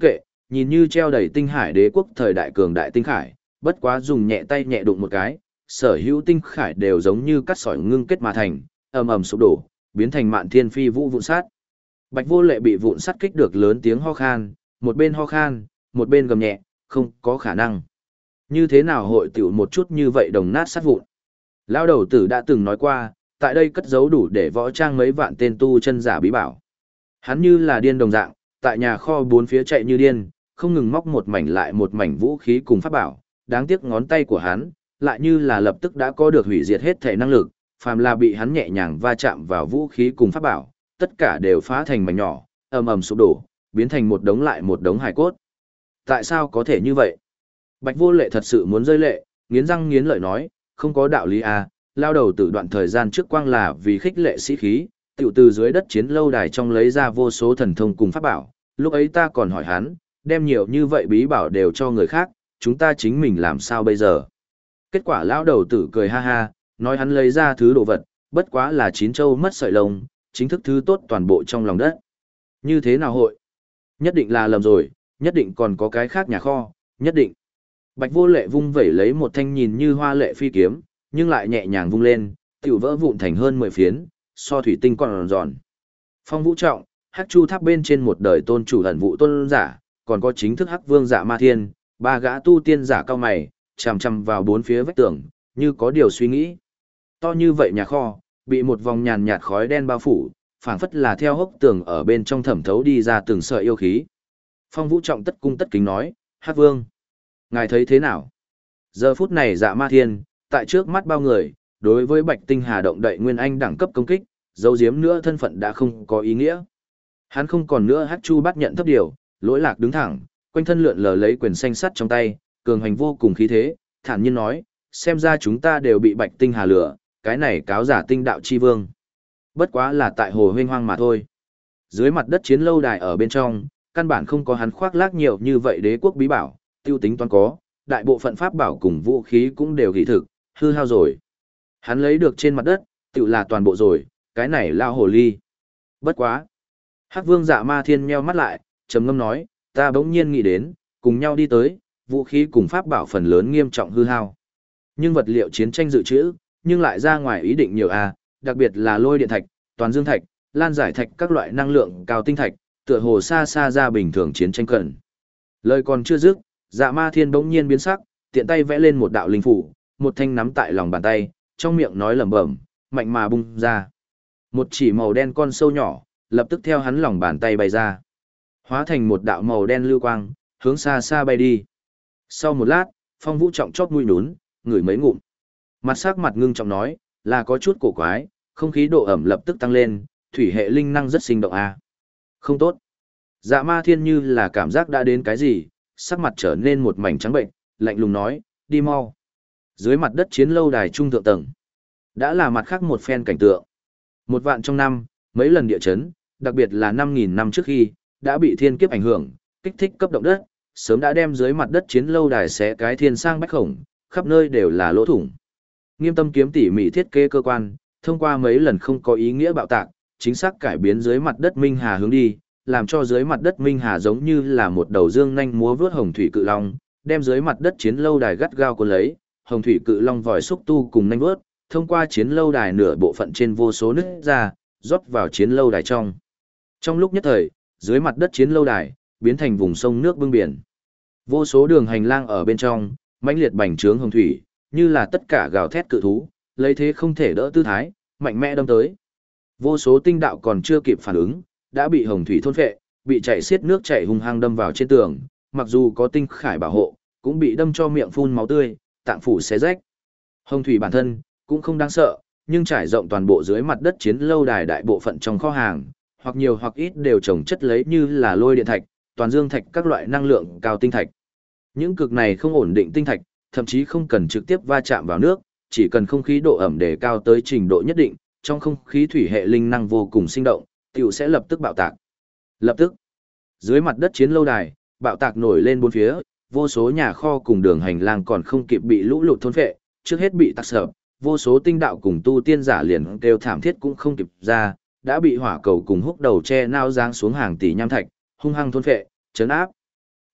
nhìn như treo đầy tinh hải đế quốc thời đại cường đại tinh khải, bất quá dùng nhẹ tay nhẹ đụng một cái, sở hữu tinh khải đều giống như cắt sỏi ngưng kết mà thành, ầm ầm sụp đổ, biến thành mạn thiên phi vũ vụn sát. Bạch Vô Lệ bị vụn sắt kích được lớn tiếng ho khan, một bên ho khan, một bên gầm nhẹ, không có khả năng. Như thế nào hội tiểu một chút như vậy đồng nát sát vụn. Lão đầu tử đã từng nói qua, tại đây cất giấu đủ để võ trang mấy vạn tên tu chân giả bí bảo. Hắn như là điên đồng dạng, tại nhà kho bốn phía chạy như điên, không ngừng móc một mảnh lại một mảnh vũ khí cùng pháp bảo, đáng tiếc ngón tay của hắn, lại như là lập tức đã có được hủy diệt hết thể năng lực, phàm là bị hắn nhẹ nhàng va chạm vào vũ khí cùng pháp bảo, tất cả đều phá thành mảnh nhỏ, ầm ầm sụp đổ, biến thành một đống lại một đống hài cốt. Tại sao có thể như vậy? Bạch Vô Lệ thật sự muốn rơi lệ, nghiến răng nghiến lợi nói, không có đạo lý à, lao đầu từ đoạn thời gian trước quang là vì khích lệ sĩ khí, tiểu từ dưới đất chiến lâu đài trong lấy ra vô số thần thông cùng pháp bảo, lúc ấy ta còn hỏi hắn, đem nhiều như vậy bí bảo đều cho người khác, chúng ta chính mình làm sao bây giờ? Kết quả lao đầu tử cười ha ha, nói hắn lấy ra thứ đồ vật, bất quá là chín châu mất sợi lông, chính thức thứ tốt toàn bộ trong lòng đất. Như thế nào hội? Nhất định là lầm rồi, nhất định còn có cái khác nhà kho, nhất định. Bạch Vô Lệ vung vẩy lấy một thanh nhìn như hoa lệ phi kiếm, nhưng lại nhẹ nhàng vung lên, tiểu vỡ vụn thành hơn 10 phiến, so thủy tinh còn giòn. Phong Vũ Trọng, Hắc Chu Tháp bên trên một đời tôn chủ ẩn vụ tôn giả, còn có chính thức Hắc Vương Dạ Ma Thiên, ba gã tu tiên giả cao mày, chằm chằm vào bốn phía vách tường, như có điều suy nghĩ. To như vậy nhà kho, bị một vòng nhàn nhạt khói đen bao phủ, phảng phất là theo hốc tường ở bên trong thẩm thấu đi ra từng sợi yêu khí. Phong Vũ Trọng tất cung tất kính nói, Hắc Vương, ngài thấy thế nào? Giờ phút này Dạ Ma Thiên, tại trước mắt bao người, đối với Bạch Tinh Hà động đậy nguyên anh đẳng cấp công kích, dấu giếm nữa thân phận đã không có ý nghĩa. Hắn không còn nữa Hắc Chu bắt nhận thấp điều, lỗi lạc đứng thẳng, quanh thân lượn lờ lấy quyền xanh sắt trong tay, cường hành vô cùng khí thế, thản nhiên nói, xem ra chúng ta đều bị Bạch Tinh Hà lừa, cái này cáo giả tinh đạo chi vương. Bất quá là tại hồ huynh hoang mà thôi. Dưới mặt đất chiến lâu đài ở bên trong, căn bản không có hắn khoác lác nhiều như vậy đế quốc bí bảo, tiêu tính toán có, đại bộ phận pháp bảo cùng vũ khí cũng đều gỉ thực, hư hao rồi. Hắn lấy được trên mặt đất, tự là toàn bộ rồi, cái này lao hồ ly. Bất quá. Hắc Vương Dạ Ma Thiên nheo mắt lại, trầm ngâm nói, ta bỗng nhiên nghĩ đến, cùng nhau đi tới, vũ khí cùng pháp bảo phần lớn nghiêm trọng hư hao. Nhưng vật liệu chiến tranh dự trữ, nhưng lại ra ngoài ý định nhiều a, đặc biệt là lôi điện thạch, toàn dương thạch, lan giải thạch các loại năng lượng cao tinh thạch, tựa hồ xa xa ra bình thường chiến tranh cần. Lời còn chưa dứt, Dạ Ma Thiên bỗng nhiên biến sắc, tiện tay vẽ lên một đạo linh phủ, một thanh nắm tại lòng bàn tay, trong miệng nói lẩm bẩm, mạnh mà bung ra. Một chỉ màu đen con sâu nhỏ, lập tức theo hắn lòng bàn tay bay ra. Hóa thành một đạo màu đen lưu quang, hướng xa xa bay đi. Sau một lát, Phong Vũ Trọng chót mũi nhún, ngửi mấy ngụm. Mặt sắc mặt ngưng trọng nói, là có chút cổ quái, không khí độ ẩm lập tức tăng lên, thủy hệ linh năng rất sinh động a. Không tốt. Dạ Ma Thiên như là cảm giác đã đến cái gì, sắc mặt trở nên một mảnh trắng bệnh, lạnh lùng nói, đi mau. Dưới mặt đất chiến lâu đài trung thượng tầng, đã là mặt khác một phen cảnh tượng. Một vạn trong năm, mấy lần địa chấn, đặc biệt là 5.000 năm trước khi, đã bị thiên kiếp ảnh hưởng, kích thích cấp động đất, sớm đã đem dưới mặt đất chiến lâu đài xé cái thiên sang bách khổng, khắp nơi đều là lỗ thủng. Nghiêm Tâm Kiếm tỉ mỉ thiết kế cơ quan, thông qua mấy lần không có ý nghĩa bạo tạc, chính xác cải biến dưới mặt đất Minh Hà hướng đi, làm cho dưới mặt đất Minh Hà giống như là một đầu dương nhanh múa vướt hồng thủy cự long, đem dưới mặt đất chiến lâu đài gắt gao cuốn lấy, hồng thủy cự long vòi xúc tu cùng nhanh vướt, thông qua chiến lâu đài nửa bộ phận trên vô số nứt ra, rót vào chiến lâu đài trong. Trong lúc nhất thời, dưới mặt đất chiến lâu đài biến thành vùng sông nước bưng biển. Vô số đường hành lang ở bên trong, mãnh liệt bành trướng hồng thủy, như là tất cả gào thét cự thú, lấy thế không thể đỡ tư thái, mạnh mẽ đâm tới. Vô số tinh đạo còn chưa kịp phản ứng, đã bị hồng thủy thôn phệ, bị chảy xiết nước chảy hung hăng đâm vào trên tường, mặc dù có tinh khải bảo hộ, cũng bị đâm cho miệng phun máu tươi, tạng phủ xé rách. Hồng thủy bản thân cũng không đáng sợ, nhưng trải rộng toàn bộ dưới mặt đất chiến lâu đài đại bộ phận trong kho hàng, hoặc nhiều hoặc ít đều trồng chất lấy như là lôi điện thạch, toàn dương thạch các loại năng lượng cao tinh thạch. Những cực này không ổn định tinh thạch, thậm chí không cần trực tiếp va chạm vào nước, chỉ cần không khí độ ẩm đề cao tới trình độ nhất định, trong không khí thủy hệ linh năng vô cùng sinh động, tiểu sẽ lập tức bạo tạc. Lập tức, dưới mặt đất chiến lâu đài, bạo tạc nổi lên bốn phía, vô số nhà kho cùng đường hành lang còn không kịp bị lũ lụt thôn phệ, trước hết bị tạc sập, vô số tinh đạo cùng tu tiên giả liền kêu thảm thiết cũng không kịp ra, đã bị hỏa cầu cùng húc đầu che nao giáng xuống hàng tỷ nham thạch, hung hăng thôn phệ, chấn áp.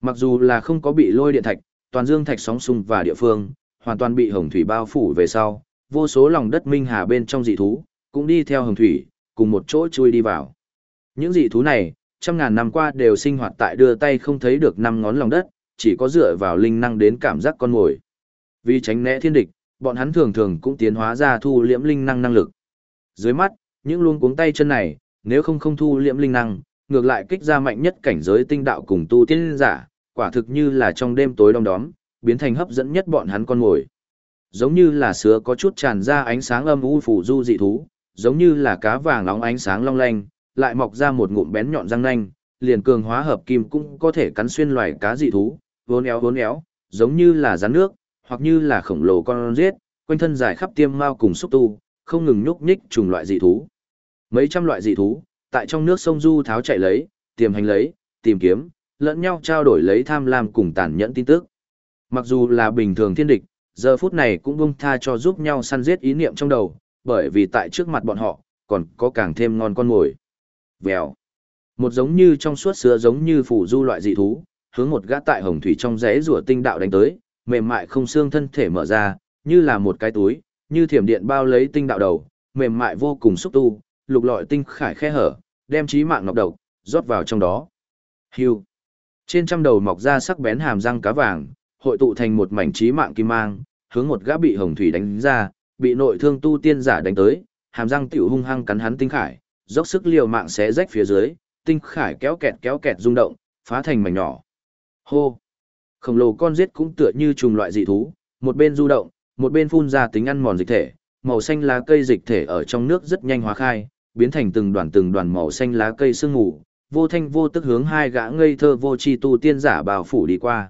Mặc dù là không có bị lôi điện thạch, toàn dương thạch sóng xung và địa phương, hoàn toàn bị hồng thủy bao phủ về sau, vô số lòng đất minh hà bên trong dị thú, cũng đi theo hồng thủy, cùng một chỗ chui đi vào. Những dị thú này, trăm ngàn năm qua đều sinh hoạt tại đưa tay không thấy được năm ngón lòng đất, chỉ có dựa vào linh năng đến cảm giác con mồi. Vì tránh né thiên địch, bọn hắn thường thường cũng tiến hóa ra thu liễm linh năng năng lực. Dưới mắt, những luống cuống tay chân này, nếu không thu liễm linh năng, ngược lại kích ra mạnh nhất cảnh giới tinh đạo cùng tu tiên giả, quả thực như là trong đêm tối đông đóm, biến thành hấp dẫn nhất bọn hắn con mồi. Giống như là sứa có chút tràn ra ánh sáng âm u phủ du dị thú, giống như là cá vàng nóng ánh sáng long lanh, lại mọc ra một ngụm bén nhọn răng nanh, liền cường hóa hợp kim cũng có thể cắn xuyên loài cá dị thú, vốn éo, giống như là rắn nước, hoặc như là khổng lồ con giết, quanh thân dài khắp tiêm mao cùng xúc tu, không ngừng nhúc nhích trùng loại dị thú. Mấy trăm loại dị thú, tại trong nước sông du tháo chạy lấy, tiềm hành lấy, tìm kiếm, lẫn nhau trao đổi lấy tham lam cùng tàn nhẫn tin tức. Mặc dù là bình thường thiên địch, giờ phút này cũng buông tha cho giúp nhau săn giết ý niệm trong đầu, bởi vì tại trước mặt bọn họ, còn có càng thêm ngon con mồi. Vèo. Một giống như trong suốt sứa giống như phủ du loại dị thú, hướng một gã tại hồng thủy trong rẽ rùa tinh đạo đánh tới, mềm mại không xương thân thể mở ra, như là một cái túi, như thiểm điện bao lấy tinh đạo đầu, mềm mại vô cùng xúc tu, lục lọi tinh khải khe hở, đem chí mạng nọc độc rót vào trong đó. Hưu. Trên trăm đầu mọc ra sắc bén hàm răng cá vàng, hội tụ thành một mảnh chí mạng kim mang, hướng một gã bị hồng thủy đánh ra, bị nội thương tu tiên giả đánh tới, hàm răng tiểu hung hăng cắn hắn tinh khải, dốc sức liều mạng xé rách phía dưới, tinh khải kéo kẹt rung động, phá thành mảnh nhỏ. Hô. Khổng lồ con giết cũng tựa như trùng loại dị thú, một bên du động, một bên phun ra tính ăn mòn dịch thể, màu xanh lá cây dịch thể ở trong nước rất nhanh hóa khai, biến thành từng đoàn màu xanh lá cây sương mù, vô thanh vô tức hướng hai gã ngây thơ vô tri tu tiên giả bao phủ đi qua.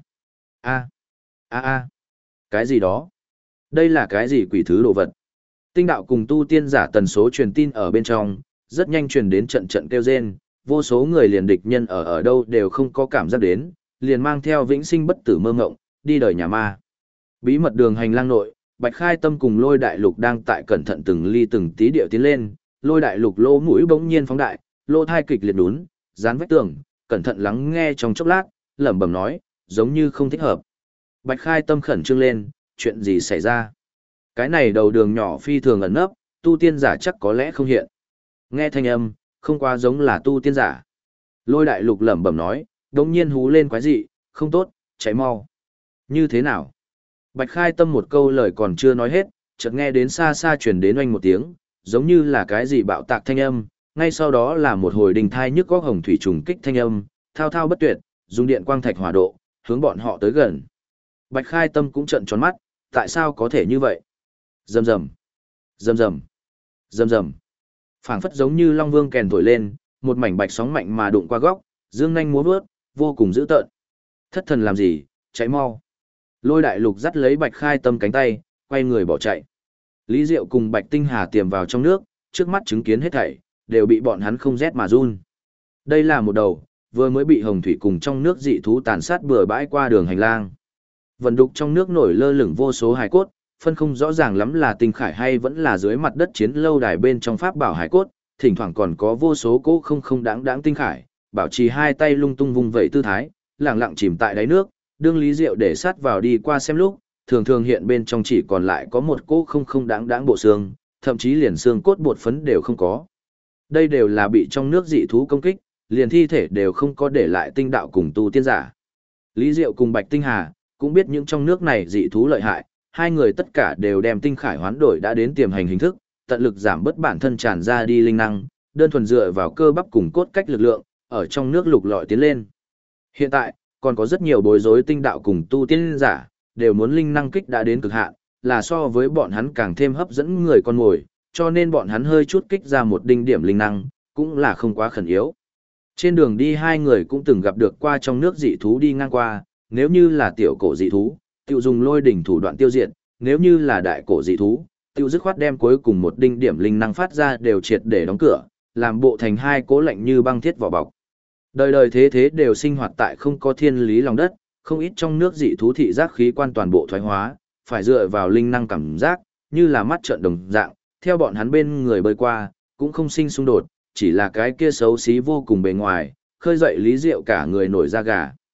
A, cái gì đó? Đây là cái gì quỷ thứ đồ vật? Tinh đạo cùng tu tiên giả tần số truyền tin ở bên trong, rất nhanh truyền đến trận trận kêu rên, vô số người liền địch nhân ở đâu đều không có cảm giác đến, liền mang theo vĩnh sinh bất tử mơ ngộng, đi đời nhà ma. Bí mật đường hành lang nội, Bạch Khai Tâm cùng Lôi Đại Lục đang tại cẩn thận từng ly từng tí điệu tiến lên, Lôi Đại Lục lỗ mũi bỗng nhiên phóng đại, lỗ thai kịch liệt đún, dán vách tường, cẩn thận lắng nghe trong chốc lát, lẩm bẩm nói, giống như không thích hợp. Bạch Khai Tâm khẩn trương lên, chuyện gì xảy ra? Cái này đầu đường nhỏ phi thường ẩn nấp, tu tiên giả chắc có lẽ không hiện. Nghe thanh âm, không quá giống là tu tiên giả. Lôi Đại Lục lẩm bẩm nói, đống nhiên hú lên quái dị, không tốt, cháy mau. Như thế nào? Bạch Khai Tâm một câu lời còn chưa nói hết, chợt nghe đến xa xa truyền đến oanh một tiếng, giống như là cái gì bạo tạc thanh âm, ngay sau đó là một hồi đình thai nhức góc hồng thủy trùng kích thanh âm, thao thao bất tuyệt, dùng điện quang thạch hỏa độ, hướng bọn họ tới gần. Bạch Khai Tâm cũng trợn tròn mắt, tại sao có thể như vậy? Rầm rầm, rầm rầm, rầm rầm. Phảng phất giống như long vương kèn thổi lên, một mảnh bạch sóng mạnh mà đụng qua góc, dương nhanh múa vớt, vô cùng dữ tợn. Thất thần làm gì, cháy mau. Lôi Đại Lục dắt lấy Bạch Khai Tâm cánh tay, quay người bỏ chạy. Lý Diệu cùng Bạch Tinh Hà tiềm vào trong nước, trước mắt chứng kiến hết thảy, đều bị bọn hắn không rét mà run. Đây là một đầu, vừa mới bị hồng thủy cùng trong nước dị thú tàn sát bừa bãi qua đường hành lang. Vần đục trong nước nổi lơ lửng vô số hài cốt, phân không rõ ràng lắm là tinh khải hay vẫn là dưới mặt đất chiến lâu đài bên trong pháp bảo hài cốt, thỉnh thoảng còn có vô số cỗ không đáng tinh khải, bảo trì hai tay lung tung vung vẩy tư thái, lẳng lặng chìm tại đáy nước, đương Lý Diệu để sát vào đi qua xem lúc, thường thường hiện bên trong chỉ còn lại có một cỗ không đáng bộ xương, thậm chí liền xương cốt bột phấn đều không có. Đây đều là bị trong nước dị thú công kích, liền thi thể đều không có để lại tinh đạo cùng tu tiên giả. Lý Diệu cùng Bạch Tinh Hà cũng biết những trong nước này dị thú lợi hại, hai người tất cả đều đem tinh khải hoán đổi đã đến tiềm hành hình thức, tận lực giảm bớt bản thân tràn ra đi linh năng, đơn thuần dựa vào cơ bắp cùng cốt cách lực lượng, ở trong nước lục lọi tiến lên. Hiện tại, còn có rất nhiều bối rối tinh đạo cùng tu tiên giả, đều muốn linh năng kích đã đến cực hạn, là so với bọn hắn càng thêm hấp dẫn người con mồi, cho nên bọn hắn hơi chút kích ra một đinh điểm linh năng, cũng là không quá khẩn yếu. Trên đường đi hai người cũng từng gặp được qua trong nước dị thú đi ngang qua, nếu như là tiểu cổ dị thú, tiêu dùng lôi đỉnh thủ đoạn tiêu diệt, nếu như là đại cổ dị thú, tiêu dứt khoát đem cuối cùng một đinh điểm linh năng phát ra đều triệt để đóng cửa, làm bộ thành hai cố lạnh như băng thiết vỏ bọc. Đời đời thế thế đều sinh hoạt tại không có thiên lý lòng đất, không ít trong nước dị thú thị giác khí quan toàn bộ thoái hóa, phải dựa vào linh năng cảm giác, như là mắt trợn đồng dạng, theo bọn hắn bên người bơi qua, cũng không sinh xung đột, chỉ là cái kia xấu xí vô cùng bề ngoài, khơi dậy Lý Diệu cả người nổi da gà.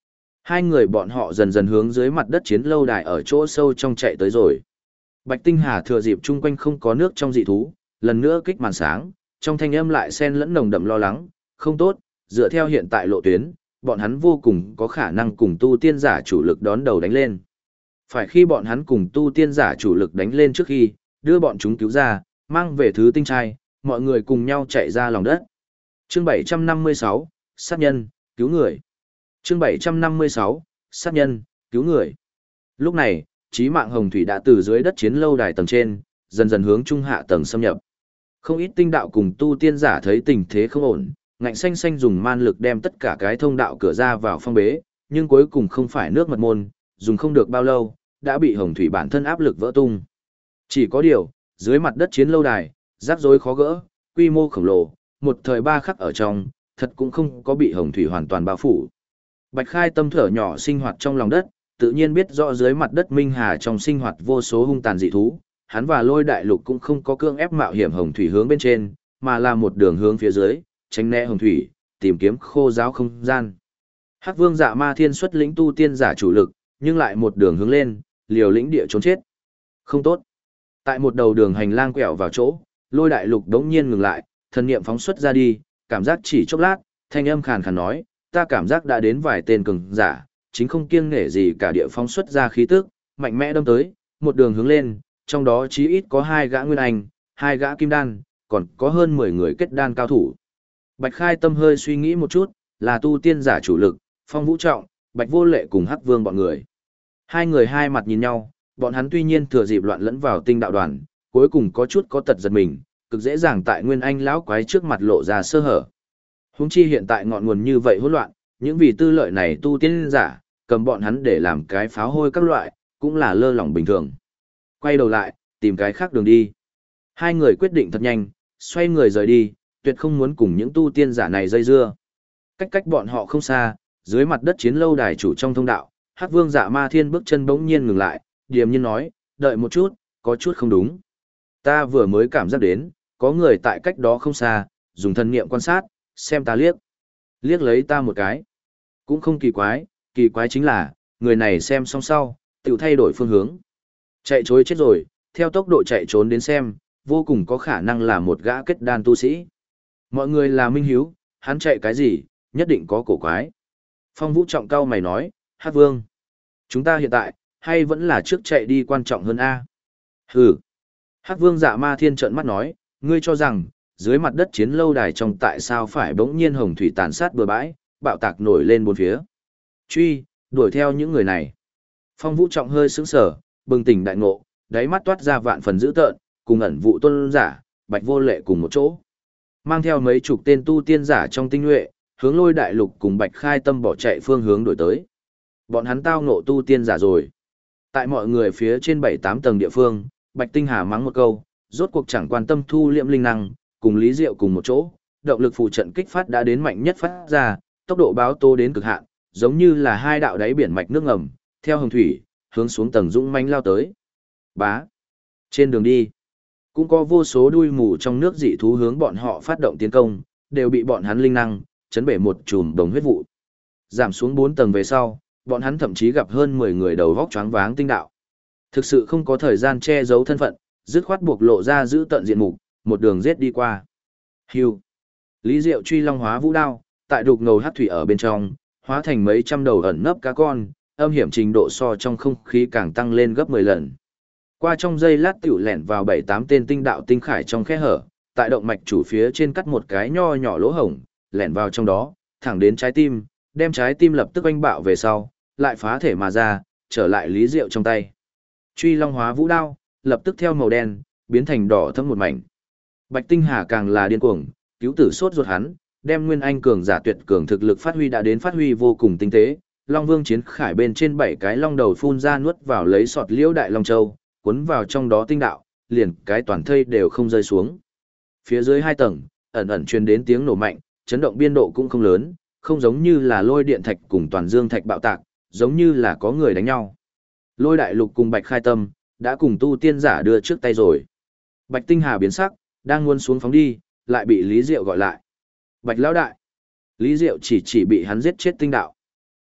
Hai người bọn họ dần dần hướng dưới mặt đất chiến lâu đài ở chỗ sâu trong chạy tới rồi. Bạch Tinh Hà thừa dịp chung quanh không có nước trong dị thú, lần nữa kích màn sáng, trong thanh âm lại xen lẫn nồng đậm lo lắng, không tốt, dựa theo hiện tại lộ tuyến, bọn hắn vô cùng có khả năng cùng tu tiên giả chủ lực đón đầu đánh lên. Phải khi bọn hắn cùng tu tiên giả chủ lực đánh lên trước khi, đưa bọn chúng cứu ra, mang về thứ tinh trai, mọi người cùng nhau chạy ra lòng đất. Chương 756, sát nhân, cứu người. Chương 756, sát nhân, cứu người. Lúc này, chí mạng hồng thủy đã từ dưới đất chiến lâu đài tầng trên, dần dần hướng trung hạ tầng xâm nhập. Không ít tinh đạo cùng tu tiên giả thấy tình thế không ổn, ngạnh xanh xanh dùng man lực đem tất cả cái thông đạo cửa ra vào phong bế, nhưng cuối cùng không phải nước mật môn, dùng không được bao lâu, đã bị hồng thủy bản thân áp lực vỡ tung. Chỉ có điều, dưới mặt đất chiến lâu đài, rắc rối khó gỡ, quy mô khổng lồ, một thời ba khắc ở trong, thật cũng không có bị hồng thủy hoàn toàn bao phủ. Bạch Khai tâm thở nhỏ sinh hoạt trong lòng đất, tự nhiên biết rõ dưới mặt đất Minh Hà trong sinh hoạt vô số hung tàn dị thú, hắn và Lôi Đại Lục cũng không có cưỡng ép mạo hiểm hồng thủy hướng bên trên, mà là một đường hướng phía dưới, tránh né hồng thủy, tìm kiếm khô giáo không gian. Hắc Vương Dạ Ma Thiên xuất lĩnh tu tiên giả chủ lực, nhưng lại một đường hướng lên, liều lĩnh địa trốn chết. Không tốt. Tại một đầu đường hành lang quẹo vào chỗ, Lôi Đại Lục đống nhiên ngừng lại, thần niệm phóng xuất ra đi, cảm giác chỉ chốc lát, thanh âm khàn khàn nói, ta cảm giác đã đến vài tên cường giả, chính không kiêng nể gì cả địa phóng xuất ra khí tức, mạnh mẽ đâm tới, một đường hướng lên, trong đó chí ít có 2 gã nguyên anh, 2 gã kim đan, còn có hơn 10 người kết đan cao thủ. Bạch Khai tâm hơi suy nghĩ một chút, là tu tiên giả chủ lực, Phong Vũ Trọng, Bạch Vô Lệ cùng Hắc Vương bọn người. Hai người hai mặt nhìn nhau, bọn hắn tuy nhiên thừa dịp loạn lẫn vào tinh đạo đoàn, cuối cùng có chút có tật giật mình, cực dễ dàng tại nguyên anh lão quái trước mặt lộ ra sơ hở. Huống chi hiện tại ngọn nguồn như vậy hỗn loạn, những vì tư lợi này tu tiên giả, cầm bọn hắn để làm cái pháo hôi các loại, cũng là lơ lỏng bình thường. Quay đầu lại, tìm cái khác đường đi. Hai người quyết định thật nhanh, xoay người rời đi, tuyệt không muốn cùng những tu tiên giả này dây dưa. Cách bọn họ không xa, dưới mặt đất chiến lâu đài chủ trong thông đạo, Hắc Vương Dạ Ma Thiên bước chân bỗng nhiên ngừng lại, điềm nhiên nói, đợi một chút, có chút không đúng. Ta vừa mới cảm giác đến, có người tại cách đó không xa, dùng thần niệm quan sát, xem ta liếc. Liếc lấy ta một cái. Cũng không kỳ quái chính là, người này xem xong sau, tự thay đổi phương hướng. Chạy chối chết rồi, theo tốc độ chạy trốn đến xem, vô cùng có khả năng là một gã kết đan tu sĩ. Mọi người là minh hiếu, hắn chạy cái gì, nhất định có cổ quái. Phong Vũ Trọng cao mày nói, Hắc Vương, chúng ta hiện tại, hay vẫn là trước chạy đi quan trọng hơn A. Hừ. Hắc Vương Dạ Ma Thiên trợn mắt nói, ngươi cho rằng, dưới mặt đất chiến lâu đài trong tại sao phải bỗng nhiên hồng thủy tàn sát bừa bãi, bạo tạc nổi lên bốn phía. Truy, đuổi theo những người này. Phong Vũ Trọng hơi sững sờ, bừng tỉnh đại ngộ, đáy mắt toát ra vạn phần dữ tợn, cùng ẩn vụ tôn giả, Bạch Vô Lệ cùng một chỗ. Mang theo mấy chục tên tu tiên giả trong tinh nhuệ, hướng Lôi Đại Lục cùng Bạch Khai tâm bỏ chạy phương hướng đổi tới. Bọn hắn tao ngộ tu tiên giả rồi. Tại mọi người phía trên 7-8 tầng địa phương, Bạch Tinh Hà mắng một câu, rốt cuộc chẳng quan tâm thu liệm linh năng, cùng Lý Diệu cùng một chỗ, động lực phụ trận kích phát đã đến mạnh nhất phát ra, tốc độ báo tố đến cực hạn, giống như là hai đạo đáy biển mạch nước ngầm, theo hồng thủy, hướng xuống tầng dũng mãnh lao tới. Bá. Trên đường đi, cũng có vô số đuôi mù trong nước dị thú hướng bọn họ phát động tiến công, đều bị bọn hắn linh năng chấn bể một chùm đồng huyết vụ. Giảm xuống 4 tầng về sau, bọn hắn thậm chí gặp hơn 10 người đầu vóc choáng váng tinh đạo. Thực sự không có thời gian che giấu thân phận, dứt khoát buộc lộ ra giữ tận diện mục, một đường giết đi qua. Hưu. Lý Diệu truy long hóa vũ đao, tại đục ngầu hắc thủy ở bên trong, hóa thành mấy trăm đầu ẩn nấp cá con, âm hiểm trình độ so trong không khí càng tăng lên gấp 10 lần. Qua trong giây lát tiểu lẻn vào 7-8 tên tinh đạo tinh khải trong khe hở, tại động mạch chủ phía trên cắt một cái nho nhỏ lỗ hổng, lẻn vào trong đó, thẳng đến trái tim, đem trái tim lập tức oanh bạo về sau, lại phá thể mà ra, trở lại Lý Diệu trong tay. Truy long hóa vũ đao, lập tức theo màu đen, biến thành đỏ thẫm một mảnh. Bạch Tinh Hà càng là điên cuồng, cứu tử sốt ruột hắn, đem nguyên anh cường giả tuyệt cường thực lực phát huy đã đến phát huy vô cùng tinh tế. Long Vương chiến khải bên trên 7 cái long đầu phun ra nuốt vào lấy sọt liễu đại long châu, cuốn vào trong đó tinh đạo, liền cái toàn thây đều không rơi xuống. Phía dưới 2 tầng, ẩn ẩn truyền đến tiếng nổ mạnh, chấn động biên độ cũng không lớn, không giống như là lôi điện thạch cùng toàn dương thạch bạo tạc, giống như là có người đánh nhau. Lôi Đại Lục cùng Bạch Khai tâm, đã cùng tu tiên giả đưa trước tay rồi. Bạch Tinh Hà biến sắc, đang muốn xuống phóng đi, lại bị Lý Diệu gọi lại. Bạch Lão Đại. Lý Diệu chỉ bị hắn giết chết tinh đạo.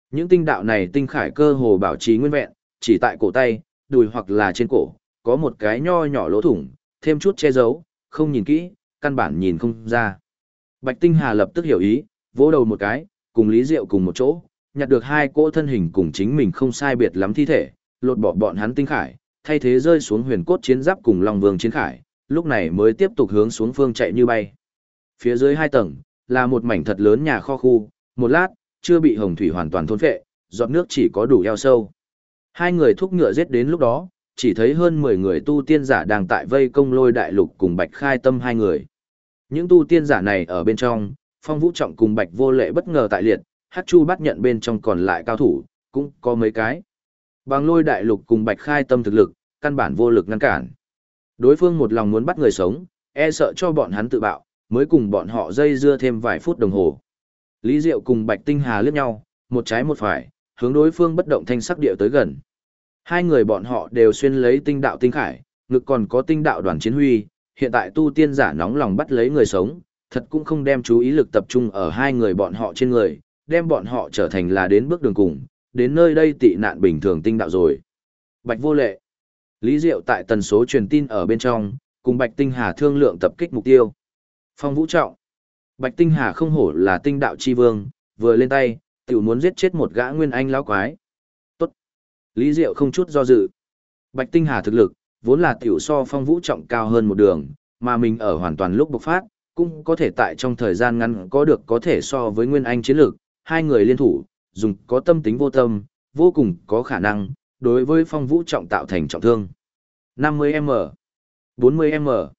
Những tinh đạo này tinh khải cơ hồ bảo trì nguyên vẹn, chỉ tại cổ tay, đùi hoặc là trên cổ, có một cái nho nhỏ lỗ thủng, thêm chút che giấu, không nhìn kỹ, căn bản nhìn không ra. Bạch Tinh Hà lập tức hiểu ý, vỗ đầu một cái, cùng Lý Diệu cùng một chỗ, nhặt được hai cỗ thân hình cùng chính mình không sai biệt lắm thi thể, lột bỏ bọn hắn tinh khải, thay thế rơi xuống huyền cốt chiến giáp cùng Long Vương chiến khải, lúc này mới tiếp tục hướng xuống phương chạy như bay. Phía dưới 2 tầng là một mảnh thật lớn nhà kho khu, một lát chưa bị hồng thủy hoàn toàn thôn phệ, giọt nước chỉ có đủ eo sâu. Hai người thúc ngựa giết đến lúc đó, chỉ thấy hơn 10 người tu tiên giả đang tại vây công Lôi Đại Lục cùng Bạch Khai Tâm hai người. Những tu tiên giả này ở bên trong, Phong Vũ Trọng cùng Bạch Vô Lệ bất ngờ tại liệt, Hắc Chu bắt nhận bên trong còn lại cao thủ, cũng có mấy cái. Bằng Lôi Đại Lục cùng Bạch Khai Tâm thực lực, căn bản vô lực ngăn cản. Đối phương một lòng muốn bắt người sống, e sợ cho bọn hắn tự bạo, mới cùng bọn họ dây dưa thêm vài phút đồng hồ. Lý Diệu cùng Bạch Tinh Hà liếc nhau, một trái một phải, hướng đối phương bất động thanh sắc địa tới gần. Hai người bọn họ đều xuyên lấy tinh đạo tinh khải, ngực còn có tinh đạo đoàn chiến huy, hiện tại tu tiên giả nóng lòng bắt lấy người sống, thật cũng không đem chú ý lực tập trung ở hai người bọn họ trên người, đem bọn họ trở thành là đến bước đường cùng, đến nơi đây tị nạn bình thường tinh đạo rồi. Bạch Vô Lệ, Lý Diệu tại tần số truyền tin ở bên trong, cùng Bạch Tinh Hà thương lượng tập kích mục tiêu. Phong Vũ Trọng, Bạch Tinh Hà không hổ là tinh đạo chi vương, vừa lên tay, tiểu muốn giết chết một gã nguyên anh lão quái. Tốt. Lý Diệu không chút do dự. Bạch Tinh Hà thực lực, vốn là tiểu so Phong Vũ Trọng cao hơn một đường, mà mình ở hoàn toàn lúc bộc phát, cũng có thể tại trong thời gian ngắn có được có thể so với nguyên anh chiến lược, hai người liên thủ, dùng có tâm tính vô tâm, vô cùng có khả năng, đối với Phong Vũ Trọng tạo thành trọng thương. 50m, 40m,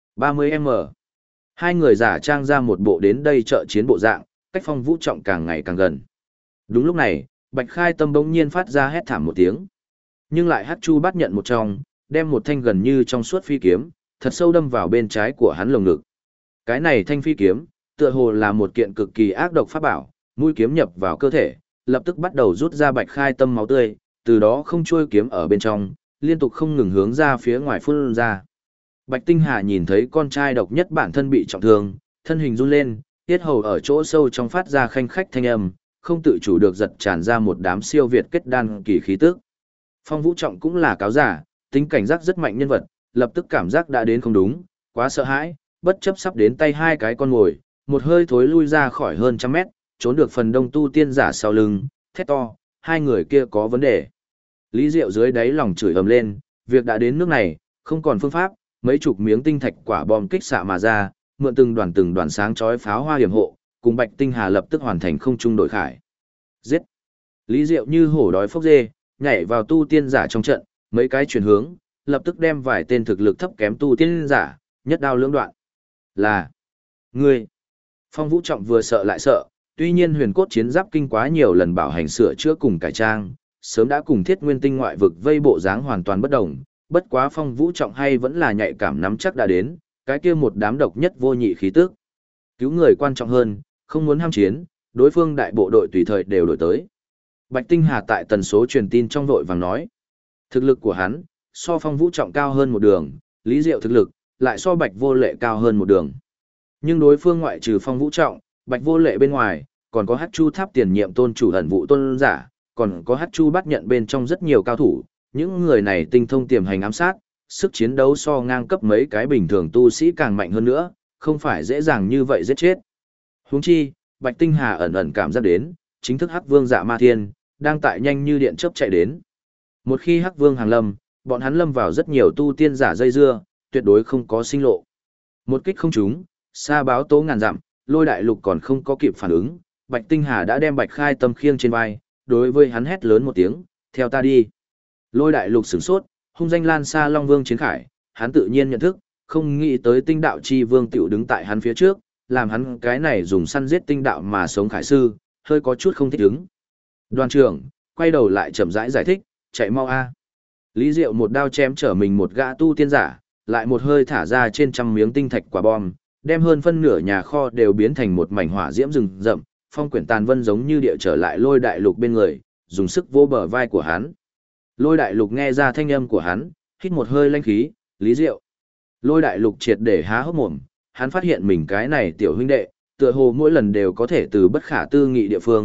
30m. Hai người giả trang ra một bộ đến đây trợ chiến bộ dạng, cách Phong Vũ Trọng càng ngày càng gần. Đúng lúc này, Bạch Khai Tâm bỗng nhiên phát ra hét thảm một tiếng. Nhưng lại Hắc Chu bắt nhận một trong, đem một thanh gần như trong suốt phi kiếm, thật sâu đâm vào bên trái của hắn lồng ngực. Cái này thanh phi kiếm, tựa hồ là một kiện cực kỳ ác độc pháp bảo, mũi kiếm nhập vào cơ thể, lập tức bắt đầu rút ra Bạch Khai Tâm máu tươi, từ đó không trôi kiếm ở bên trong, liên tục không ngừng hướng ra phía ngoài phun ra. Bạch Tinh Hà nhìn thấy con trai độc nhất bản thân bị trọng thương, thân hình run lên, tiết hầu ở chỗ sâu trong phát ra khanh khách thanh âm, không tự chủ được giật tràn ra một đám siêu việt kết đan kỳ khí tức. Phong Vũ Trọng cũng là cáo giả, tính cảnh giác rất mạnh nhân vật, lập tức cảm giác đã đến không đúng, quá sợ hãi, bất chấp sắp đến tay hai cái con ngồi, một hơi thối lui ra khỏi hơn 100 mét, trốn được phần đông tu tiên giả sau lưng, thét to, hai người kia có vấn đề. Lý Diệu dưới đáy lòng chửi ầm lên, việc đã đến nước này, không còn phương pháp, mấy chục miếng tinh thạch quả bom kích xạ mà ra, mượn từng đoàn sáng chói pháo hoa hiểm hộ, cùng Bạch Tinh Hà lập tức hoàn thành không trung đội khải. Giết! Lý Diệu như hổ đói phốc dê, nhảy vào tu tiên giả trong trận, mấy cái chuyển hướng, lập tức đem vài tên thực lực thấp kém tu tiên giả, nhất đao lưỡng đoạn. Là ngươi! Phong Vũ Trọng vừa sợ lại sợ, tuy nhiên huyền cốt chiến giáp kinh quá nhiều lần bảo hành sửa chữa cùng cải trang, sớm đã cùng Thiết Nguyên Tinh ngoại vực vây bộ dáng hoàn toàn bất đồng, bất quá Phong Vũ Trọng hay vẫn là nhạy cảm nắm chắc đã đến, cái kia một đám độc nhất vô nhị khí tức. Cứu người quan trọng hơn, không muốn ham chiến, đối phương đại bộ đội tùy thời đều đổi tới. Bạch Tinh Hà tại tần số truyền tin trong vội vàng nói, thực lực của hắn, so Phong Vũ Trọng cao hơn một đường, Lý Diệu thực lực, lại so Bạch Vô Lệ cao hơn một đường. Nhưng đối phương ngoại trừ Phong Vũ Trọng, Bạch Vô Lệ bên ngoài, còn có Hắc Chu Tháp tiền nhiệm tôn chủ ẩn vụ tôn giả, còn có Hắc Chu bắt nhận bên trong rất nhiều cao thủ, những người này tinh thông tiềm hành ám sát, sức chiến đấu so ngang cấp mấy cái bình thường tu sĩ càng mạnh hơn nữa, không phải dễ dàng như vậy giết chết. Huống chi, Bạch Tinh Hà ẩn ẩn cảm giác đến, chính thức Hắc Vương Dạ Ma Thiên, đang tại nhanh như điện chớp chạy đến. Một khi Hắc Vương hàng lâm, bọn hắn lâm vào rất nhiều tu tiên giả dây dưa, tuyệt đối không có sinh lộ. Một kích không trúng, xa báo tố ngàn dặm, Lôi Đại Lục còn không có kịp phản ứng, Bạch Tinh Hà đã đem Bạch Khai Tâm khiêng trên vai, đối với hắn hét lớn một tiếng, theo ta đi. Lôi Đại Lục sửng sốt, hung danh lan xa Long Vương chiến khải, hắn tự nhiên nhận thức, không nghĩ tới tinh đạo chi vương tiểu đứng tại hắn phía trước, làm hắn cái này dùng săn giết tinh đạo mà sống khải sư, hơi có chút không thích ứng. Đoàn trưởng, quay đầu lại chậm rãi giải thích, chạy mau a. Lý Diệu một đao chém trở mình một gã tu tiên giả, lại một hơi thả ra trên trăm miếng tinh thạch quả bom, đem hơn phân nửa nhà kho đều biến thành một mảnh hỏa diễm rừng rậm, phong quyển tàn vân giống như địa trở lại Lôi Đại Lục bên người, dùng sức vô bờ vai của hắn. Lôi Đại Lục nghe ra thanh âm của hắn, hít một hơi lanh khí, Lý Diệu. Lôi Đại Lục triệt để há hốc mồm, hắn phát hiện mình cái này tiểu huynh đệ, tựa hồ mỗi lần đều có thể từ bất khả tư nghị địa phương,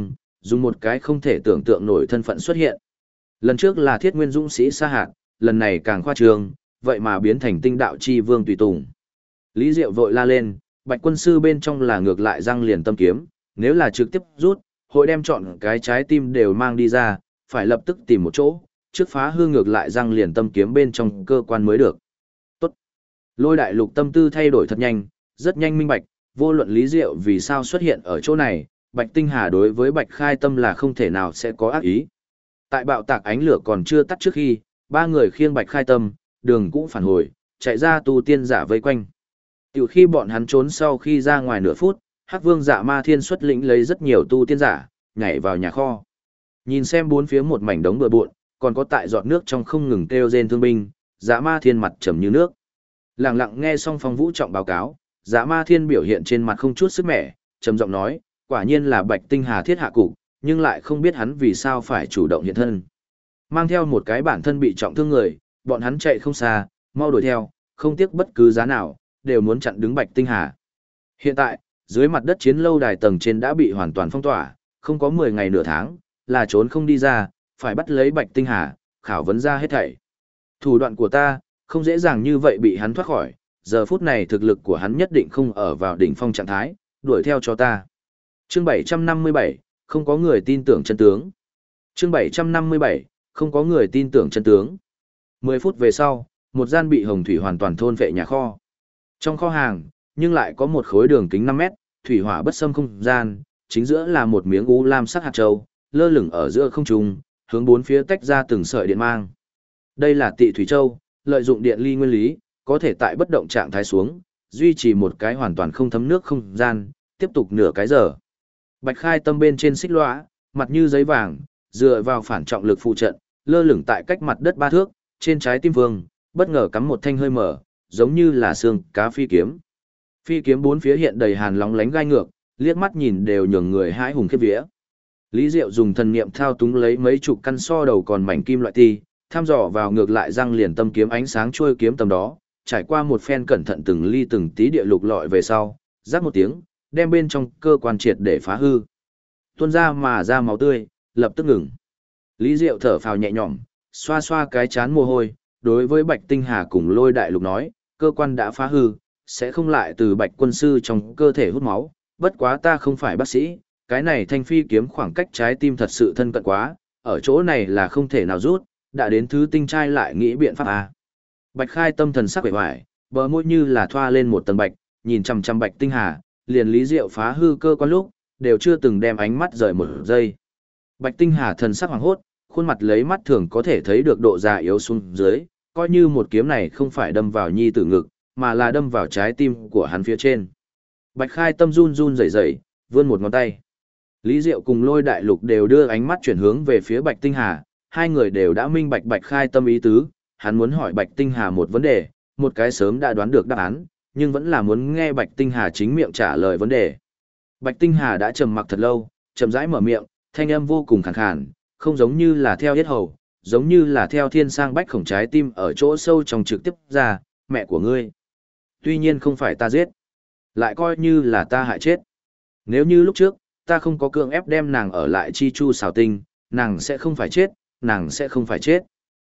dùng một cái không thể tưởng tượng nổi thân phận xuất hiện. Lần trước là Thiết Nguyên dũng sĩ Sa Hạt, lần này càng khoa trương, vậy mà biến thành Tinh đạo chi vương tùy tùng. Lý Diệu vội la lên, Bạch quân sư bên trong là ngược lại răng liền tâm kiếm, nếu là trực tiếp rút, hội đem chọn cái trái tim đều mang đi ra, phải lập tức tìm một chỗ, trước phá hư ngược lại răng liền tâm kiếm bên trong cơ quan mới được. Tốt. Lôi đại lục tâm tư thay đổi thật nhanh, rất nhanh minh bạch, vô luận Lý Diệu vì sao xuất hiện ở chỗ này, Bạch Tinh Hà đối với Bạch Khai Tâm là không thể nào sẽ có ác ý. Tại bạo tạc ánh lửa còn chưa tắt trước khi, ba người khiêng Bạch Khai Tâm, đường cũng phản hồi, chạy ra tu tiên giả vây quanh. Tiểu khi bọn hắn trốn sau khi ra ngoài nửa phút, Hắc Vương Dạ Ma Thiên xuất lĩnh lấy rất nhiều tu tiên giả, nhảy vào nhà kho. Nhìn xem bốn phía một mảnh đống bừa bộn, còn có tại giọt nước trong không ngừng kêu rên thương binh, Dạ Ma Thiên mặt trầm như nước. Lặng lặng nghe xong Phong Vũ Trọng báo cáo, Dạ Ma Thiên biểu hiện trên mặt không chút sức mẻ, trầm giọng nói, quả nhiên là Bạch Tinh Hà thiết hạ cục, nhưng lại không biết hắn vì sao phải chủ động hiện thân. Mang theo một cái bản thân bị trọng thương người, bọn hắn chạy không xa, mau đuổi theo, không tiếc bất cứ giá nào, đều muốn chặn đứng Bạch Tinh Hà. Hiện tại, dưới mặt đất chiến lâu đài tầng trên đã bị hoàn toàn phong tỏa, không có 10 ngày nửa tháng, là trốn không đi ra, phải bắt lấy Bạch Tinh Hà, khảo vấn ra hết thảy. Thủ đoạn của ta, không dễ dàng như vậy bị hắn thoát khỏi, giờ phút này thực lực của hắn nhất định không ở vào đỉnh phong trạng thái, đuổi theo cho ta. Chương 757, không có người tin tưởng chân tướng. Chương 757, không có người tin tưởng chân tướng. 10 phút về sau, một gian bị hồng thủy hoàn toàn thôn vệ nhà kho. Trong kho hàng, nhưng lại có một khối đường kính 5 mét, thủy hỏa bất xâm không gian, chính giữa là một miếng u lam sắc hạt châu, lơ lửng ở giữa không trung, hướng bốn phía tách ra từng sợi điện mang. Đây là Tị Thủy Châu, lợi dụng điện ly nguyên lý, có thể tại bất động trạng thái xuống, duy trì một cái hoàn toàn không thấm nước không gian, tiếp tục nửa cái giờ. Bạch Khai Tâm bên trên xích lõa, mặt như giấy vàng, dựa vào phản trọng lực phụ trận, lơ lửng tại cách mặt đất 3 thước, trên trái tim vương, bất ngờ cắm một thanh hơi mở, giống như là xương cá phi kiếm. Phi kiếm bốn phía hiện đầy hàn lóng lánh gai ngược, liếc mắt nhìn đều nhường người hãi hùng khiếp vía. Lý Diệu dùng thần niệm thao túng lấy mấy chục căn so đầu còn mảnh kim loại ti, thăm dò vào ngược lại răng liền tâm kiếm ánh sáng trôi kiếm tầm đó, trải qua một phen cẩn thận từng ly từng tí địa lục lọi về sau, rắc một tiếng, đem bên trong cơ quan triệt để phá hư. Tuôn ra mà ra máu tươi, lập tức ngừng. Lý Diệu thở phào nhẹ nhõm, xoa xoa cái chán mồ hôi, đối với Bạch Tinh Hà cùng Lôi Đại Lục nói, cơ quan đã phá hư, sẽ không lại từ Bạch quân sư trong cơ thể hút máu, bất quá ta không phải bác sĩ, cái này thanh phi kiếm khoảng cách trái tim thật sự thân cận quá, ở chỗ này là không thể nào rút, đã đến thứ tinh trai lại nghĩ biện pháp à. Bạch Khai Tâm thần sắc vẻ vải, bờ môi như là thoa lên một tầng bạch, nhìn chằm chằm Bạch Tinh Hà, liền Lý Diệu phá hư cơ quan lúc, đều chưa từng đem ánh mắt rời một giây. Bạch Tinh Hà thần sắc hoàng hốt, khuôn mặt lấy mắt thường có thể thấy được độ già yếu xuống dưới, coi như một kiếm này không phải đâm vào nhi tử ngực, mà là đâm vào trái tim của hắn phía trên. Bạch Khai Tâm run run rẩy rẩy, vươn một ngón tay. Lý Diệu cùng Lôi Đại Lục đều đưa ánh mắt chuyển hướng về phía Bạch Tinh Hà, hai người đều đã minh bạch Bạch Khai Tâm ý tứ, hắn muốn hỏi Bạch Tinh Hà một vấn đề, một cái sớm đã đoán được đáp án, nhưng vẫn là muốn nghe Bạch Tinh Hà chính miệng trả lời vấn đề. Bạch Tinh Hà đã trầm mặc thật lâu, chậm rãi mở miệng, thanh âm vô cùng khàn khàn, không giống như là theo yết hầu, giống như là theo thiên sang bách khổng trái tim ở chỗ sâu trong trực tiếp ra, mẹ của ngươi. Tuy nhiên không phải ta giết, lại coi như là ta hại chết. Nếu như lúc trước, ta không có cưỡng ép đem nàng ở lại chi chu xào tinh, nàng sẽ không phải chết, nàng sẽ không phải chết.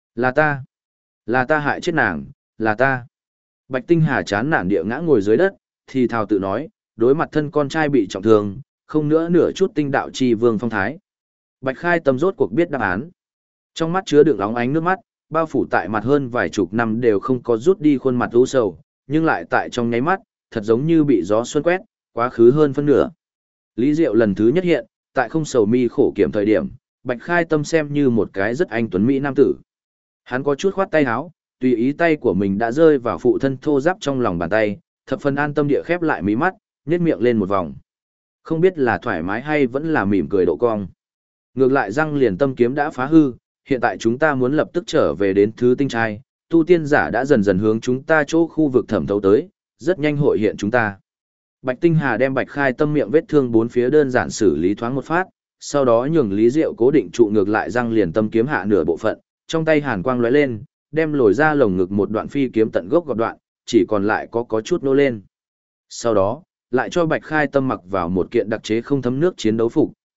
Là ta hại chết nàng, là ta. Bạch Tinh Hà chán nản địa ngã ngồi dưới đất, thì thào tự nói, đối mặt thân con trai bị trọng thương, không nữa nửa chút tinh đạo chi vương phong thái. Bạch Khai Tâm rốt cuộc biết đáp án. Trong mắt chứa đựng óng ánh nước mắt, bao phủ tại mặt hơn vài chục năm đều không có rút đi khuôn mặt u sầu, nhưng lại tại trong nháy mắt, thật giống như bị gió xuân quét, quá khứ hơn phân nửa. Lý Diệu lần thứ nhất hiện, tại không sầu mi khổ kiểm thời điểm, Bạch Khai Tâm xem như một cái rất anh tuấn mỹ nam tử. Hắn có chút khoát tay áo, tùy ý tay của mình đã rơi vào phụ thân thô ráp trong lòng bàn tay, thập phần an tâm địa khép lại mí mắt, nhếch miệng lên một vòng. Không biết là thoải mái hay vẫn là mỉm cười độ cong. Ngược lại răng liền tâm kiếm đã phá hư, hiện tại chúng ta muốn lập tức trở về đến thứ tinh trai, tu tiên giả đã dần dần hướng chúng ta chỗ khu vực thẩm thấu tới, rất nhanh hội hiện chúng ta. Bạch Tinh Hà đem Bạch Khai Tâm miệng vết thương bốn phía đơn giản xử lý thoáng một phát, sau đó nhường Lý Diệu cố định trụ ngược lại răng liền tâm kiếm hạ nửa bộ phận, trong tay hàn quang lóe lên, đem lồi ra lồng ngực một đoạn phi kiếm tận gốc gọt đoạn, chỉ còn lại có chút nô lên. Sau đó, lại cho Bạch Khai Tâm mặc vào một kiện đặc chế không thấm nước chiến đấu phục,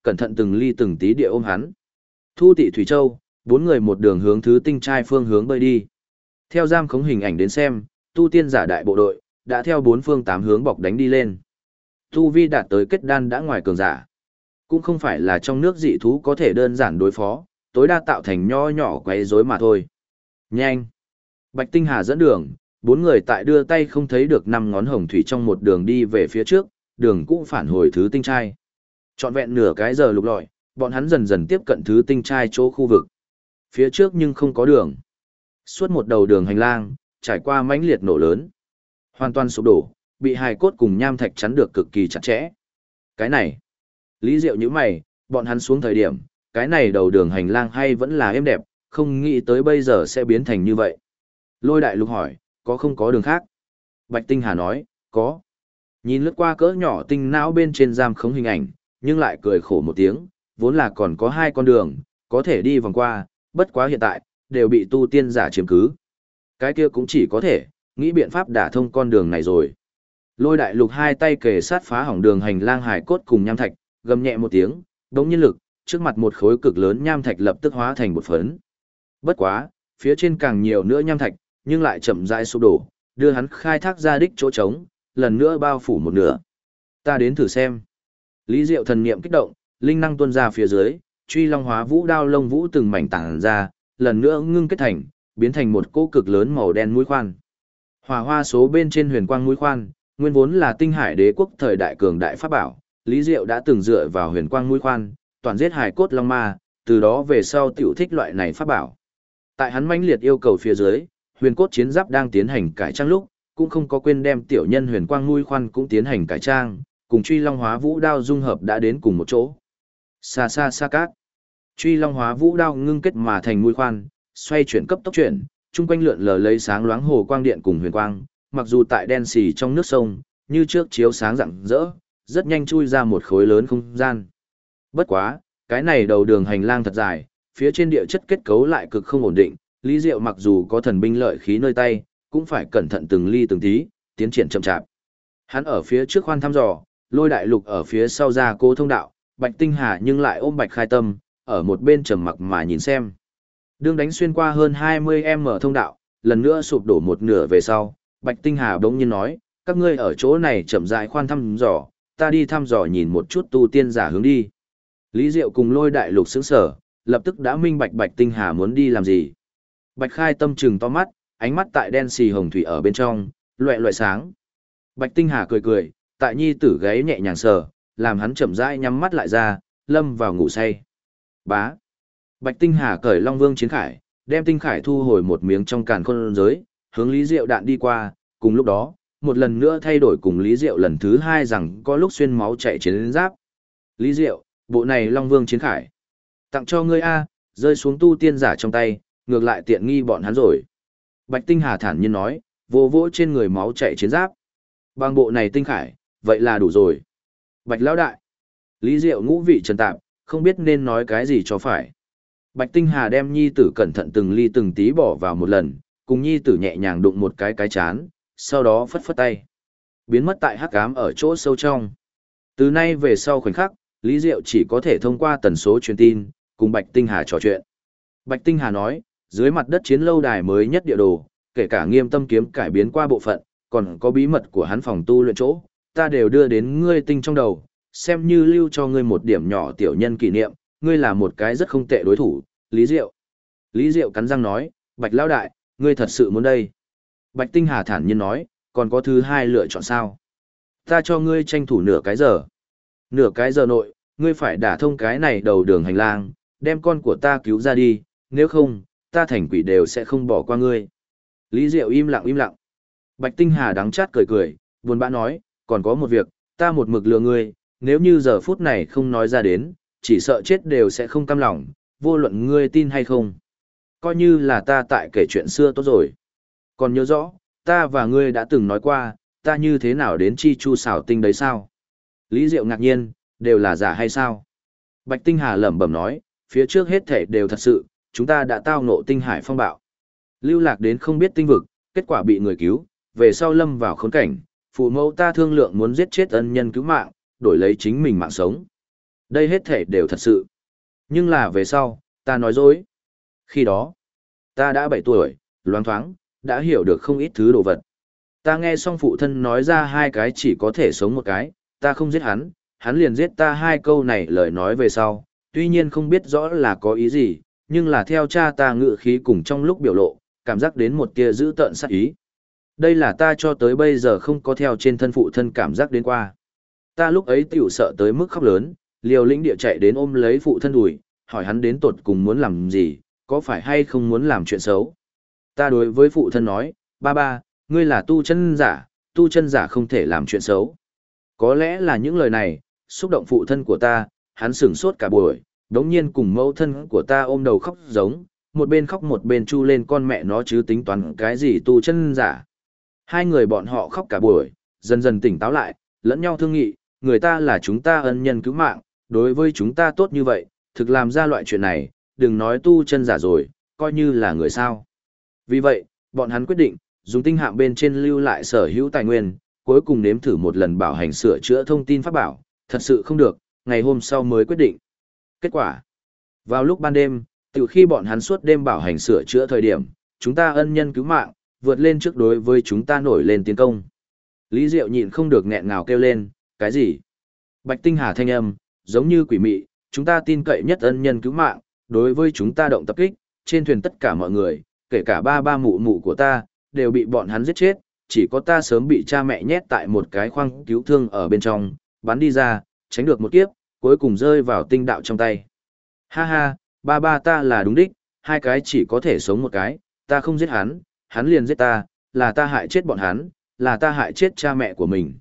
cẩn thận từng ly từng tí địa ôm hắn. Thu Tị Thủy Châu, bốn người một đường hướng thứ tinh trai phương hướng bơi đi. Theo giam khống hình ảnh đến xem, tu tiên giả đại bộ đội đã theo bốn phương tám hướng bọc đánh đi lên. Tu vi đạt tới kết đan đã ngoài cường giả. Cũng không phải là trong nước dị thú có thể đơn giản đối phó, tối đa tạo thành nho nhỏ quấy rối mà thôi. Nhanh! Bạch Tinh Hà dẫn đường, bốn người tại đưa tay không thấy được năm ngón hồng thủy trong một đường đi về phía trước, đường cũ phản hồi thứ tinh trai. Trọn vẹn nửa cái giờ lục lọi, bọn hắn dần dần tiếp cận thứ tinh trai chỗ khu vực. Phía trước nhưng không có đường. Suốt một đầu đường hành lang, trải qua mãnh liệt nổ lớn. Hoàn toàn sụp đổ, bị hài cốt cùng nham thạch chắn được cực kỳ chặt chẽ. Cái này, Lý Diệu như mày, bọn hắn xuống thời điểm, cái này đầu đường hành lang hay vẫn là êm đẹp, không nghĩ tới bây giờ sẽ biến thành như vậy. Lôi Đại Lục hỏi, có không có đường khác? Bạch Tinh Hà nói, có. Nhìn lướt qua cỡ nhỏ tinh não bên trên giam khống hình ảnh, nhưng lại cười khổ một tiếng, vốn là còn có hai con đường, có thể đi vòng qua, bất quá hiện tại, đều bị tu tiên giả chiếm cứ. Cái kia cũng chỉ có thể, nghĩ biện pháp đả thông con đường này rồi. Lôi Đại Lục hai tay kề sát phá hỏng đường hành lang hải cốt cùng nham thạch, gầm nhẹ một tiếng, đống nhiên lực, trước mặt một khối cực lớn nham thạch lập tức hóa thành một phấn. Bất quá, phía trên càng nhiều nữa nham thạch, nhưng lại chậm rãi sụp đổ, đưa hắn khai thác ra đích chỗ trống, lần nữa bao phủ một nửa. Ta đến thử xem. Lý Diệu thần niệm kích động, linh năng tuôn ra phía dưới, truy long hóa vũ đao lông vũ từng mảnh tản ra, lần nữa ngưng kết thành, biến thành một cỗ cực lớn màu đen mũi khoan. Hỏa hoa số bên trên huyền quang mũi khoan, nguyên vốn là tinh hải đế quốc thời đại cường đại pháp bảo, Lý Diệu đã từng dựa vào huyền quang mũi khoan, toàn giết hải cốt long ma, từ đó về sau tiểu thích loại này pháp bảo. Tại hắn mãnh liệt yêu cầu phía dưới, huyền cốt chiến giáp đang tiến hành cải trang lúc, cũng không có quên đem tiểu nhân huyền quang mũi khoan cũng tiến hành cải trang, cùng truy long hóa vũ đao dung hợp đã đến cùng một chỗ. Xa xa xa cát. Truy long hóa vũ đao ngưng kết mà thành mũi khoan, xoay chuyển cấp tốc chuyển, chung quanh lượn lờ lấy sáng loáng hồ quang điện cùng huyền quang, mặc dù tại đen xì trong nước sông, như trước chiếu sáng rạng rỡ, rất nhanh chui ra một khối lớn không gian. Bất quá, cái này đầu đường hành lang thật dài, phía trên địa chất kết cấu lại cực không ổn định, Lý Diệu mặc dù có thần binh lợi khí nơi tay, cũng phải cẩn thận từng ly từng tí, tiến triển chậm chạp. Hắn ở phía trước khoan thăm dò, Lôi Đại Lục ở phía sau ra cố thông đạo, Bạch Tinh Hà nhưng lại ôm Bạch Khai Tâm, ở một bên trầm mặc mà nhìn xem. Đường đánh xuyên qua hơn 20m thông đạo, lần nữa sụp đổ một nửa về sau, Bạch Tinh Hà bỗng nhiên nói, các ngươi ở chỗ này chậm rãi khoan thăm dò, ta đi thăm dò nhìn một chút tu tiên giả hướng đi. Lý Diệu cùng Lôi Đại Lục sững sở, lập tức đã minh bạch Bạch Tinh Hà muốn đi làm gì. Bạch Khai Tâm trừng to mắt, ánh mắt tại đen xì hồng thủy ở bên trong, loẹ loẹ sáng. Bạch Tinh Hà cười cười, tại nhi tử gáy nhẹ nhàng sờ, làm hắn chậm rãi nhắm mắt lại ra, lâm vào ngủ say. Bá. Bạch Tinh Hà cởi Long Vương chiến khải, đem tinh khải thu hồi một miếng trong càn khôn giới, hướng Lý Diệu đạn đi qua, cùng lúc đó, một lần nữa thay đổi cùng Lý Diệu lần thứ hai rằng có lúc xuyên máu chạy chiến giáp. Lý Diệu, bộ này Long Vương chiến khải. Tặng cho ngươi A, rơi xuống tu tiên giả trong tay, ngược lại tiện nghi bọn hắn rồi. Bạch Tinh Hà thản nhiên nói, vô vỗ trên người máu chạy chiến giáp. Bằng bộ này tinh khải, vậy là đủ rồi. Bạch lão đại. Lý Diệu ngũ vị trần tạp, không biết nên nói cái gì cho phải. Bạch Tinh Hà đem nhi tử cẩn thận từng ly từng tí bỏ vào một lần, cùng nhi tử nhẹ nhàng đụng một cái chán, sau đó phất phất tay. Biến mất tại hắc ám ở chỗ sâu trong. Từ nay về sau khoảnh khắc, Lý Diệu chỉ có thể thông qua tần số truyền tin, cùng Bạch Tinh Hà trò chuyện. Bạch Tinh Hà nói, dưới mặt đất chiến lâu đài mới nhất địa đồ, kể cả Nghiêm Tâm kiếm cải biến qua bộ phận, còn có bí mật của hắn phòng tu luyện chỗ, ta đều đưa đến ngươi tinh trong đầu, xem như lưu cho ngươi một điểm nhỏ tiểu nhân kỷ niệm, ngươi là một cái rất không tệ đối thủ, Lý Diệu. Lý Diệu cắn răng nói, Bạch lão đại, ngươi thật sự muốn đây. Bạch Tinh Hà thản nhiên nói, còn có thứ hai lựa chọn sao? Ta cho ngươi tranh thủ nửa cái giờ. Nửa cái giờ nội, ngươi phải đả thông cái này đầu đường hành lang, đem con của ta cứu ra đi, nếu không, ta thành quỷ đều sẽ không bỏ qua ngươi. Lý Diệu im lặng im lặng. Bạch Tinh Hà đắng chát cười cười, buồn bã nói, còn có một việc, ta một mực lừa ngươi, nếu như giờ phút này không nói ra đến, chỉ sợ chết đều sẽ không cam lòng, vô luận ngươi tin hay không. Coi như là ta tại kể chuyện xưa tốt rồi. Còn nhớ rõ, ta và ngươi đã từng nói qua, ta như thế nào đến chi chu xảo tinh đấy sao? Lý Diệu ngạc nhiên, đều là giả hay sao? Bạch Tinh Hà lẩm bẩm nói, phía trước hết thể đều thật sự, chúng ta đã tao ngộ tinh hải phong bạo. Lưu lạc đến không biết tinh vực, kết quả bị người cứu, về sau lâm vào khốn cảnh, phụ mẫu ta thương lượng muốn giết chết ân nhân cứu mạng, đổi lấy chính mình mạng sống. Đây hết thể đều thật sự. Nhưng là về sau, ta nói dối. Khi đó, ta đã 7 tuổi, loáng thoáng, đã hiểu được không ít thứ đồ vật. Ta nghe xong phụ thân nói ra hai cái chỉ có thể sống một cái, ta không giết hắn, hắn liền giết ta hai câu này lời nói về sau, tuy nhiên không biết rõ là có ý gì, nhưng là theo cha ta ngự khí cùng trong lúc biểu lộ, cảm giác đến một tia dữ tợn sát ý. Đây là ta cho tới bây giờ không có theo trên thân phụ thân cảm giác đến qua. Ta lúc ấy tiểu sợ tới mức khóc lớn, liều lĩnh địa chạy đến ôm lấy phụ thân đùi, hỏi hắn đến tột cùng muốn làm gì, có phải hay không muốn làm chuyện xấu. Ta đối với phụ thân nói, ba ba, ngươi là tu chân giả không thể làm chuyện xấu. Có lẽ là những lời này, xúc động phụ thân của ta, hắn sửng sốt cả buổi, đống nhiên cùng mẫu thân của ta ôm đầu khóc giống, một bên khóc một bên chu lên con mẹ nó chứ tính toán cái gì tu chân giả. Hai người bọn họ khóc cả buổi, dần dần tỉnh táo lại, lẫn nhau thương nghị, người ta là chúng ta ân nhân cứu mạng, đối với chúng ta tốt như vậy, thực làm ra loại chuyện này, đừng nói tu chân giả rồi, coi như là người sao. Vì vậy, bọn hắn quyết định, dùng tinh hạm bên trên lưu lại sở hữu tài nguyên, cuối cùng nếm thử một lần bảo hành sửa chữa thông tin pháp bảo, thật sự không được, ngày hôm sau mới quyết định. Kết quả, vào lúc ban đêm, từ khi bọn hắn suốt đêm bảo hành sửa chữa thời điểm, chúng ta ân nhân cứu mạng, vượt lên trước đối với chúng ta nổi lên tiến công. Lý Diệu nhịn không được nghẹn ngào kêu lên, cái gì? Bạch Tinh Hà thanh âm, giống như quỷ mị, chúng ta tin cậy nhất ân nhân cứu mạng, đối với chúng ta động tập kích, trên thuyền tất cả mọi người, kể cả ba ba mụ mụ của ta, đều bị bọn hắn giết chết, chỉ có ta sớm bị cha mẹ nhét tại một cái khoang cứu thương ở bên trong, bắn đi ra, tránh được một kiếp, cuối cùng rơi vào tinh đạo trong tay. Ha ha, ba ba ta là đúng đích, hai cái chỉ có thể sống một cái, ta không giết hắn, hắn liền giết ta, là ta hại chết bọn hắn, là ta hại chết cha mẹ của mình.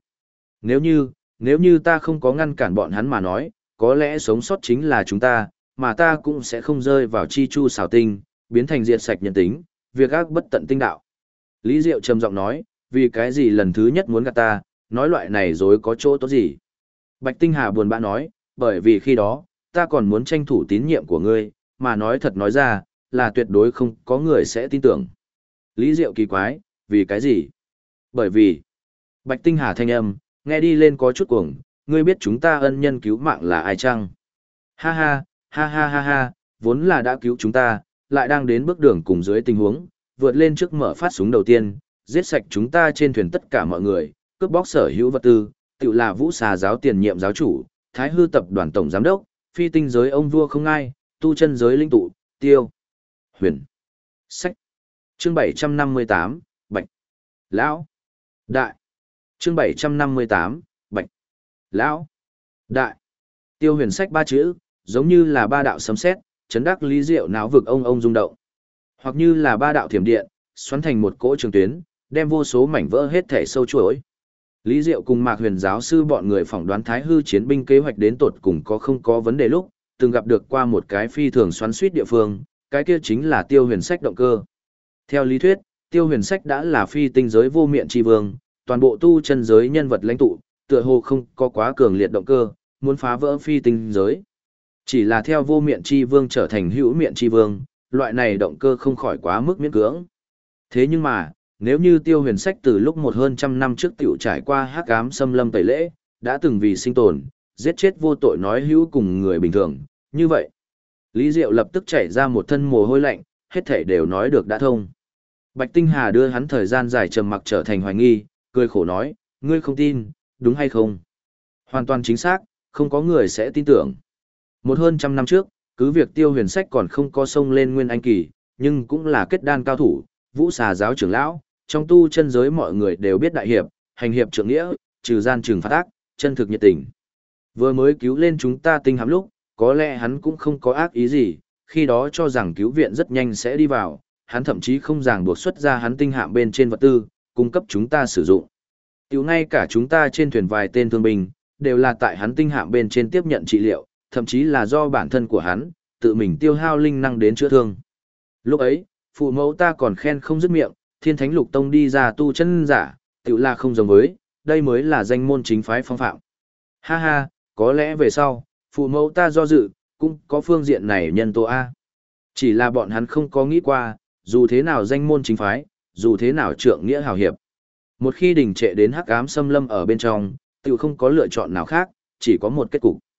Nếu như ta không có ngăn cản bọn hắn mà nói, có lẽ sống sót chính là chúng ta, mà ta cũng sẽ không rơi vào chi chu xảo tinh, biến thành diệt sạch nhân tính, việc ác bất tận tinh đạo. Lý Diệu trầm giọng nói, vì cái gì lần thứ nhất muốn gạt ta, nói loại này dối có chỗ tốt gì. Bạch Tinh Hà buồn bã nói, bởi vì khi đó, ta còn muốn tranh thủ tín nhiệm của ngươi, mà nói thật nói ra, là tuyệt đối không có người sẽ tin tưởng. Lý Diệu kỳ quái, vì cái gì? Bởi vì, Bạch Tinh Hà thanh âm, nghe đi lên có chút cuồng, ngươi biết chúng ta ân nhân cứu mạng là ai chăng? Ha ha, ha ha ha ha, vốn là đã cứu chúng ta, lại đang đến bước đường cùng dưới tình huống, vượt lên trước mở phát súng đầu tiên, giết sạch chúng ta trên thuyền tất cả mọi người, cướp bóc sở hữu vật tư, tự là Vũ Xà giáo tiền nhiệm giáo chủ, Thái Hư tập đoàn tổng giám đốc, phi tinh giới ông vua không ai, tu chân giới linh tụ, Tiêu Huyền. Sách. Chương 758, Bạch Lão Đại. Chương 758, Bạch Lão Đại. Tiêu Huyền sách ba chữ, giống như là ba đạo sấm sét, chấn đắc Lý Diệu não vực ông rung động. Hoặc như là ba đạo thiểm điện, xoắn thành một cỗ trường tuyến, đem vô số mảnh vỡ hết thể sâu chuỗi. Lý Diệu cùng Mạc Huyền giáo sư bọn người phỏng đoán Thái Hư chiến binh kế hoạch đến tột cùng có không có vấn đề lúc, từng gặp được qua một cái phi thường xoắn suýt địa phương, cái kia chính là Tiêu Huyền sách động cơ. Theo lý thuyết, Tiêu Huyền sách đã là phi tinh giới vô miện chi vương, toàn bộ tu chân giới nhân vật lãnh tụ, tựa hồ không có quá cường liệt động cơ, muốn phá vỡ phi tinh giới. Chỉ là theo vô miện chi vương trở thành hữu miện chi vương, loại này động cơ không khỏi quá mức miễn cưỡng. Thế nhưng mà, nếu như Tiêu Huyền sách từ lúc một hơn trăm năm trước tiểu trải qua hắc ám xâm lâm tẩy lễ, đã từng vì sinh tồn, giết chết vô tội nói hữu cùng người bình thường, như vậy. Lý Diệu lập tức chảy ra một thân mồ hôi lạnh, hết thảy đều nói được đã thông. Bạch Tinh Hà đưa hắn thời gian dài trầm mặc trở thành hoài nghi, cười khổ nói, ngươi không tin, đúng hay không? Hoàn toàn chính xác, không có người sẽ tin tưởng. Một hơn trăm năm trước, cứ việc Tiêu Huyền sách còn không có sông lên nguyên anh kỳ, nhưng cũng là kết đan cao thủ, Vũ Xà giáo trưởng lão, trong tu chân giới mọi người đều biết đại hiệp, hành hiệp trượng nghĩa, trừ gian trừng phạt ác, chân thực nhiệt tình. Vừa mới cứu lên chúng ta tinh hạm lúc, có lẽ hắn cũng không có ác ý gì, khi đó cho rằng cứu viện rất nhanh sẽ đi vào, hắn thậm chí không ràng buộc xuất ra hắn tinh hạm bên trên vật tư, cung cấp chúng ta sử dụng. Tiểu ngay cả chúng ta trên thuyền vài tên thương binh, đều là tại hắn tinh hạm bên trên tiếp nhận trị liệu, thậm chí là do bản thân của hắn, tự mình tiêu hao linh năng đến chữa thương. Lúc ấy, phụ mẫu ta còn khen không dứt miệng, Thiên Thánh Lục Tông đi ra tu chân giả, tiểu là không giống với, đây mới là danh môn chính phái phong phạm. Ha ha, có lẽ về sau, phụ mẫu ta do dự, cũng có phương diện này nhân tố A. Chỉ là bọn hắn không có nghĩ qua, dù thế nào danh môn chính phái, dù thế nào trượng nghĩa hào hiệp. Một khi đình trệ đến hắc ám xâm lâm ở bên trong, tiểu không có lựa chọn nào khác, chỉ có một kết cục.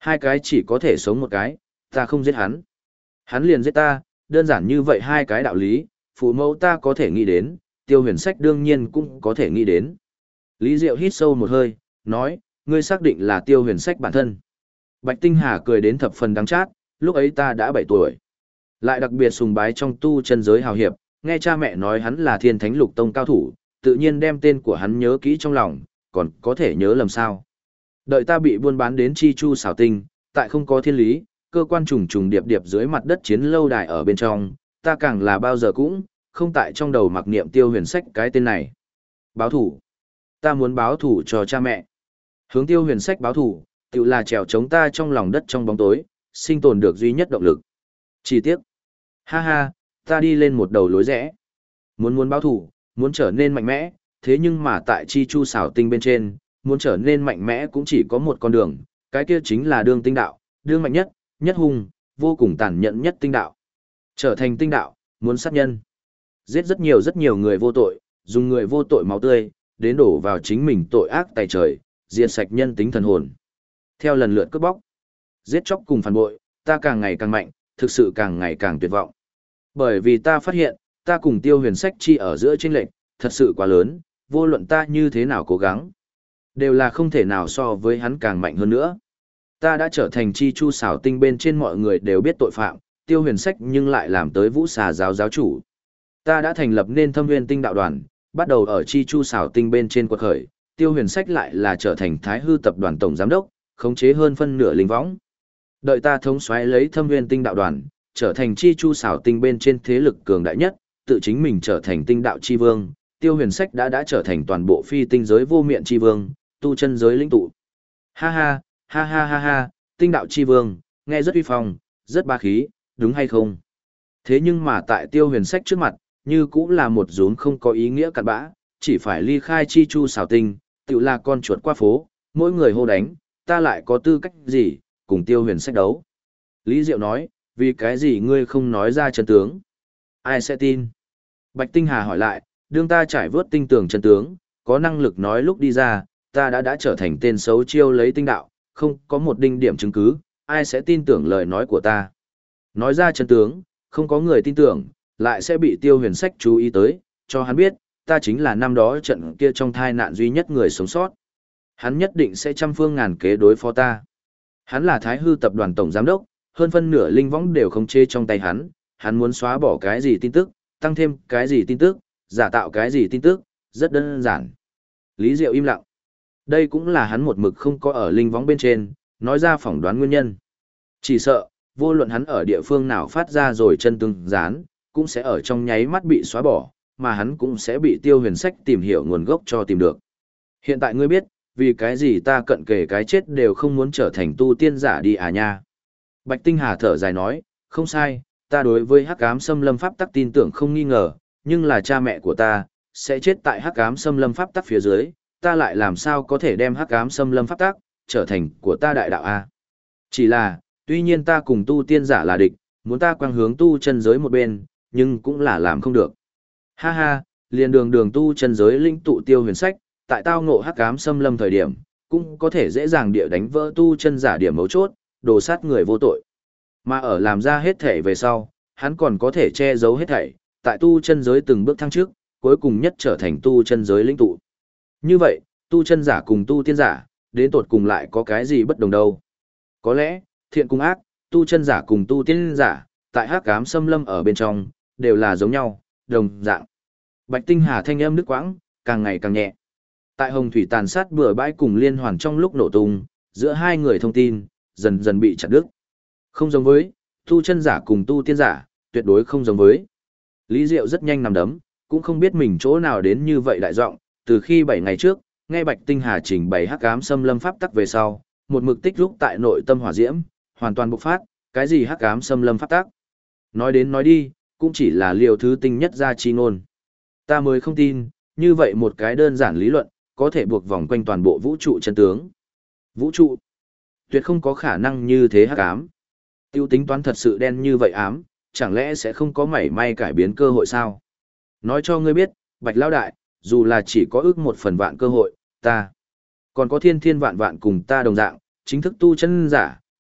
Hai cái chỉ có thể sống một cái, ta không giết hắn. Hắn liền giết ta, đơn giản như vậy hai cái đạo lý, phụ mẫu ta có thể nghĩ đến, Tiêu Huyền Sách đương nhiên cũng có thể nghĩ đến. Lý Diệu hít sâu một hơi, nói, ngươi xác định là Tiêu Huyền Sách bản thân. Bạch Tinh Hà cười đến thập phần đắng chát, lúc ấy ta đã 7 tuổi. Lại đặc biệt sùng bái trong tu chân giới hào hiệp, nghe cha mẹ nói hắn là Thiên Thánh Lục Tông cao thủ, tự nhiên đem tên của hắn nhớ kỹ trong lòng, còn có thể nhớ lầm sao. Đợi ta bị buôn bán đến Chi Chu xảo tinh, tại không có thiên lý, cơ quan trùng trùng điệp điệp dưới mặt đất chiến lâu đài ở bên trong, ta càng là bao giờ cũng, không tại trong đầu mặc niệm Tiêu Huyền Sách cái tên này. Báo thủ. Ta muốn báo thủ cho cha mẹ. Hướng Tiêu Huyền Sách báo thủ, tự là trèo chống ta trong lòng đất trong bóng tối, sinh tồn được duy nhất động lực. Chỉ tiếc. Ha ha, ta đi lên một đầu lối rẽ. Muốn báo thủ, muốn trở nên mạnh mẽ, thế nhưng mà tại Chi Chu xảo tinh bên trên, muốn trở nên mạnh mẽ cũng chỉ có một con đường, cái kia chính là đường tinh đạo, đường mạnh nhất, nhất hung, vô cùng tàn nhẫn nhất tinh đạo. Trở thành tinh đạo, muốn sát nhân. Giết rất nhiều người vô tội, dùng người vô tội máu tươi, đến đổ vào chính mình tội ác tày trời, diệt sạch nhân tính thần hồn. Theo lần lượt cướp bóc, giết chóc cùng phản bội, ta càng ngày càng mạnh, thực sự càng ngày càng tuyệt vọng. Bởi vì ta phát hiện, ta cùng Tiêu Huyền Sách chi ở giữa chênh lệch, thật sự quá lớn, vô luận ta như thế nào cố gắng, đều là không thể nào so với hắn càng mạnh hơn nữa. Ta đã trở thành Chi Chu xảo tinh bên trên mọi người đều biết tội phạm, Tiêu Huyền Sách nhưng lại làm tới Vũ Xà giáo giáo chủ. Ta đã thành lập nên Thâm Nguyên Tinh đạo đoàn, bắt đầu ở Chi Chu xảo tinh bên trên quật khởi, Tiêu Huyền Sách lại là trở thành Thái Hư tập đoàn tổng giám đốc, khống chế hơn phân nửa linh võng. Đợi ta thống soái lấy Thâm Nguyên Tinh đạo đoàn, trở thành Chi Chu xảo tinh bên trên thế lực cường đại nhất, tự chính mình trở thành tinh đạo chi vương, Tiêu Huyền Sách đã trở thành toàn bộ phi tinh giới vô miện chi vương, tu chân giới lĩnh tụ. Ha ha, ha ha ha ha, tinh đạo chi vương, nghe rất uy phong, rất ba khí, đúng hay không? Thế nhưng mà tại Tiêu Huyền Sách trước mặt, như cũng là một rốn không có ý nghĩa cặn bã, chỉ phải ly khai Chi Chu xảo tinh, tự là con chuột qua phố, mỗi người hô đánh, ta lại có tư cách gì, cùng Tiêu Huyền Sách đấu. Lý Diệu nói, vì cái gì ngươi không nói ra chân tướng? Ai sẽ tin? Bạch Tinh Hà hỏi lại, đương ta trải vớt tinh tường chân tướng, có năng lực nói lúc đi ra, ta đã trở thành tên xấu chiêu lấy tinh đạo, không có một đinh điểm chứng cứ, ai sẽ tin tưởng lời nói của ta? Nói ra chân tướng, không có người tin tưởng, lại sẽ bị Tiêu Huyền Sách chú ý tới, cho hắn biết, ta chính là năm đó trận kia trong thai nạn duy nhất người sống sót. Hắn nhất định sẽ trăm phương ngàn kế đối phó ta. Hắn là Thái Hư tập đoàn tổng giám đốc, hơn phân nửa linh võng đều không chê trong tay hắn muốn xóa bỏ cái gì tin tức, tăng thêm cái gì tin tức, giả tạo cái gì tin tức, rất đơn giản. Lý Diệu im lặng. Đây cũng là hắn một mực không có ở linh võng bên trên, nói ra phỏng đoán nguyên nhân. Chỉ sợ, vô luận hắn ở địa phương nào phát ra rồi chân tương dán, cũng sẽ ở trong nháy mắt bị xóa bỏ, mà hắn cũng sẽ bị Tiêu Huyền Sách tìm hiểu nguồn gốc cho tìm được. Hiện tại ngươi biết, vì cái gì ta cận kề cái chết đều không muốn trở thành tu tiên giả đi à nha. Bạch Tinh Hà thở dài nói, không sai, ta đối với hắc ám xâm lâm pháp tắc tin tưởng không nghi ngờ, nhưng là cha mẹ của ta, sẽ chết tại hắc ám xâm lâm pháp tắc phía dưới, ta lại làm sao có thể đem hắc ám xâm lâm pháp tắc, trở thành của ta đại đạo a? Chỉ là, tuy nhiên ta cùng tu tiên giả là địch, muốn ta quang hướng tu chân giới một bên, nhưng cũng là làm không được. Ha ha, liền đường tu chân giới linh tụ Tiêu Huyền Sách, tại tao ngộ hắc ám xâm lâm thời điểm, cũng có thể dễ dàng địa đánh vỡ tu chân giả điểm mấu chốt, đồ sát người vô tội. Mà ở làm ra hết thể về sau, hắn còn có thể che giấu hết thảy, tại tu chân giới từng bước thăng trước, cuối cùng nhất trở thành tu chân giới lĩnh tụ. Như vậy, tu chân giả cùng tu tiên giả, đến tột cùng lại có cái gì bất đồng đâu? Có lẽ, thiện cùng ác, tu chân giả cùng tu tiên giả, tại hắc ám xâm lâm ở bên trong, đều là giống nhau, đồng dạng. Bạch Tinh Hà thanh âm nước quãng, càng ngày càng nhẹ. Tại Hồng Thủy tàn sát bừa bãi cùng liên hoàn trong lúc nổ tung, giữa hai người thông tin, dần dần bị chặt đứt. Không giống với, tu chân giả cùng tu tiên giả, tuyệt đối không giống với. Lý Diệu rất nhanh nằm đấm, cũng không biết mình chỗ nào đến như vậy đại giọng, từ khi 7 ngày trước, nghe Bạch Tinh Hà trình bày hắc ám xâm lâm pháp tắc về sau, một mực tích lúc tại nội tâm hỏa diễm, hoàn toàn bộc phát, cái gì hắc ám xâm lâm pháp tắc. Nói đến nói đi, cũng chỉ là liều thứ tinh nhất ra chi ngôn. Ta mới không tin, như vậy một cái đơn giản lý luận, có thể buộc vòng quanh toàn bộ vũ trụ chân tướng. Vũ trụ, tuyệt không có khả năng như thế hắc ám. Tiêu tính toán thật sự đen như vậy ám, chẳng lẽ sẽ không có mảy may cải biến cơ hội sao? Nói cho ngươi biết, Bạch Lão Đại, dù là chỉ có ước 1/1000 cơ hội, ta còn có thiên thiên vạn vạn cùng ta đồng dạng, chính thức tu chân giả,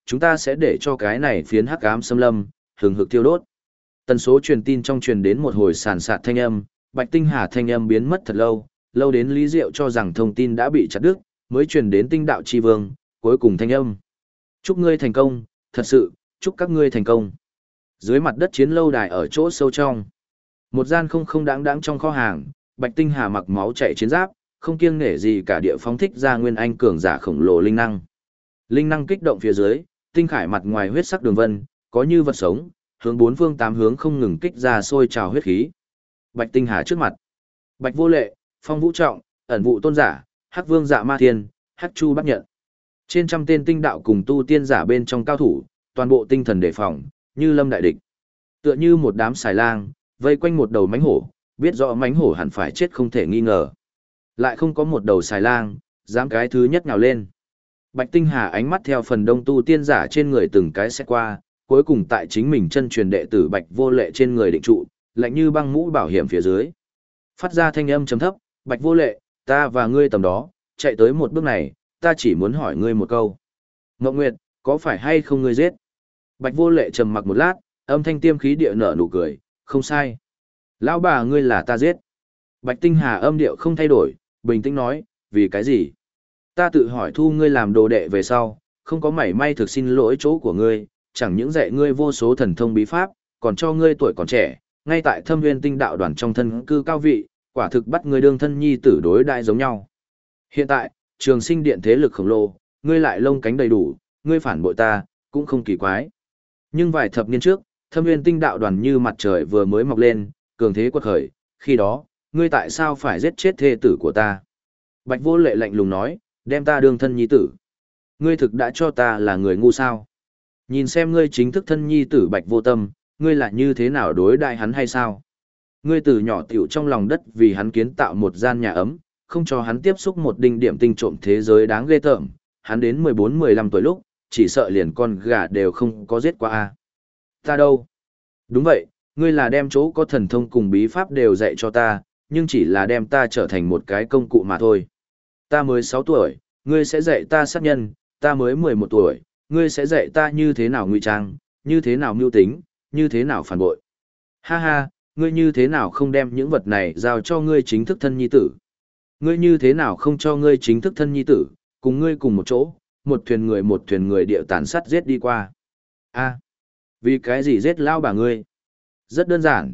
chúng ta sẽ để cho cái này phiến hắc ám xâm lâm, hừng hực thiêu đốt. Tần số truyền tin trong truyền đến một hồi sàn sạt thanh âm, Bạch Tinh Hà thanh âm biến mất thật lâu, lâu đến Lý Diệu cho rằng thông tin đã bị chặt đứt, mới truyền đến Tinh Đạo Chi Vương, cuối cùng thanh âm. Chúc ngươi thành công, thật sự, chúc các ngươi thành công. Dưới mặt đất chiến lâu đài ở chỗ sâu trong. Một gian không đáng đáng trong kho hàng, Bạch Tinh Hà mặc máu chạy chiến giáp, không kiêng nể gì cả địa phóng thích ra nguyên anh cường giả khổng lồ linh năng. Linh năng kích động phía dưới, tinh khải mặt ngoài huyết sắc đường vân, có như vật sống, hướng bốn phương tám hướng không ngừng kích ra sôi trào huyết khí. Bạch Tinh Hà trước mặt. Bạch Vô Lệ, Phong Vũ Trọng, Ẩn Vụ Tôn Giả, Hắc Vương Dạ Ma Thiên, Hắc Chu Bắc Nhận. Trên trăm tên tinh đạo cùng tu tiên giả bên trong cao thủ, toàn bộ tinh thần đề phòng, như lâm đại địch. Tựa như một đám xài lang, vây quanh một đầu mãnh hổ, biết rõ mãnh hổ hẳn phải chết không thể nghi ngờ. Lại không có một đầu xài lang, dám cái thứ nhất nhào lên. Bạch Tinh Hà ánh mắt theo phần đông tu tiên giả trên người từng cái xét qua, cuối cùng tại chính mình chân truyền đệ tử Bạch Vô Lệ trên người định trụ, lạnh như băng mũ bảo hiểm phía dưới. Phát ra thanh âm trầm thấp, Bạch Vô Lệ, ta và ngươi tầm đó, chạy tới một bước này, ta chỉ muốn hỏi ngươi một câu. Ngọc Nguyệt, có phải hay không ngươi giết? Bạch Vô Lệ trầm mặc một lát, âm thanh tiêm khí địa nở nụ cười, không sai. Lão bà ngươi là ta giết. Bạch Tinh Hà âm điệu không thay đổi, bình tĩnh nói, vì cái gì? Ta tự hỏi thu ngươi làm đồ đệ về sau, không có mảy may thực xin lỗi chỗ của ngươi, chẳng những dạy ngươi vô số thần thông bí pháp, còn cho ngươi tuổi còn trẻ, ngay tại Thâm Nguyên Tinh đạo đoàn trong thân cư cao vị, quả thực bắt ngươi đương thân nhi tử đối đại giống nhau. Hiện tại, Trường Sinh Điện thế lực khổng lồ, ngươi lại lông cánh đầy đủ, ngươi phản bội ta, cũng không kỳ quái. Nhưng vài thập niên trước, Thâm Nguyên Tinh đạo đoàn như mặt trời vừa mới mọc lên, cường thế quật khởi, khi đó, ngươi tại sao phải giết chết thê tử của ta? Bạch Vô Lệ lạnh lùng nói, đem ta đương thân nhi tử. Ngươi thực đã cho ta là người ngu sao? Nhìn xem ngươi chính thức thân nhi tử Bạch Vô Tâm, ngươi là như thế nào đối đại hắn hay sao? Ngươi từ nhỏ tiểu trong lòng đất vì hắn kiến tạo một gian nhà ấm, không cho hắn tiếp xúc một đinh điểm tinh trộm thế giới đáng ghê tởm. Hắn đến 14-15 tuổi lúc, chỉ sợ liền con gà đều không có giết qua a. Ta đâu? Đúng vậy, ngươi là đem chỗ có thần thông cùng bí pháp đều dạy cho ta, nhưng chỉ là đem ta trở thành một cái công cụ mà thôi. Ta mới 6 tuổi, ngươi sẽ dạy ta sát nhân, ta mới 11 tuổi, ngươi sẽ dạy ta như thế nào ngụy trang, như thế nào mưu tính, như thế nào phản bội. Ha ha, ngươi như thế nào không đem những vật này giao cho ngươi chính thức thân nhi tử? Ngươi như thế nào không cho ngươi chính thức thân nhi tử, cùng ngươi cùng một chỗ, một thuyền người điệu tàn sát giết đi qua. A, vì cái gì giết lao bà ngươi? Rất đơn giản,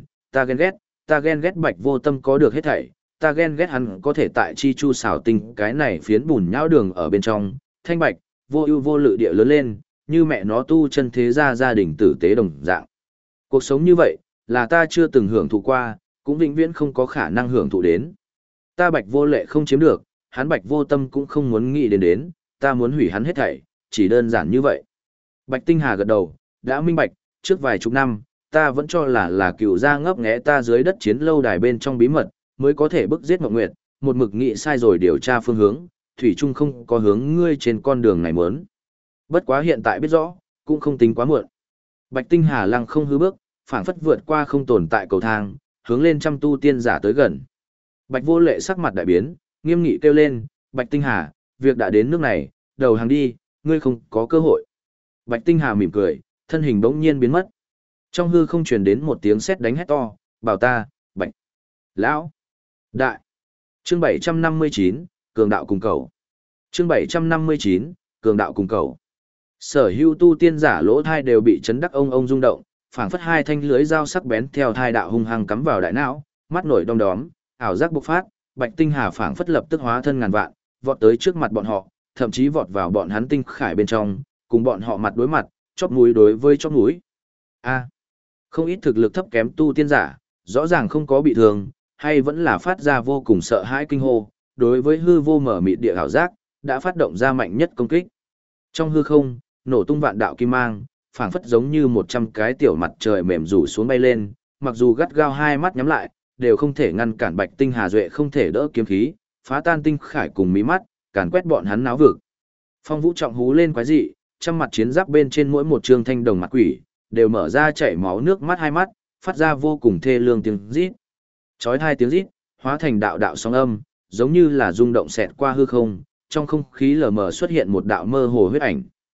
ta ghen ghét Bạch Vô Tâm có được hết thảy, ta ghen ghét hắn có thể tại chi chu xảo tinh cái này phiến bùn nhão đường ở bên trong, thanh bạch, vô ưu vô lự địa lớn lên, như mẹ nó tu chân thế gia đình tử tế đồng dạng. Cuộc sống như vậy, là ta chưa từng hưởng thụ qua, cũng vĩnh viễn không có khả năng hưởng thụ đến. Ta Bạch Vô Lệ không chiếm được, hắn Bạch Vô Tâm cũng không muốn nghĩ đến, ta muốn hủy hắn hết thảy, chỉ đơn giản như vậy. Bạch Tinh Hà gật đầu, đã minh bạch, trước vài chục năm, ta vẫn cho là cựu gia ngấp nghé ta dưới đất chiến lâu đài bên trong bí mật, mới có thể bức giết Mộng Nguyệt, một mực nghĩ sai rồi điều tra phương hướng, thủy chung không có hướng ngươi trên con đường này muốn. Bất quá hiện tại biết rõ, cũng không tính quá muộn. Bạch Tinh Hà lăng không hư bước, phảng phất vượt qua không tồn tại cầu thang, hướng lên trăm tu tiên giả tới gần. Bạch Vô Lệ sắc mặt đại biến, nghiêm nghị kêu lên, Bạch Tinh Hà, việc đã đến nước này, đầu hàng đi, ngươi không có cơ hội. Bạch Tinh Hà mỉm cười, thân hình bỗng nhiên biến mất. Trong hư không truyền đến một tiếng sét đánh hét to, bảo ta, Bạch Lão Đại. Chương 759, Cường đạo cùng cầu. Chương 759, Cường đạo cùng cầu. Sở hữu tu tiên giả lỗ thai đều bị chấn đắc ông rung động, phảng phất hai thanh lưới dao sắc bén theo thai đạo hung hăng cắm vào đại não, mắt nổi đom đóm, ảo giác bộc phát, Bạch Tinh Hà phảng phất lập tức hóa thân ngàn vạn, vọt tới trước mặt bọn họ, thậm chí vọt vào bọn hắn tinh khải bên trong, cùng bọn họ mặt đối mặt, chóp mũi đối với chóp mũi. A, không ít thực lực thấp kém tu tiên giả, rõ ràng không có bị thương, hay vẫn là phát ra vô cùng sợ hãi kinh hô, đối với hư vô mở mịt địa ảo giác, đã phát động ra mạnh nhất công kích. Trong hư không, nổ tung vạn đạo kim mang, phảng phất giống như 100 cái tiểu mặt trời mềm rủ xuống bay lên, mặc dù gắt gao hai mắt nhắm lại, đều không thể ngăn cản Bạch Tinh Hà duệ không thể đỡ kiếm khí, phá tan tinh khải cùng mí mắt, càn quét bọn hắn náo vực. Phong Vũ Trọng hú lên quái dị, trăm mặt chiến giáp bên trên mỗi một trương thanh đồng mặt quỷ, đều mở ra chảy máu nước mắt hai mắt, phát ra vô cùng thê lương tiếng rít. Chói hai tiếng rít, hóa thành đạo đạo sóng âm, giống như là rung động xẹt qua hư không, trong không khí lờ mờ xuất hiện một đạo mơ hồ huyết ảnh.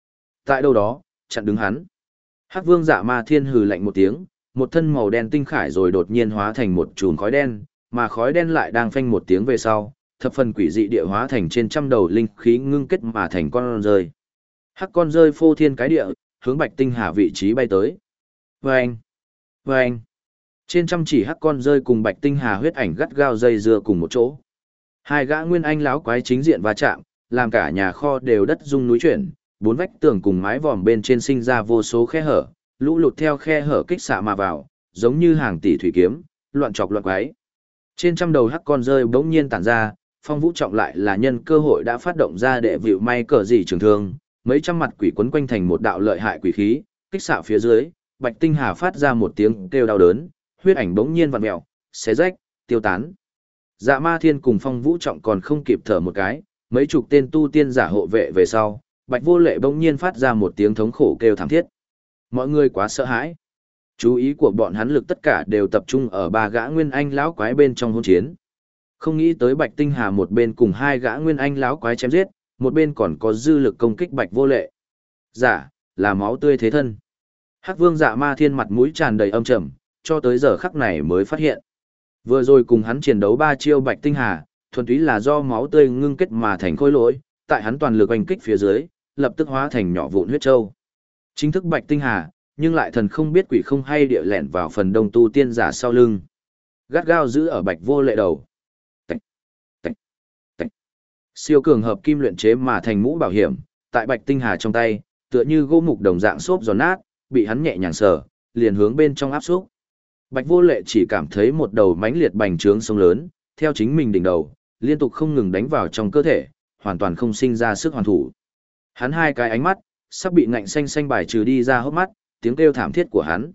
Tại đâu đó, chặn đứng hắn. Hắc Vương Dạ Ma Thiên hừ lạnh một tiếng, một thân màu đen tinh khải rồi đột nhiên hóa thành một chùm khói đen, mà khói đen lại đang phanh một tiếng về sau, thập phần quỷ dị địa hóa thành trên trăm đầu linh khí ngưng kết mà thành con rơi. Hắc con rơi phô thiên cái địa, hướng Bạch Tinh Hà vị trí bay tới. Vâng! Vâng! Trên trăm chỉ hắc con rơi cùng Bạch Tinh Hà huyết ảnh gắt gao dây dưa cùng một chỗ. Hai gã nguyên anh láo quái chính diện va chạm, làm cả nhà kho đều đất rung núi chuyển, bốn vách tường cùng mái vòm bên trên sinh ra vô số khe hở, lũ lụt theo khe hở kích xạ mà vào, giống như hàng tỷ thủy kiếm, loạn chọc loạn quái. Trên trăm đầu hắc con rơi bỗng nhiên tản ra, Phong Vũ Trọng lại là nhân cơ hội đã phát động ra để vịu may cờ gì trường thương, mấy trăm mặt quỷ quấn quanh thành một đạo lợi hại quỷ khí, kích xạ phía dưới, Bạch Tinh Hà phát ra một tiếng kêu đau đớn, huyết ảnh bỗng nhiên vặn mèo, xé rách, tiêu tán. Dạ Ma Thiên cùng Phong Vũ Trọng còn không kịp thở một cái, mấy chục tên tu tiên giả hộ vệ về sau, Bạch Vô Lệ bỗng nhiên phát ra một tiếng thống khổ kêu thảm thiết. Mọi người quá sợ hãi. Chú ý của bọn hắn lực tất cả đều tập trung ở ba gã nguyên anh lão quái bên trong hỗn chiến. Không nghĩ tới Bạch Tinh Hà một bên cùng hai gã nguyên anh lão quái chém giết, một bên còn có dư lực công kích Bạch Vô Lệ. Giả, là máu tươi thế thân. Hắc Vương Dạ Ma Thiên mặt mũi tràn đầy âm trầm, cho tới giờ khắc này mới phát hiện. Vừa rồi cùng hắn chiến đấu ba chiêu Bạch Tinh Hà, thuần túy là do máu tươi ngưng kết mà thành khối lỗi, tại hắn toàn lực oanh kích phía dưới, lập tức hóa thành nhỏ vụn huyết châu. Chính thức Bạch Tinh Hà, nhưng lại thần không biết quỷ không hay địa lẻn vào phần đông tu tiên giả sau lưng. Gắt gao giữ ở Bạch Vô Lệ đầu. Tạch, tạch, tạch. Siêu cường hợp kim luyện chế mà thành mũ bảo hiểm, tại Bạch Tinh Hà trong tay, tựa như gỗ mục đồng dạng xốp giòn nát, bị hắn nhẹ nhàng sờ, liền hướng bên trong áp xúc. Bạch Vô Lệ chỉ cảm thấy một đầu mãnh liệt bành trướng sông lớn, theo chính mình đỉnh đầu, liên tục không ngừng đánh vào trong cơ thể, hoàn toàn không sinh ra sức hoàn thủ. Hắn hai cái ánh mắt, sắp bị ngạnh xanh xanh bài trừ đi ra hốc mắt, tiếng kêu thảm thiết của hắn.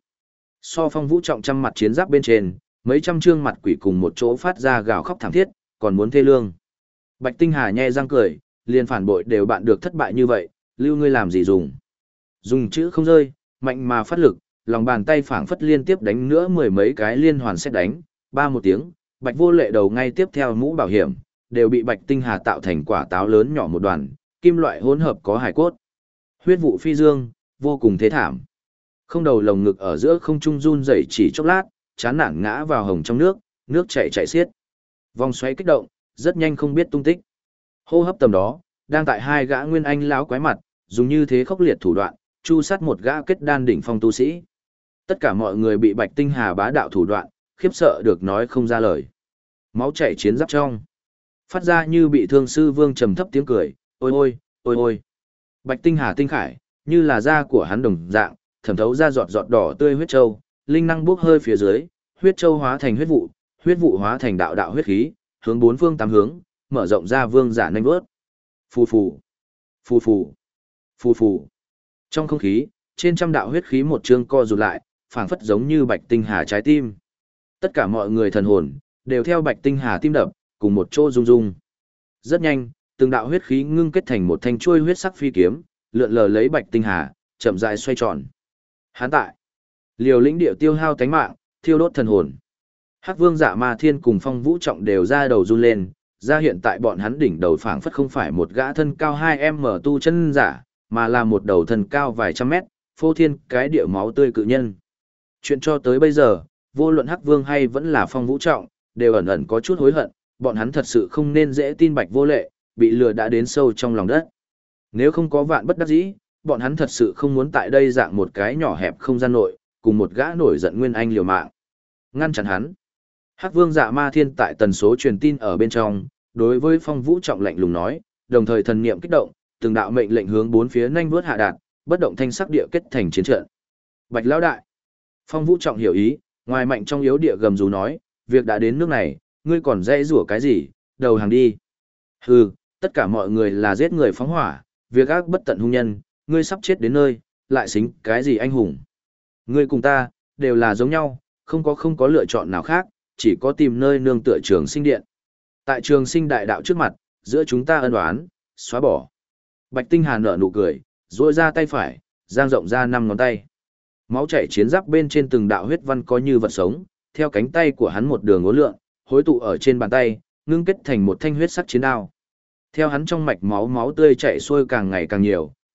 So Phong Vũ Trọng trăm mặt chiến giáp bên trên, mấy trăm trương mặt quỷ cùng một chỗ phát ra gào khóc thảm thiết, còn muốn thê lương. Bạch Tinh Hà nhe răng cười, liền phản bội đều bạn được thất bại như vậy, lưu ngươi làm gì dùng. Dùng chữ không rơi, mạnh mà phát lực, lòng bàn tay phảng phất liên tiếp đánh nữa mười mấy cái liên hoàn xét đánh, ba một tiếng, Bạch Vô Lệ đầu ngay tiếp theo mũ bảo hiểm, đều bị Bạch Tinh Hà tạo thành quả táo lớn nhỏ một đoàn, kim loại hỗn hợp có hài cốt. Huyết vụ phi dương, vô cùng thế thảm. Không đầu lồng ngực ở giữa không trung run rẩy chỉ chốc lát, chán nản ngã vào hồng trong nước, nước chảy chảy xiết. Vòng xoáy kích động, rất nhanh không biết tung tích. Hô hấp tầm đó, đang tại hai gã nguyên anh lão quái mặt, dùng như thế khốc liệt thủ đoạn, chu sát một gã kết đan đỉnh phong tu sĩ. Tất cả mọi người bị Bạch Tinh Hà bá đạo thủ đoạn, khiếp sợ được nói không ra lời. Máu chảy chiến giáp trong. Phát ra như bị thương sư vương trầm thấp tiếng cười, ôi ôi, ôi ôi. Bạch Tinh Hà tinh khải, như là da của hắn đồng dạng, thẩm thấu ra giọt giọt đỏ tươi huyết châu, linh năng bốc hơi phía dưới, huyết châu hóa thành huyết vụ hóa thành đạo đạo huyết khí, hướng bốn phương tám hướng, mở rộng ra vương giả nhanh vớt. Phù phù, phù phù, phù phù. Trong không khí, trên trăm đạo huyết khí một chương co rụt lại, phảng phất giống như Bạch Tinh Hà trái tim. Tất cả mọi người thần hồn đều theo Bạch Tinh Hà tim đập, cùng một chỗ rung rung. Rất nhanh, từng đạo huyết khí ngưng kết thành một thanh chuôi huyết sắc phi kiếm, lượn lờ lấy Bạch Tinh Hà, chậm rãi xoay tròn. Hán tại, liều lĩnh điệu tiêu hao tánh mạng, thiêu đốt thần hồn. Hắc Vương Dạ Ma Thiên cùng Phong Vũ Trọng đều ra đầu run lên, ra hiện tại bọn hắn đỉnh đầu phảng phất không phải một gã thân cao 2m tu chân giả, mà là một đầu thân cao vài trăm mét, phô thiên cái địa máu tươi cự nhân. Chuyện cho tới bây giờ, vô luận Hắc Vương hay vẫn là Phong Vũ Trọng, đều ẩn ẩn có chút hối hận, bọn hắn thật sự không nên dễ tin Bạch Vô Lệ, bị lừa đã đến sâu trong lòng đất. Nếu không có vạn bất đắc dĩ, bọn hắn thật sự không muốn tại đây dạng một cái nhỏ hẹp không gian nội, cùng một gã nổi giận nguyên anh liều mạng. Ngăn chặn hắn. Hắc Vương Dạ Ma Thiên tại tần số truyền tin ở bên trong, đối với Phong Vũ Trọng lạnh lùng nói, đồng thời thần niệm kích động, từng đạo mệnh lệnh hướng bốn phía nhanh vuốt hạ đạt, bất động thanh sắc địa kết thành chiến trận. Bạch lão đại. Phong Vũ Trọng hiểu ý, ngoài mạnh trong yếu địa gầm rú nói, việc đã đến nước này, ngươi còn dễ rủa cái gì, đầu hàng đi. Hừ, tất cả mọi người là giết người phóng hỏa, việc ác bất tận hung nhân, ngươi sắp chết đến nơi, lại xính cái gì anh hùng. Ngươi cùng ta, đều là giống nhau, không có lựa chọn nào khác, chỉ có tìm nơi nương tựa trường sinh điện. Tại trường sinh đại đạo trước mặt, giữa chúng ta ân oán, xóa bỏ. Bạch Tinh Hà nở nụ cười, duỗi ra tay phải, dang rộng ra 5 ngón tay. Máu chảy chiến giáp bên trên từng đạo huyết văn có như vật sống, theo cánh tay của hắn một đường uốn lượn, hối tụ ở trên bàn tay, ngưng kết thành một thanh huyết sắc chiến đao. Theo hắn trong mạch máu tươi chảy xuôi càng ngày càng nhiều,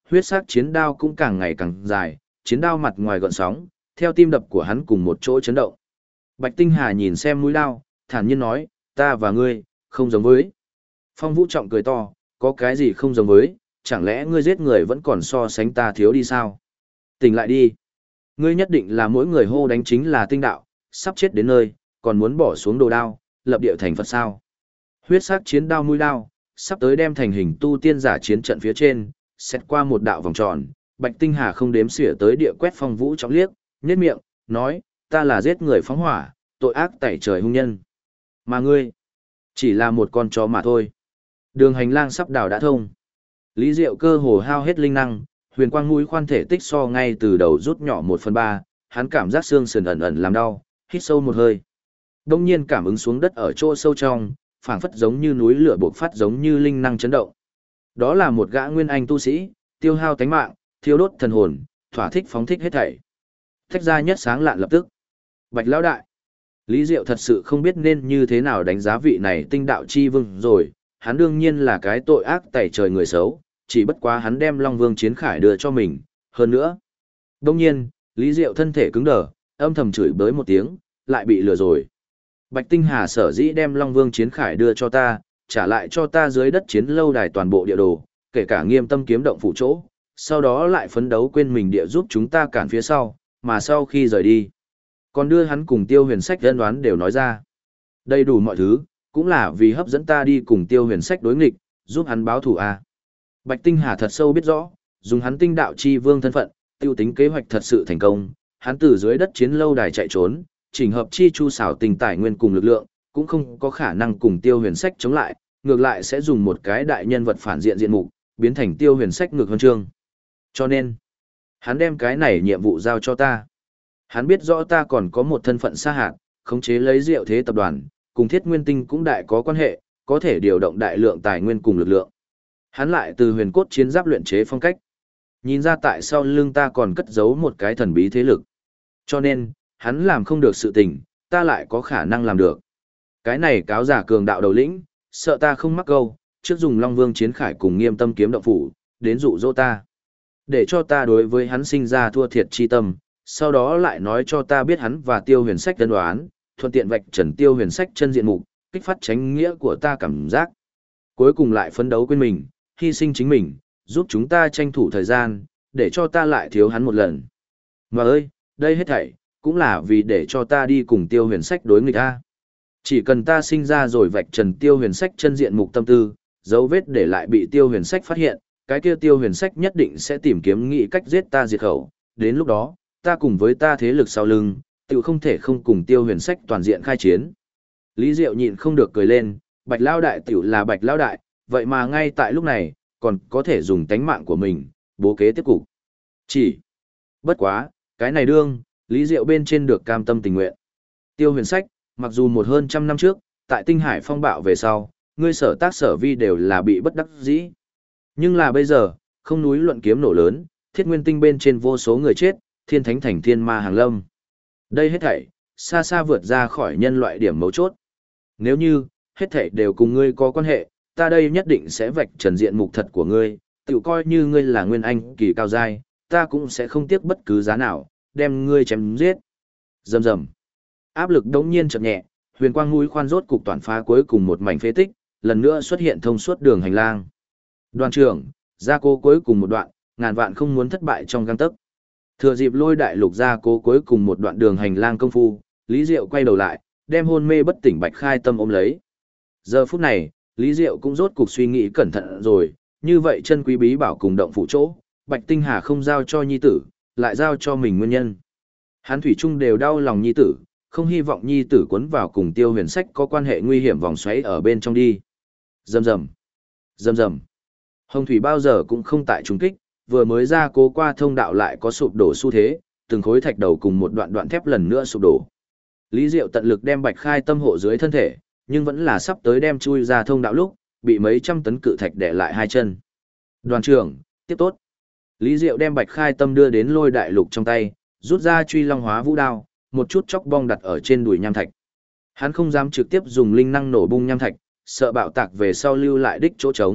huyết sắc chiến đao cũng càng ngày càng dài, chiến đao mặt ngoài gợn sóng, theo tim đập của hắn cùng một chỗ chấn động. Bạch Tinh Hà nhìn xem mũi đao, thản nhiên nói, ta và ngươi, không giống với. Phong Vũ Trọng cười to, có cái gì không giống với, chẳng lẽ ngươi giết người vẫn còn so sánh ta thiếu đi sao? Tỉnh lại đi. Ngươi nhất định là mỗi người hô đánh chính là tinh đạo, sắp chết đến nơi, còn muốn bỏ xuống đồ đao, lập địa thành Phật sao? Huyết sắc chiến đao mũi đao, sắp tới đem thành hình tu tiên giả chiến trận phía trên, xét qua một đạo vòng tròn, Bạch Tinh Hà không đếm xỉa tới địa quét Phong Vũ Trọng liếc, nhếch miệng, nói, ta là giết người phóng hỏa, tội ác tẩy trời hung nhân. Mà ngươi, chỉ là một con chó mà thôi. Đường hành lang sắp đào đã thông. Lý Diệu cơ hồ hao hết linh năng, huyền quang mũi khoan thể tích so ngay từ đầu rút nhỏ 1/3, hắn cảm giác xương sườn ẩn ẩn làm đau, hít sâu một hơi. Đông nhiên cảm ứng xuống đất ở chỗ sâu trong, phảng phất giống như núi lửa bộc phát giống như linh năng chấn động. Đó là một gã nguyên anh tu sĩ, tiêu hao tánh mạng, thiêu đốt thần hồn, thỏa thích phóng thích hết thảy. Thách ra nhất sáng lạn lập tức. Bạch lão đại. Lý Diệu thật sự không biết nên như thế nào đánh giá vị này tinh đạo chi vương rồi, hắn đương nhiên là cái tội ác tẩy trời người xấu, chỉ bất quá hắn đem Long Vương Chiến Khải đưa cho mình, hơn nữa. Đông nhiên, Lý Diệu thân thể cứng đờ, âm thầm chửi bới một tiếng, lại bị lừa rồi. Bạch Tinh Hà sở dĩ đem Long Vương Chiến Khải đưa cho ta, trả lại cho ta dưới đất chiến lâu đài toàn bộ địa đồ, kể cả Nghiêm Tâm kiếm động phủ chỗ, sau đó lại phấn đấu quên mình địa giúp chúng ta cản phía sau, mà sau khi rời đi, còn đưa hắn cùng Tiêu Huyền Sách ân đoán đều nói ra. Đầy đủ mọi thứ, cũng là vì hấp dẫn ta đi cùng Tiêu Huyền Sách đối nghịch, giúp hắn báo thù a. Bạch Tinh Hà thật sâu biết rõ, dùng hắn tinh đạo chi vương thân phận, tiêu tính kế hoạch thật sự thành công, hắn từ dưới đất chiến lâu đài chạy trốn, chỉnh hợp chi chu xảo tình tài nguyên cùng lực lượng, cũng không có khả năng cùng Tiêu Huyền Sách chống lại, ngược lại sẽ dùng một cái đại nhân vật phản diện diện mục, biến thành Tiêu Huyền Sách ngược huân chương. Cho nên, hắn đem cái này nhiệm vụ giao cho ta. Hắn biết rõ ta còn có một thân phận xa hạn, khống chế lấy Diệu Thế tập đoàn, cùng Thiết Nguyên Tinh cũng đại có quan hệ, có thể điều động đại lượng tài nguyên cùng lực lượng. Hắn lại từ huyền cốt chiến giáp luyện chế phong cách. Nhìn ra tại sao lưng ta còn cất giấu một cái thần bí thế lực. Cho nên, hắn làm không được sự tình, ta lại có khả năng làm được. Cái này cáo giả cường đạo đầu lĩnh, sợ ta không mắc câu, trước dùng Long Vương Chiến Khải cùng Nghiêm Tâm kiếm động phủ, đến dụ dỗ ta. Để cho ta đối với hắn sinh ra thua thiệt chi tâm, sau đó lại nói cho ta biết hắn và Tiêu Huyền Sách đơn đoán, thuận tiện vạch trần Tiêu Huyền Sách chân diện mục, kích phát tránh nghĩa của ta cảm giác. Cuối cùng lại phấn đấu quên mình, hy sinh chính mình, giúp chúng ta tranh thủ thời gian, để cho ta lại thiếu hắn một lần. Mà ơi, đây hết thảy, cũng là vì để cho ta đi cùng Tiêu Huyền Sách đối nghịch a. Chỉ cần ta sinh ra rồi vạch trần Tiêu Huyền Sách chân diện mục tâm tư, dấu vết để lại bị Tiêu Huyền Sách phát hiện, cái kia Tiêu Huyền Sách nhất định sẽ tìm kiếm nghĩ cách giết ta diệt khẩu, đến lúc đó, ta cùng với ta thế lực sau lưng, tự không thể không cùng Tiêu Huyền Sách toàn diện khai chiến. Lý Diệu nhịn không được cười lên, Bạch Lao Đại tiểu là Bạch Lao Đại, vậy mà ngay tại lúc này, còn có thể dùng tánh mạng của mình, bố kế tiếp cục. Chỉ, bất quá, cái này đương, Lý Diệu bên trên được cam tâm tình nguyện. Tiêu Huyền Sách, mặc dù một hơn trăm năm trước, tại Tinh Hải phong bạo về sau, ngươi sở tác sở vi đều là bị bất đắc dĩ. Nhưng là bây giờ, không núi luận kiếm nổ lớn, Thiết Nguyên Tinh bên trên vô số người chết, thiên thánh thành thiên ma hàng lâm. Đây hết thảy, xa xa vượt ra khỏi nhân loại điểm mấu chốt. Nếu như, hết thảy đều cùng ngươi có quan hệ, ta đây nhất định sẽ vạch trần diện mục thật của ngươi, tự coi như ngươi là nguyên anh kỳ cao giai, ta cũng sẽ không tiếc bất cứ giá nào, đem ngươi chém giết. Rầm rầm. Áp lực đống nhiên chợt nhẹ, huyền quang mũi khoan rốt cục toàn phá cuối cùng một mảnh phế tích, lần nữa xuất hiện thông suốt đường hành lang. Đoàn trưởng, gia cố cuối cùng một đoạn, ngàn vạn không muốn thất bại trong gang tấc. Thừa dịp Lôi Đại Lục gia cố cuối cùng một đoạn đường hành lang công phu, Lý Diệu quay đầu lại, đem hôn mê bất tỉnh Bạch Khai Tâm ôm lấy. Giờ phút này, Lý Diệu cũng rốt cục suy nghĩ cẩn thận rồi, như vậy chân quý bí bảo cùng động phủ chỗ, Bạch Tinh Hà không giao cho nhi tử, lại giao cho mình nguyên nhân. Hắn thủy chung đều đau lòng nhi tử, không hy vọng nhi tử cuốn vào cùng Tiêu Huyền Sách có quan hệ nguy hiểm vòng xoáy ở bên trong đi. Rầm rầm, rầm rầm. Hồng thủy bao giờ cũng không tại trùng kích, vừa mới ra cố qua thông đạo lại có sụp đổ xu thế, từng khối thạch đầu cùng một đoạn đoạn thép lần nữa sụp đổ. Lý Diệu tận lực đem Bạch Khai Tâm hộ dưới thân thể, nhưng vẫn là sắp tới đem chui ra thông đạo lúc, bị mấy trăm tấn cự thạch đè lại hai chân. Đoàn trưởng, tiếp tốt. Lý Diệu đem Bạch Khai Tâm đưa đến Lôi Đại Lục trong tay, rút ra truy long hóa vũ đao, một chút chóc bong đặt ở trên đùi nham thạch. Hắn không dám trực tiếp dùng linh năng nổ bung nham thạch, sợ bạo tạc về sau lưu lại đích chỗ trống,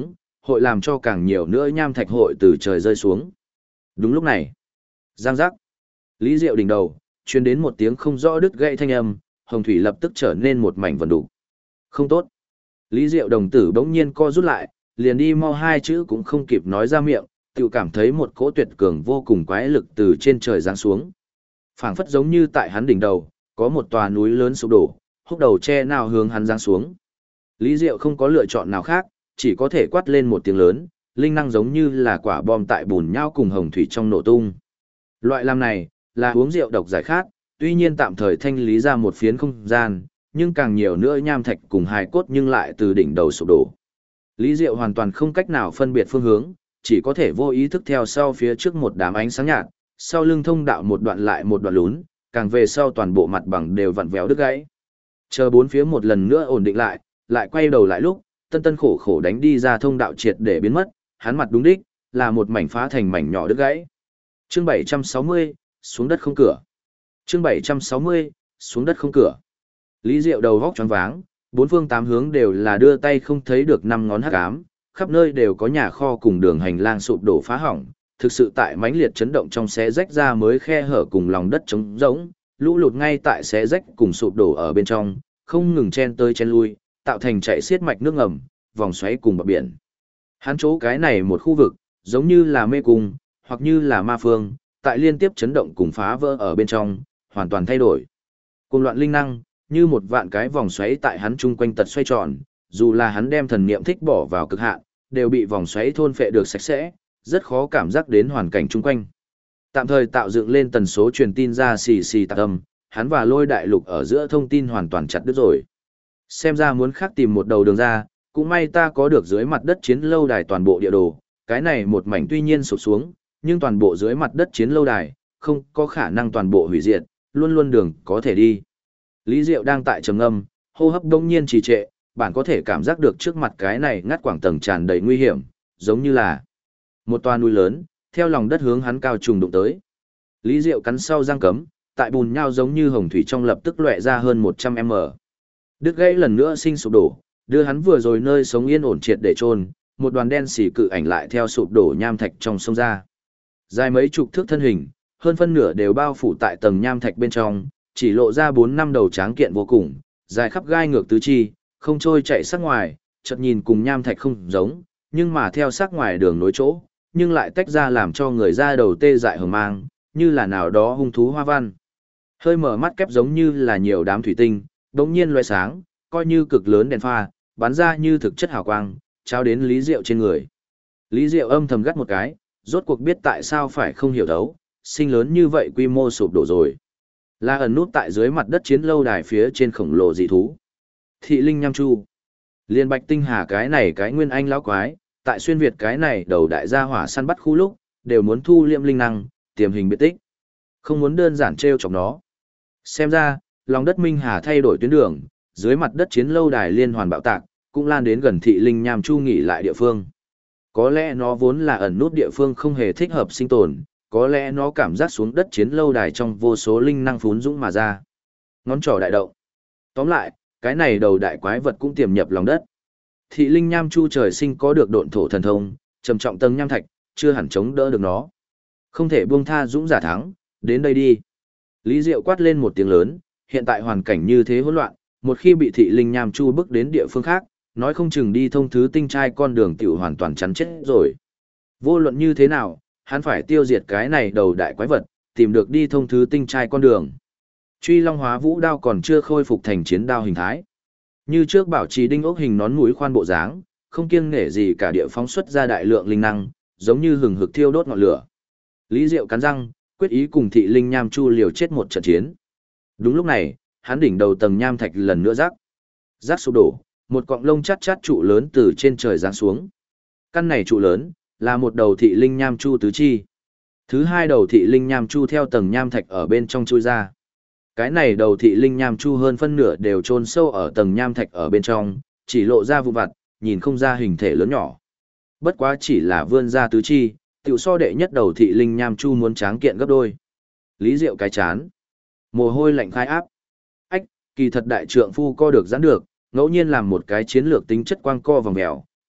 hội làm cho càng nhiều nữa nham thạch hội từ trời rơi xuống. Đúng lúc này, giang giác, Lý Diệu đỉnh đầu, truyền đến một tiếng không rõ đứt gãy thanh âm, hồng thủy lập tức trở nên một mảnh vần đục. Không tốt. Lý Diệu đồng tử bỗng nhiên co rút lại, liền đi mau hai chữ cũng không kịp nói ra miệng, tự cảm thấy một cỗ tuyệt cường vô cùng quái lực từ trên trời giáng xuống. Phảng phất giống như tại hắn đỉnh đầu, có một tòa núi lớn sụp đổ, húc đầu che nào hướng hắn giáng xuống. Lý Diệu không có lựa chọn nào khác, chỉ có thể quát lên một tiếng lớn, linh năng giống như là quả bom tại bùn nhão cùng hồng thủy trong nổ tung. Loại làm này, là uống rượu độc giải khát, tuy nhiên tạm thời thanh lý ra một phiến không gian, nhưng càng nhiều nữa nham thạch cùng hài cốt nhưng lại từ đỉnh đầu sụp đổ. Lý Diệu hoàn toàn không cách nào phân biệt phương hướng, chỉ có thể vô ý thức theo sau phía trước một đám ánh sáng nhạt, sau lưng thông đạo một đoạn lại một đoạn lún, càng về sau toàn bộ mặt bằng đều vặn vẹo đứt gãy. Chờ bốn phía một lần nữa ổn định lại quay đầu lại lúc, tân tân khổ khổ đánh đi ra thông đạo triệt để biến mất, hắn mặt đúng đích, là một mảnh phá thành mảnh nhỏ đứt gãy. Chương 760, xuống đất không cửa. Chương 760, xuống đất không cửa. Lý Diệu đầu vóc choáng váng, bốn phương tám hướng đều là đưa tay không thấy được năm ngón hắc ám, khắp nơi đều có nhà kho cùng đường hành lang sụp đổ phá hỏng, thực sự tại mãnh liệt chấn động trong xé rách ra mới khe hở cùng lòng đất trống rỗng, lũ lụt ngay tại xé rách cùng sụp đổ ở bên trong, không ngừng chen tới chen lui, tạo thành chạy xiết mạch nước ngầm, vòng xoáy cùng bờ biển. Hắn chỗ cái này một khu vực, giống như là mê cung, hoặc như là ma phương, tại liên tiếp chấn động cùng phá vỡ ở bên trong, hoàn toàn thay đổi. Cùng loạn linh năng, như một vạn cái vòng xoáy tại hắn chung quanh tật xoay tròn, dù là hắn đem thần niệm thích bỏ vào cực hạn, đều bị vòng xoáy thôn phệ được sạch sẽ, rất khó cảm giác đến hoàn cảnh chung quanh. Tạm thời tạo dựng lên tần số truyền tin ra xì xì tạc âm, hắn và Lôi Đại Lục ở giữa thông tin hoàn toàn chặt đứt rồi. Xem ra muốn khác tìm một đầu đường ra, cũng may ta có được dưới mặt đất chiến lâu đài toàn bộ địa đồ, cái này một mảnh tuy nhiên sụp xuống, nhưng toàn bộ dưới mặt đất chiến lâu đài, không có khả năng toàn bộ hủy diệt, luôn luôn đường có thể đi. Lý Diệu đang tại trầm ngâm, hô hấp đông nhiên trì trệ, bạn có thể cảm giác được trước mặt cái này ngắt quảng tầng tràn đầy nguy hiểm, giống như là một toa núi lớn, theo lòng đất hướng hắn cao trùng đụng tới. Lý Diệu cắn sau răng cấm, tại bùn nhau giống như hồng thủy trong lập tức lóe ra hơn 100m. Đứt gãy lần nữa sinh sụp đổ, đưa hắn vừa rồi nơi sống yên ổn triệt để chôn, một đoàn đen xì cự ảnh lại theo sụp đổ nham thạch trong sông ra. Dài mấy chục thước thân hình, hơn phân nửa đều bao phủ tại tầng nham thạch bên trong, chỉ lộ ra 4-5 đầu tráng kiện vô cùng, dài khắp gai ngược tứ chi, không trôi chạy sát ngoài, chợt nhìn cùng nham thạch không giống, nhưng mà theo sát ngoài đường nối chỗ, nhưng lại tách ra làm cho người ra đầu tê dại hờ mang, như là nào đó hung thú hoa văn. Hơi mở mắt kép giống như là nhiều đám thủy tinh, đống nhiên loe sáng, coi như cực lớn đèn pha, bắn ra như thực chất hào quang, trao đến Lý Diệu trên người. Lý Diệu âm thầm gắt một cái, rốt cuộc biết tại sao phải không hiểu đấu, sinh lớn như vậy quy mô sụp đổ rồi. Là ẩn nút tại dưới mặt đất chiến lâu đài phía trên khổng lồ dị thú. Thị linh nham chu. Liên Bạch Tinh Hà cái này cái nguyên anh lão quái, tại xuyên Việt cái này đầu đại gia hỏa săn bắt khu lúc, đều muốn thu liệm linh năng, tiềm hình biệt tích. Không muốn đơn giản treo chọc nó. Xem ra, lòng đất Minh Hà thay đổi tuyến đường, dưới mặt đất chiến lâu đài liên hoàn bạo tạc, cũng lan đến gần thị linh nham chu nghỉ lại địa phương. Có lẽ nó vốn là ẩn nút địa phương không hề thích hợp sinh tồn, có lẽ nó cảm giác xuống đất chiến lâu đài trong vô số linh năng phún dũng mà ra. Ngón trỏ đại động. Tóm lại, cái này đầu đại quái vật cũng tiềm nhập lòng đất. Thị linh nham chu trời sinh có được độn thổ thần thông, trầm trọng tầng nham thạch, chưa hẳn chống đỡ được nó. Không thể buông tha dũng giả thắng, đến đây đi. Lý Diệu quát lên một tiếng lớn, hiện tại hoàn cảnh như thế hỗn loạn, một khi bị thị linh nham chu bước đến địa phương khác, nói không chừng đi thông thứ tinh trai con đường tiểu hoàn toàn chắn chết rồi. Vô luận như thế nào, hắn phải tiêu diệt cái này đầu đại quái vật, tìm được đi thông thứ tinh trai con đường. Truy Long Hóa Vũ đao còn chưa khôi phục thành chiến đao hình thái. Như trước bảo trì đinh ốc hình nón mũi khoan bộ dáng, không kiêng nể gì cả địa phóng xuất ra đại lượng linh năng, giống như hừng hực thiêu đốt ngọn lửa. Lý Diệu cắn răng, quyết ý cùng thị linh nham chu liều chết một trận chiến. Đúng lúc này, hắn đỉnh đầu tầng nham thạch lần nữa rác sụp đổ, một cọng lông chát chát trụ lớn từ trên trời giáng xuống. Căn này trụ lớn là một đầu thị linh nham chu tứ chi. Thứ hai đầu thị linh nham chu theo tầng nham thạch ở bên trong chui ra. Cái này đầu thị linh nham chu hơn phân nửa đều chôn sâu ở tầng nham thạch ở bên trong, chỉ lộ ra vụn vặt, nhìn không ra hình thể lớn nhỏ. Bất quá chỉ là vươn ra tứ chi, tiểu so đệ nhất đầu thị linh nham chu muốn tráng kiện gấp đôi. Lý Diệu cái chán, mồ hôi lạnh khai áp. Ách, kỳ thật đại trượng phu co được giãn được, ngẫu nhiên làm một cái chiến lược tính chất quang co vòng mèo,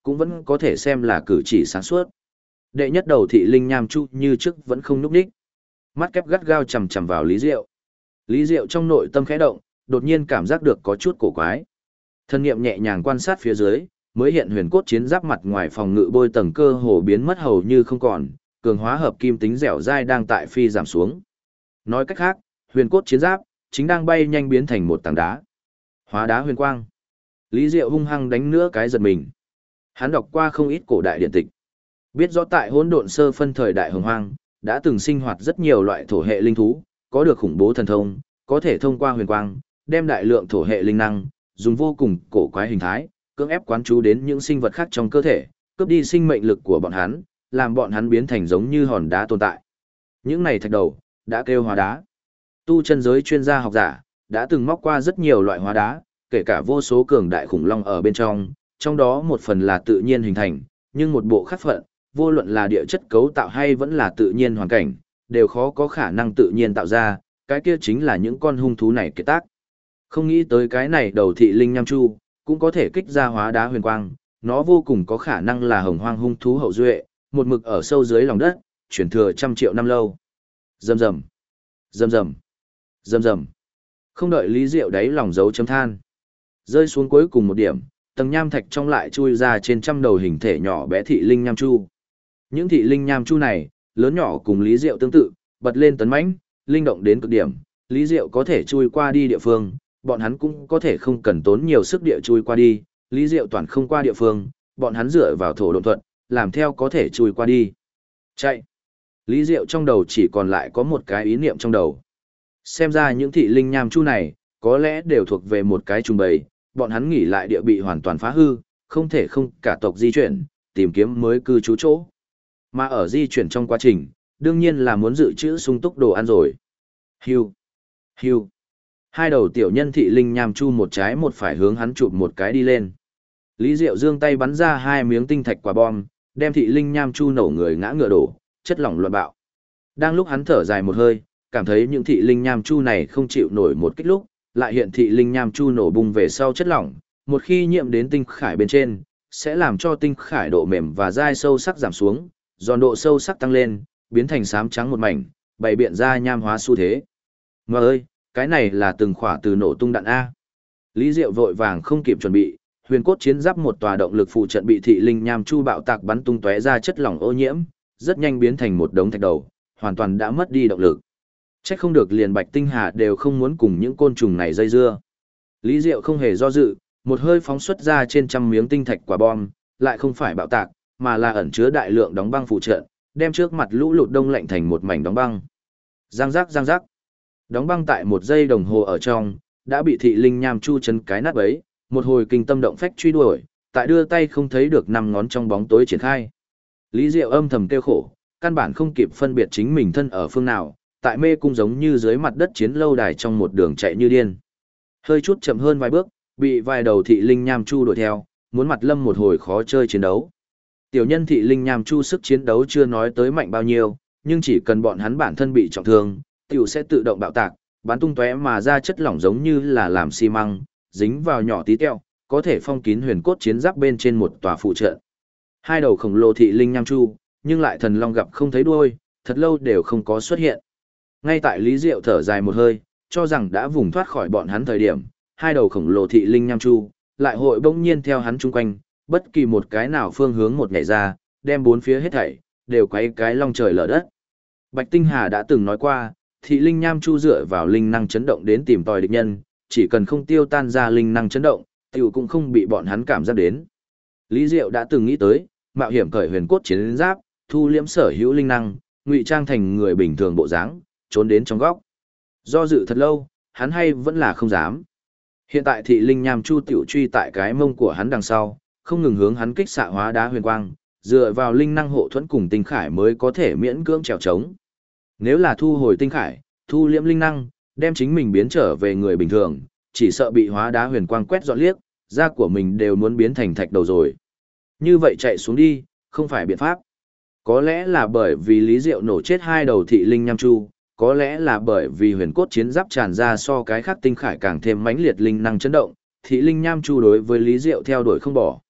cũng vẫn có thể xem là cử chỉ sáng suốt. Đệ nhất đầu thị linh nham chu như trước vẫn không nhúc nhích. Mắt kép gắt gao chằm chằm vào Lý Diệu. Lý Diệu trong nội tâm khẽ động, đột nhiên cảm giác được có chút cổ quái. Thân niệm nhẹ nhàng quan sát phía dưới, mới hiện huyền cốt chiến giáp mặt ngoài phòng ngự bôi tầng cơ hồ biến mất hầu như không còn, cường hóa hợp kim tính dẻo dai đang tại phi giảm xuống. Nói cách khác, huyền cốt chiến giáp chính đang bay nhanh biến thành một tảng đá. Hóa đá huyền quang. Lý Diệu hung hăng đánh nữa cái giật mình. Hắn đọc qua không ít cổ đại điện tịch, biết rõ tại hỗn độn sơ phân thời đại hồng hoang, đã từng sinh hoạt rất nhiều loại thổ hệ linh thú, có được khủng bố thần thông, có thể thông qua huyền quang, đem đại lượng thổ hệ linh năng, dùng vô cùng cổ quái hình thái, cưỡng ép quán chú đến những sinh vật khác trong cơ thể, cướp đi sinh mệnh lực của bọn hắn, làm bọn hắn biến thành giống như hòn đá tồn tại. Những này thạch đầu, đã kêu hóa đá. Tu chân giới chuyên gia học giả, đã từng móc qua rất nhiều loại hóa đá, kể cả vô số cường đại khủng long ở bên trong đó một phần là tự nhiên hình thành, nhưng một bộ khác phận, vô luận là địa chất cấu tạo hay vẫn là tự nhiên hoàn cảnh, đều khó có khả năng tự nhiên tạo ra, cái kia chính là những con hung thú này kết tác. Không nghĩ tới cái này đầu thị linh nham chu, cũng có thể kích ra hóa đá huyền quang, nó vô cùng có khả năng là hồng hoang hung thú hậu duệ, một mực ở sâu dưới lòng đất, chuyển thừa trăm triệu năm lâu. Rầm rầm, rầm rầm, rầm rầm. Không đợi Lý Diệu đáy lòng dấu chấm than, rơi xuống cuối cùng một điểm, tầng nham thạch trong lại chui ra trên trăm đầu hình thể nhỏ bé thị linh nham chu. Những thị linh nham chu này, lớn nhỏ cùng Lý Diệu tương tự, bật lên tấn mãnh, linh động đến cực điểm, Lý Diệu có thể chui qua đi địa phương, bọn hắn cũng có thể không cần tốn nhiều sức địa chui qua đi, Lý Diệu toàn không qua địa phương, bọn hắn dựa vào thổ độn thuật, làm theo có thể chui qua đi. Chạy. Lý Diệu trong đầu chỉ còn lại có một cái ý niệm trong đầu. Xem ra những thị linh nham chu này, có lẽ đều thuộc về một cái trùng bầy, bọn hắn nghỉ lại địa bị hoàn toàn phá hư, không thể không cả tộc di chuyển, tìm kiếm mới cư trú chỗ. Mà ở di chuyển trong quá trình, đương nhiên là muốn dự trữ sung túc đồ ăn rồi. Hưu, hưu. Hai đầu tiểu nhân thị linh nham chu một trái một phải hướng hắn chụp một cái đi lên. Lý Diệu giương tay bắn ra hai miếng tinh thạch quả bom, đem thị linh nham chu nổ người ngã ngựa đổ, chất lỏng loạn bạo. Đang lúc hắn thở dài một hơi, cảm thấy những thị linh nham chu này không chịu nổi một kích lúc, lại hiện thị linh nham chu nổ bung về sau chất lỏng, một khi nhiễm đến tinh khải bên trên, sẽ làm cho tinh khải độ mềm và dai sâu sắc giảm xuống, giòn độ sâu sắc tăng lên, biến thành xám trắng một mảnh, bày biện ra nham hóa xu thế. Mà ơi, cái này là từng khỏa từ nổ tung đạn A. Lý Diệu vội vàng không kịp chuẩn bị, huyền cốt chiến giáp một tòa động lực phụ trận bị thị linh nham chu bạo tạc bắn tung tóe ra chất lỏng ô nhiễm, rất nhanh biến thành một đống thạch đầu, hoàn toàn đã mất đi động lực. Chắc không được liền Bạch Tinh Hà đều không muốn cùng những côn trùng này dây dưa. Lý Diệu không hề do dự, một hơi phóng xuất ra trên trăm miếng tinh thạch quả bom, lại không phải bạo tạc, mà là ẩn chứa đại lượng đóng băng phụ trận, đem trước mặt lũ lụt đông lạnh thành một mảnh đóng băng. Giang giác giang giác. Đóng băng tại một giây đồng hồ ở trong, đã bị thị linh nham chu chấn cái nát bấy, một hồi kinh tâm động phách truy đuổi, tại đưa tay không thấy được năm ngón trong bóng tối triển khai. Lý Diệu âm thầm kêu khổ, căn bản không kịp phân biệt chính mình thân ở phương nào, tại mê cung giống như dưới mặt đất chiến lâu đài trong một đường chạy như điên. Hơi chút chậm hơn vài bước, bị vài đầu thị linh nham chu đuổi theo, muốn mặt lâm một hồi khó chơi chiến đấu. Tiểu nhân thị linh nham chu sức chiến đấu chưa nói tới mạnh bao nhiêu, nhưng chỉ cần bọn hắn bản thân bị trọng thương, tiểu sẽ tự động bạo tạc, bắn tung tóe mà ra chất lỏng giống như là làm xi măng, dính vào nhỏ tí teo, có thể phong kín huyền cốt chiến giáp bên trên một tòa phụ trận. Hai đầu khổng lồ thị linh nham chu, nhưng lại thần long gặp không thấy đuôi, thật lâu đều không có xuất hiện. Ngay tại Lý Diệu thở dài một hơi, cho rằng đã vùng thoát khỏi bọn hắn thời điểm, hai đầu khổng lồ thị linh nham chu, lại hội bỗng nhiên theo hắn chung quanh, bất kỳ một cái nào phương hướng một nhảy ra, đem bốn phía hết thảy, đều quay cái long trời lở đất. Bạch Tinh Hà đã từng nói qua, thị linh nham chu dựa vào linh năng chấn động đến tìm tòi địch nhân, chỉ cần không tiêu tan ra linh năng chấn động, tiểu cũng không bị bọn hắn cảm giác đến. Lý Diệu đã từng nghĩ tới, mạo hiểm cởi huyền cốt chiến giáp, thu liễm sở hữu linh năng, ngụy trang thành người bình thường bộ dáng, trốn đến trong góc. Do dự thật lâu, hắn hay vẫn là không dám. Hiện tại thị linh nham chu tiểu truy tại cái mông của hắn đằng sau, không ngừng hướng hắn kích xạ hóa đá huyền quang, dựa vào linh năng hộ thuẫn cùng tinh khải mới có thể miễn cưỡng trèo trống. Nếu là thu hồi tinh khải, thu liễm linh năng, đem chính mình biến trở về người bình thường, chỉ sợ bị hóa đá huyền quang quét dọn liếc, da của mình đều muốn biến thành thạch đầu rồi. Như vậy chạy xuống đi, không phải biện pháp. Có lẽ là bởi vì Lý Diệu nổ chết hai đầu thị linh nham chu, có lẽ là bởi vì huyền cốt chiến giáp tràn ra so cái khác tinh khải càng thêm mãnh liệt linh năng chấn động, thị linh nham chu đối với Lý Diệu theo đuổi không bỏ.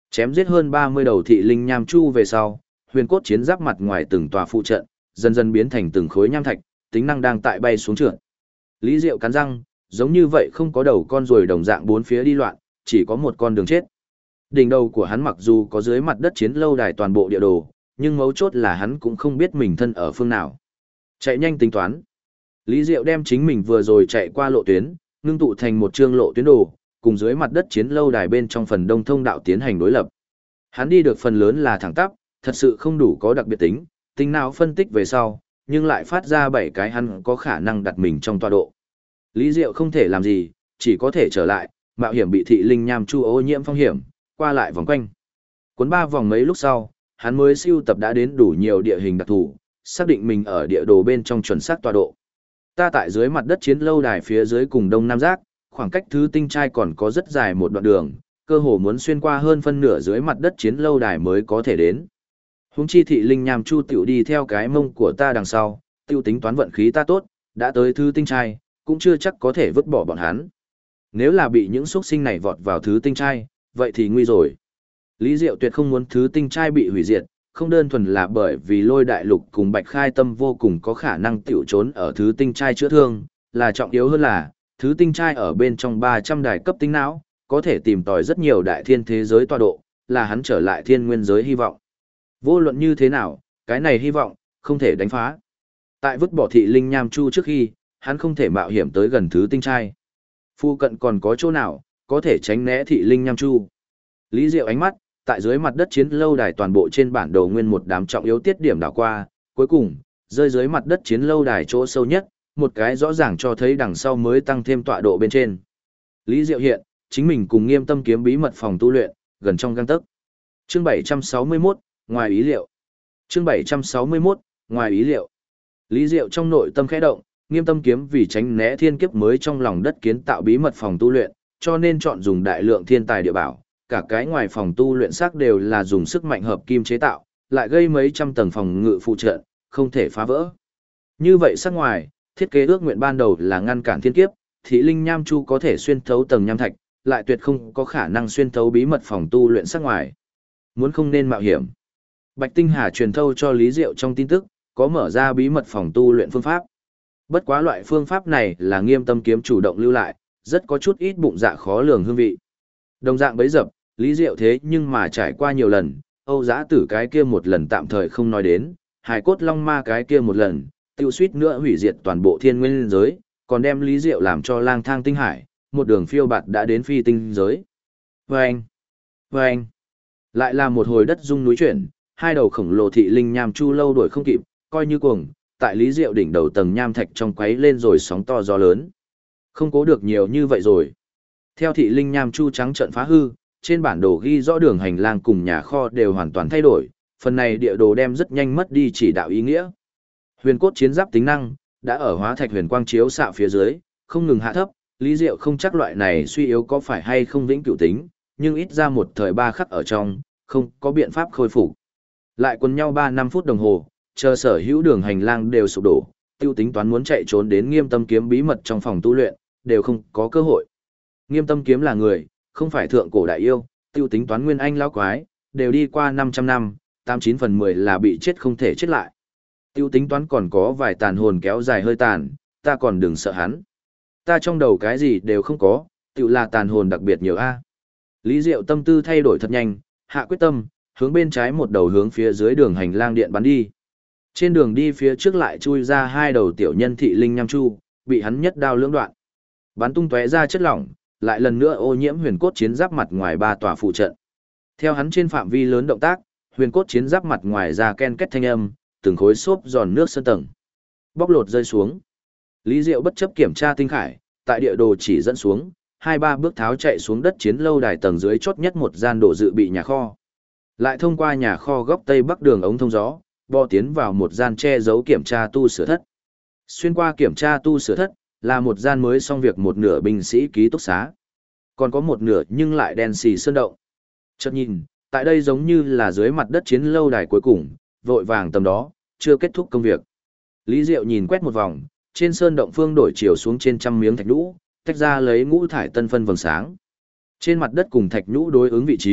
Chém giết hơn 30 đầu thị linh nham chu về sau, huyền cốt chiến giáp mặt ngoài từng tòa phụ trận, dần dần biến thành từng khối nham thạch, tính năng đang tại bay xuống trượt. Lý Diệu cắn răng, giống như vậy không có đầu con ruồi đồng dạng bốn phía đi loạn, chỉ có một con đường chết. Đỉnh đầu của hắn mặc dù có dưới mặt đất chiến lâu đài toàn bộ địa đồ, nhưng mấu chốt là hắn cũng không biết mình thân ở phương nào. Chạy nhanh tính toán. Lý Diệu đem chính mình vừa rồi chạy qua lộ tuyến, ngưng tụ thành một chương lộ tuyến đồ, cùng dưới mặt đất chiến lâu đài bên trong phần đông thông đạo tiến hành đối lập. Hắn đi được phần lớn là thẳng tắp, thật sự không đủ có đặc biệt tính, tính nào phân tích về sau, nhưng lại phát ra 7 cái hắn có khả năng đặt mình trong tọa độ. Lý Diệu không thể làm gì, chỉ có thể trở lại, mạo hiểm bị thị linh nham chu ô nhiễm phong hiểm, qua lại vòng quanh. Cuốn 3 vòng mấy lúc sau, hắn mới siêu tập đã đến đủ nhiều địa hình đặc thù, xác định mình ở địa đồ bên trong chuẩn xác tọa độ. Ta tại dưới mặt đất chiến lâu đài phía dưới cùng đông nam giác, khoảng cách thứ tinh trai còn có rất dài một đoạn đường, cơ hồ muốn xuyên qua hơn phân nửa dưới mặt đất chiến lâu đài mới có thể đến. Huống chi thị linh nham chu tiểu đi theo cái mông của ta đằng sau, tiêu tính toán vận khí ta tốt, đã tới thứ tinh trai, cũng chưa chắc có thể vứt bỏ bọn hắn. Nếu là bị những xuất sinh này vọt vào thứ tinh trai, vậy thì nguy rồi. Lý Diệu tuyệt không muốn thứ tinh trai bị hủy diệt, không đơn thuần là bởi vì Lôi Đại Lục cùng Bạch Khai Tâm vô cùng có khả năng tiểu trốn ở thứ tinh trai chữa thương, là trọng yếu hơn là, thứ tinh trai ở bên trong 300 đài cấp tinh não, có thể tìm tòi rất nhiều đại thiên thế giới tọa độ, là hắn trở lại thiên nguyên giới hy vọng. Vô luận như thế nào, cái này hy vọng, không thể đánh phá. Tại vứt bỏ thị linh nham chu trước khi, hắn không thể mạo hiểm tới gần thứ tinh trai. Phu cận còn có chỗ nào, có thể tránh né thị linh nham chu. Lý Diệu ánh mắt, tại dưới mặt đất chiến lâu đài toàn bộ trên bản đồ nguyên một đám trọng yếu tiết điểm đảo qua, cuối cùng, rơi dưới mặt đất chiến lâu đài chỗ sâu nhất, một cái rõ ràng cho thấy đằng sau mới tăng thêm tọa độ bên trên. Lý Diệu hiện, chính mình cùng Nghiêm Tâm kiếm bí mật phòng tu luyện, gần trong gang tấc. Chương 761, ngoài ý liệu. Chương 761, ngoài ý liệu. Lý Diệu trong nội tâm khẽ động, Nghiêm Tâm kiếm vì tránh né thiên kiếp mới trong lòng đất kiến tạo bí mật phòng tu luyện, cho nên chọn dùng đại lượng thiên tài địa bảo, cả cái ngoài phòng tu luyện xác đều là dùng sức mạnh hợp kim chế tạo, lại gây mấy trăm tầng phòng ngự phụ trợ, không thể phá vỡ. Như vậy sắc ngoài, thiết kế ước nguyện ban đầu là ngăn cản thiên kiếp, thị linh nham chu có thể xuyên thấu tầng nham thạch, lại tuyệt không có khả năng xuyên thấu bí mật phòng tu luyện sắc ngoài. Muốn không nên mạo hiểm. Bạch Tinh Hà truyền thâu cho Lý Diệu trong tin tức, có mở ra bí mật phòng tu luyện phương pháp. Bất quá loại phương pháp này là Nghiêm Tâm kiếm chủ động lưu lại, rất có chút ít bụng dạ khó lường hương vị. Đồng dạng bấy dập, Lý Diệu thế nhưng mà trải qua nhiều lần, Âu Giã Tử cái kia một lần tạm thời không nói đến, Hải Cốt Long Ma cái kia một lần, tiêu suýt nữa hủy diệt toàn bộ thiên nguyên giới, còn đem Lý Diệu làm cho lang thang tinh hải, một đường phiêu bạt đã đến phi tinh giới. Vâng! Vâng! Lại là một hồi đất rung núi chuyển, hai đầu khổng lồ thị linh nham chu lâu đuổi không kịp, coi như cuồng, tại Lý Diệu đỉnh đầu tầng nham thạch trong quấy lên rồi sóng to gió lớn. Không cố được nhiều như vậy rồi. Theo thị linh nham chu trắng trận phá hư, trên bản đồ ghi rõ đường hành lang cùng nhà kho đều hoàn toàn thay đổi, phần này địa đồ đem rất nhanh mất đi chỉ đạo ý nghĩa. Huyền cốt chiến giáp tính năng đã ở hóa thạch huyền quang chiếu xạ phía dưới, không ngừng hạ thấp, Lý Diệu không chắc loại này suy yếu có phải hay không vĩnh cửu tính, nhưng ít ra một thời 3 khắc ở trong, không có biện pháp khôi phục. Lại quần nhau 3-5 phút đồng hồ, chờ sở hữu đường hành lang đều sụp đổ, tiêu tính toán muốn chạy trốn đến Nghiêm Tâm kiếm bí mật trong phòng tu luyện, đều không có cơ hội. Nghiêm Tâm kiếm là người, không phải thượng cổ đại yêu, tiêu tính toán nguyên anh lão quái, đều đi qua 500 năm, 89 phần 10 là bị chết không thể chết lại. Tiêu tính toán còn có vài tàn hồn kéo dài hơi tàn, ta còn đừng sợ hắn. Ta trong đầu cái gì đều không có, tiêu là tàn hồn đặc biệt nhiều a. Lý Diệu tâm tư thay đổi thật nhanh, hạ quyết tâm, hướng bên trái một đầu hướng phía dưới đường hành lang điện bắn đi. Trên đường đi phía trước lại chui ra 2 đầu tiểu nhân thị linh nham chu, bị hắn nhất đao lưỡng đoạn. Bắn tung tóe ra chất lỏng, lại lần nữa ô nhiễm huyền cốt chiến giáp mặt ngoài 3 tòa phụ trận. Theo hắn trên phạm vi lớn động tác, huyền cốt chiến giáp mặt ngoài ra ken két thanh âm, từng khối xốp giòn nước sơn tầng. Bóc lột rơi xuống. Lý Diệu bất chấp kiểm tra tinh khải, tại địa đồ chỉ dẫn xuống, 2-3 bước tháo chạy xuống đất chiến lâu đài tầng dưới chốt nhất một gian đồ dự bị nhà kho. Lại thông qua nhà kho góc tây bắc đường ống thông gió, bò tiến vào một gian che giấu kiểm tra tu sửa thất. Xuyên qua kiểm tra tu sửa thất, là một gian mới xong việc một nửa binh sĩ ký túc xá. Còn có một nửa nhưng lại đen xì sơn động. Chợt nhìn, tại đây giống như là dưới mặt đất chiến lâu đài cuối cùng, vội vàng tầm đó, chưa kết thúc công việc. Lý Diệu nhìn quét một vòng, trên sơn động phương đổi chiều xuống trên trăm miếng thạch nhũ, tách ra lấy ngũ thải tân phân vầng sáng. Trên mặt đất cùng thạch nhũ đối ứng vị trí,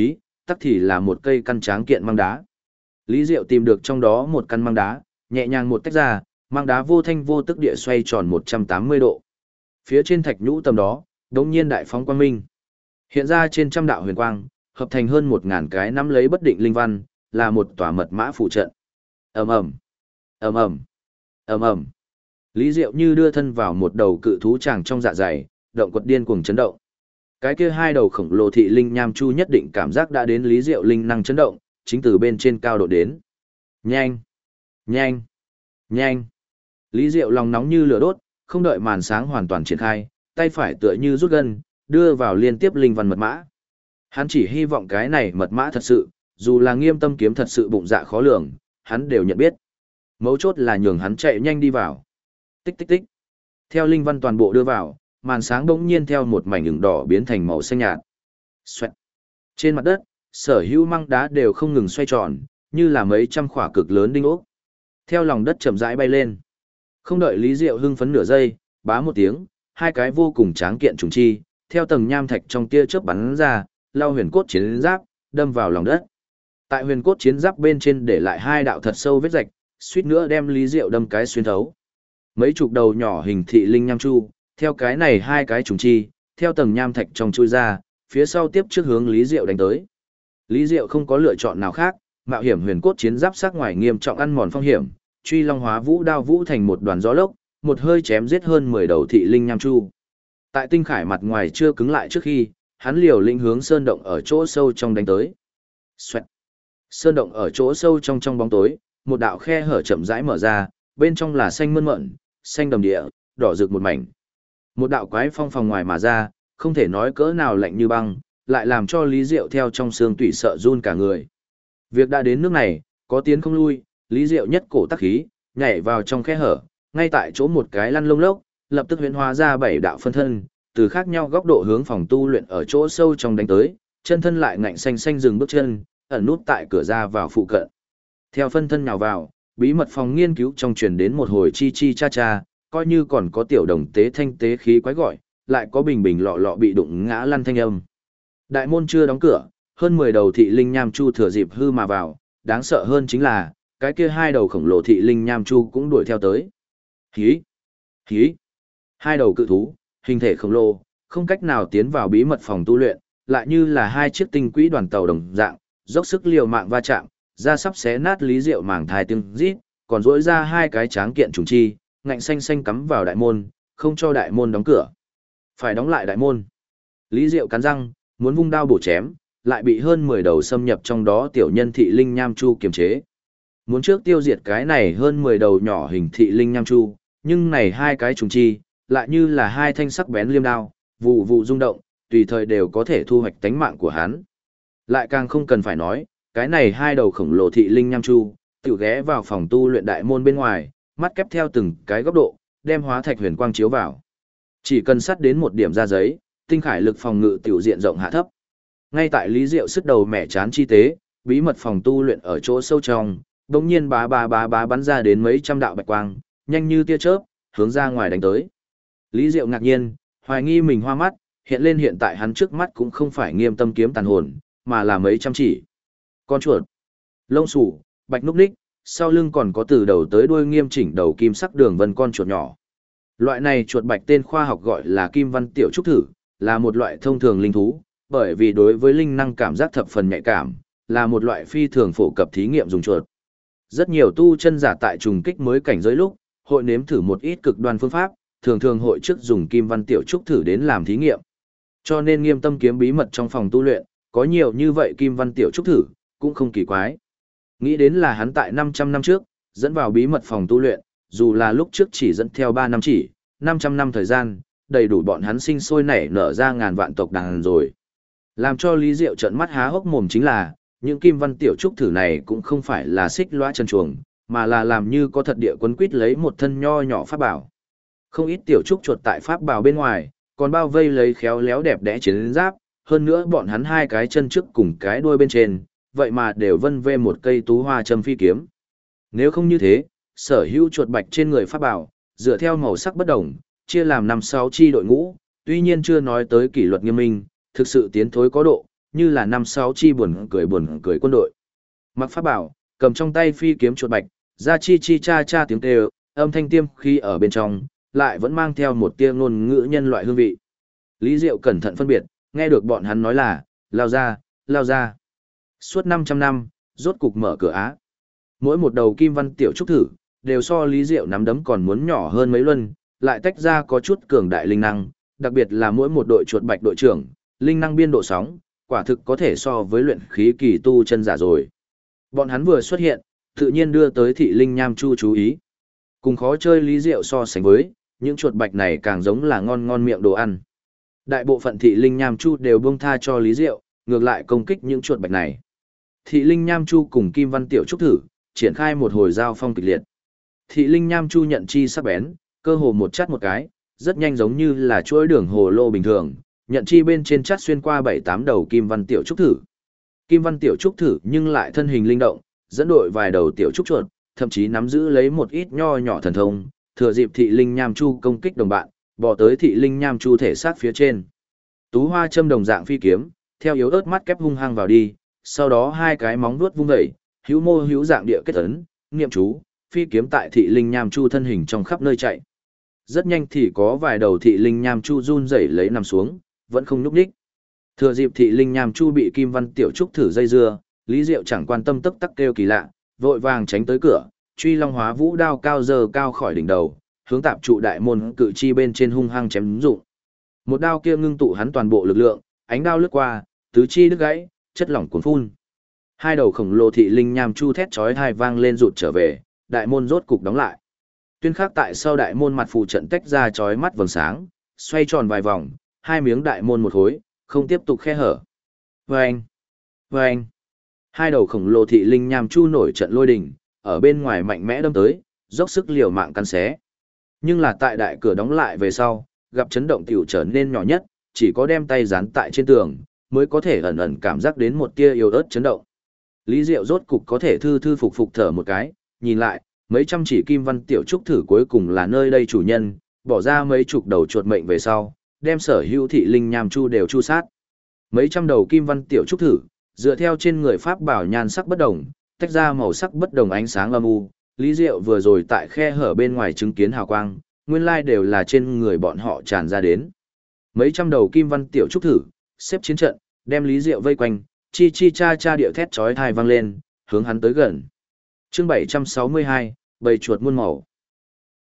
tắc thì là một cây căn tráng kiện măng đá. Lý Diệu tìm được trong đó một căn măng đá, nhẹ nhàng một tách ra, măng đá vô thanh vô tức địa xoay tròn 180 độ. Phía trên thạch nhũ tầm đó, đống nhiên đại phóng quang minh. Hiện ra trên trăm đạo huyền quang, hợp thành hơn 1000 cái nắm lấy bất định linh văn, là một tòa mật mã phụ trận. Ầm ầm, ầm ầm, ầm ầm. Lý Diệu như đưa thân vào một đầu cự thú tràng trong dạ dày, động quật điên cuồng chấn động. Cái kia hai đầu khổng lồ thị linh nham chu nhất định cảm giác đã đến Lý Diệu linh năng chấn động, chính từ bên trên cao độ đến. Nhanh, nhanh, nhanh. Lý Diệu lòng nóng như lửa đốt, không đợi màn sáng hoàn toàn triển khai, tay phải tựa như rút gân, đưa vào liên tiếp linh văn mật mã. Hắn chỉ hy vọng cái này mật mã thật sự, dù là Nghiêm Tâm kiếm thật sự bụng dạ khó lường, hắn đều nhận biết. Mấu chốt là nhường hắn chạy nhanh đi vào. Tích tích tích. Theo linh văn toàn bộ đưa vào, màn sáng bỗng nhiên theo một mảnh ửng đỏ biến thành màu xanh nhạt. Xoẹt. Trên mặt đất, sở hữu măng đá đều không ngừng xoay tròn, như là mấy trăm khỏa cực lớn đinh ốc. Theo lòng đất chậm rãi bay lên. Không đợi Lý Diệu hưng phấn nửa giây, bá một tiếng, hai cái vô cùng tráng kiện trùng chi, theo tầng nham thạch trong tia chớp bắn ra, lao huyền cốt chiến giáp, đâm vào lòng đất. Tại huyền cốt chiến giáp bên trên để lại hai đạo thật sâu vết rạch, suýt nữa đem Lý Diệu đâm cái xuyên thấu. Mấy chục đầu nhỏ hình thị linh nham chu, theo cái này hai cái trùng chi, theo tầng nham thạch trong chui ra, phía sau tiếp trước hướng Lý Diệu đánh tới. Lý Diệu không có lựa chọn nào khác, mạo hiểm huyền cốt chiến giáp sắc ngoài nghiêm trọng ăn mòn phong hiểm, truy long hóa vũ đao vũ thành một đoàn gió lốc, một hơi chém giết hơn 10 đầu thị linh nham chu. Tại tinh khải mặt ngoài chưa cứng lại trước khi, hắn liều lĩnh hướng sơn động ở chỗ sâu trong đánh tới. Xoẹt. Sơn động ở chỗ sâu trong bóng tối, một đạo khe hở chậm rãi mở ra, bên trong là xanh mơn mởn, xanh đầm địa, đỏ rực một mảnh. Một đạo quái phong phòng ngoài mà ra, không thể nói cỡ nào lạnh như băng, lại làm cho Lý Diệu theo trong xương tủy sợ run cả người. Việc đã đến nước này, có tiến không lui, Lý Diệu nhất cổ tắc khí, nhảy vào trong khe hở, ngay tại chỗ một cái lăn lông lốc, lập tức huyễn hóa ra 7 đạo phân thân, từ khác nhau góc độ hướng phòng tu luyện ở chỗ sâu trong đánh tới, chân thân lại ngạnh xanh xanh dừng bước chân, ẩn nút tại cửa ra vào phụ cận. Theo phân thân nhào vào, bí mật phòng nghiên cứu trong truyền đến một hồi chi chi cha cha, coi như còn có tiểu đồng tế thanh tế khí quái gọi, lại có bình bình lọ lọ bị đụng ngã lăn thanh âm. Đại môn chưa đóng cửa, hơn 10 đầu thị linh nham chu thừa dịp hư mà vào, đáng sợ hơn chính là, cái kia hai đầu khổng lồ thị linh nham chu cũng đuổi theo tới. Hí! Hí! Hai đầu cự thú, hình thể khổng lồ, không cách nào tiến vào bí mật phòng tu luyện, lại như là hai chiếc tinh quỹ đoàn tàu đồng dạng, dốc sức liều mạng va chạm, ra sắp xé nát Lý Diệu màng thai tiếng rít, còn rỗi ra hai cái tráng kiện trùng chi, ngạnh xanh xanh cắm vào đại môn, không cho đại môn đóng cửa. Phải đóng lại đại môn. Lý Diệu cắn răng, muốn vung đao bổ chém, lại bị hơn 10 đầu xâm nhập trong đó tiểu nhân thị linh nham chu kiềm chế. Muốn trước tiêu diệt cái này hơn 10 đầu nhỏ hình thị linh nham chu, nhưng này hai cái trùng chi, lại như là hai thanh sắc bén liêm đao, vụ vụ rung động, tùy thời đều có thể thu hoạch tánh mạng của hắn. Lại càng không cần phải nói, cái này hai đầu khổng lồ thị linh nham chu, tiểu ghé vào phòng tu luyện đại môn bên ngoài, mắt kép theo từng cái góc độ, đem hóa thạch huyền quang chiếu vào. Chỉ cần sắt đến một điểm ra giấy, tinh khải lực phòng ngự tiểu diện rộng hạ thấp. Ngay tại Lý Diệu sức đầu mẻ chán chi tế, bí mật phòng tu luyện ở chỗ sâu trong, đột nhiên bá bắn ra đến mấy trăm đạo bạch quang, nhanh như tia chớp, hướng ra ngoài đánh tới. Lý Diệu ngạc nhiên, hoài nghi mình hoa mắt, hiện lên hiện tại hắn trước mắt cũng không phải Nghiêm Tâm kiếm tàn hồn, mà là mấy trăm chỉ. Con chuột, lông xù, bạch núc ních, sau lưng còn có từ đầu tới đuôi nghiêm chỉnh đầu kim sắc đường vân con chuột nhỏ. Loại này chuột bạch tên khoa học gọi là kim văn tiểu trúc thử, là một loại thông thường linh thú, bởi vì đối với linh năng cảm giác thập phần nhạy cảm, là một loại phi thường phổ cập thí nghiệm dùng chuột. Rất nhiều tu chân giả tại trùng kích mới cảnh giới lúc, hội nếm thử một ít cực đoan phương pháp, thường hội trước dùng kim văn tiểu trúc thử đến làm thí nghiệm. Cho nên Nghiêm Tâm kiếm bí mật trong phòng tu luyện, có nhiều như vậy kim văn tiểu trúc thử, cũng không kỳ quái. Nghĩ đến là hắn tại 500 năm trước, dẫn vào bí mật phòng tu luyện, dù là lúc trước chỉ dẫn theo 3 năm chỉ, 500 năm thời gian, đầy đủ bọn hắn sinh sôi nảy nở ra ngàn vạn tộc đàn rồi. Làm cho Lý Diệu trợn mắt há hốc mồm chính là, những kim văn tiểu trúc thử này cũng không phải là xích lõa chân chuồng, mà là làm như có thật địa quấn quýt lấy một thân nho nhỏ pháp bảo. Không ít tiểu trúc chuột tại pháp bảo bên ngoài, còn bao vây lấy khéo léo đẹp đẽ chiến giáp, hơn nữa bọn hắn hai cái chân trước cùng cái đuôi bên trên, vậy mà đều vân vê một cây tú hoa châm phi kiếm. Nếu không như thế, sở hữu chuột bạch trên người pháp bảo, dựa theo màu sắc bất đồng, chia làm 5-6 chi đội ngũ, tuy nhiên chưa nói tới kỷ luật nghiêm minh, thực sự tiến thối có độ, như là 5-6 chi buồn cười quân đội. Mặc pháp bảo, cầm trong tay phi kiếm chuột bạch, ra chi chi cha cha tiếng kêu, âm thanh tiêm khi ở bên trong, lại vẫn mang theo một tia ngôn ngữ nhân loại hương vị. Lý Diệu cẩn thận phân biệt, nghe được bọn hắn nói là, lao ra, lao ra. Suốt 500 năm, rốt cục mở cửa Á. Mỗi một đầu kim văn tiểu trúc thử, đều so Lý Diệu nắm đấm còn muốn nhỏ hơn mấy luân, lại tách ra có chút cường đại linh năng, đặc biệt là mỗi một đội chuột bạch đội trưởng, linh năng biên độ sóng, quả thực có thể so với luyện khí kỳ tu chân giả rồi. Bọn hắn vừa xuất hiện, tự nhiên đưa tới thị linh nham chu chú ý. Cùng khó chơi Lý Diệu so sánh với, những chuột bạch này càng giống là ngon ngon miệng đồ ăn. Đại bộ phận thị linh nham chu đều buông tha cho Lý Diệu, ngược lại công kích những chuột bạch này. Thị linh nham chu cùng kim văn tiểu trúc thử, triển khai một hồi giao phong kịch liệt. Thị linh nham chu nhận chi sắc bén, cơ hồ một chát một cái, rất nhanh giống như là chuỗi đường hồ lô bình thường, nhận chi bên trên chát xuyên qua 7-8 đầu kim văn tiểu trúc thử. Kim văn tiểu trúc thử nhưng lại thân hình linh động, dẫn đội vài đầu tiểu trúc chuột, thậm chí nắm giữ lấy một ít nho nhỏ thần thông, thừa dịp thị linh nham chu công kích đồng bạn, bỏ tới thị linh nham chu thể xác phía trên. Tú hoa châm đồng dạng phi kiếm, theo yếu ớt mắt kép hung hăng vào đi, sau đó hai cái móng vuốt vung dậy, hữu mô hữu dạng địa kết ấn, niệm chú, phi kiếm tại thị linh nham chu thân hình trong khắp nơi chạy. Rất nhanh thì có vài đầu thị linh nham chu run rẩy lấy nằm xuống, vẫn không nhúc nhích. Thừa dịp thị linh nham chu bị kim văn tiểu trúc thử dây dưa, Lý Diệu chẳng quan tâm tấp tắc kêu kỳ lạ, vội vàng tránh tới cửa, truy long hóa vũ đao cao dơ cao khỏi đỉnh đầu, hướng tạp trụ đại môn cự chi bên trên hung hăng chém dụng. Một đao kia ngưng tụ hắn toàn bộ lực lượng, ánh đao lướt qua, tứ chi đứt gãy, chất lỏng cuồn phun. Hai đầu khổng lồ thị linh nham chu thét chói tai vang lên rụt trở về, đại môn rốt cục đóng lại. Tuyên khắc tại sau đại môn mặt phù trận tách ra chói mắt vầng sáng, xoay tròn vài vòng, hai miếng đại môn một khối, không tiếp tục khe hở. Vâng! Vâng! Hai đầu khổng lồ thị linh nham chu nổi trận lôi đình, ở bên ngoài mạnh mẽ đâm tới, dốc sức liều mạng căn xé. Nhưng là tại đại cửa đóng lại về sau, gặp chấn động tiểu trở nên nhỏ nhất, chỉ có đem tay dán tại trên tường, mới có thể ẩn ẩn cảm giác đến một tia yếu ớt chấn động. Lý Diệu rốt cục có thể thư thư phục phục thở một cái, nhìn lại, mấy trăm chỉ kim văn tiểu trúc thử cuối cùng là nơi đây chủ nhân, bỏ ra mấy chục đầu chuột mệnh về sau, đem sở hữu thị linh nham chu đều chu sát. Mấy trăm đầu kim văn tiểu trúc thử, dựa theo trên người pháp bảo nhan sắc bất đồng, tách ra màu sắc bất đồng ánh sáng âm u. Lý Diệu vừa rồi tại khe hở bên ngoài chứng kiến hào quang, nguyên lai đều là trên người bọn họ tràn ra đến. Mấy trăm đầu kim văn tiểu trúc thử, xếp chiến trận, đem Lý Diệu vây quanh, chi chi cha cha điệu thét chói tai vang lên, hướng hắn tới gần. Chương 762, bầy chuột muôn màu.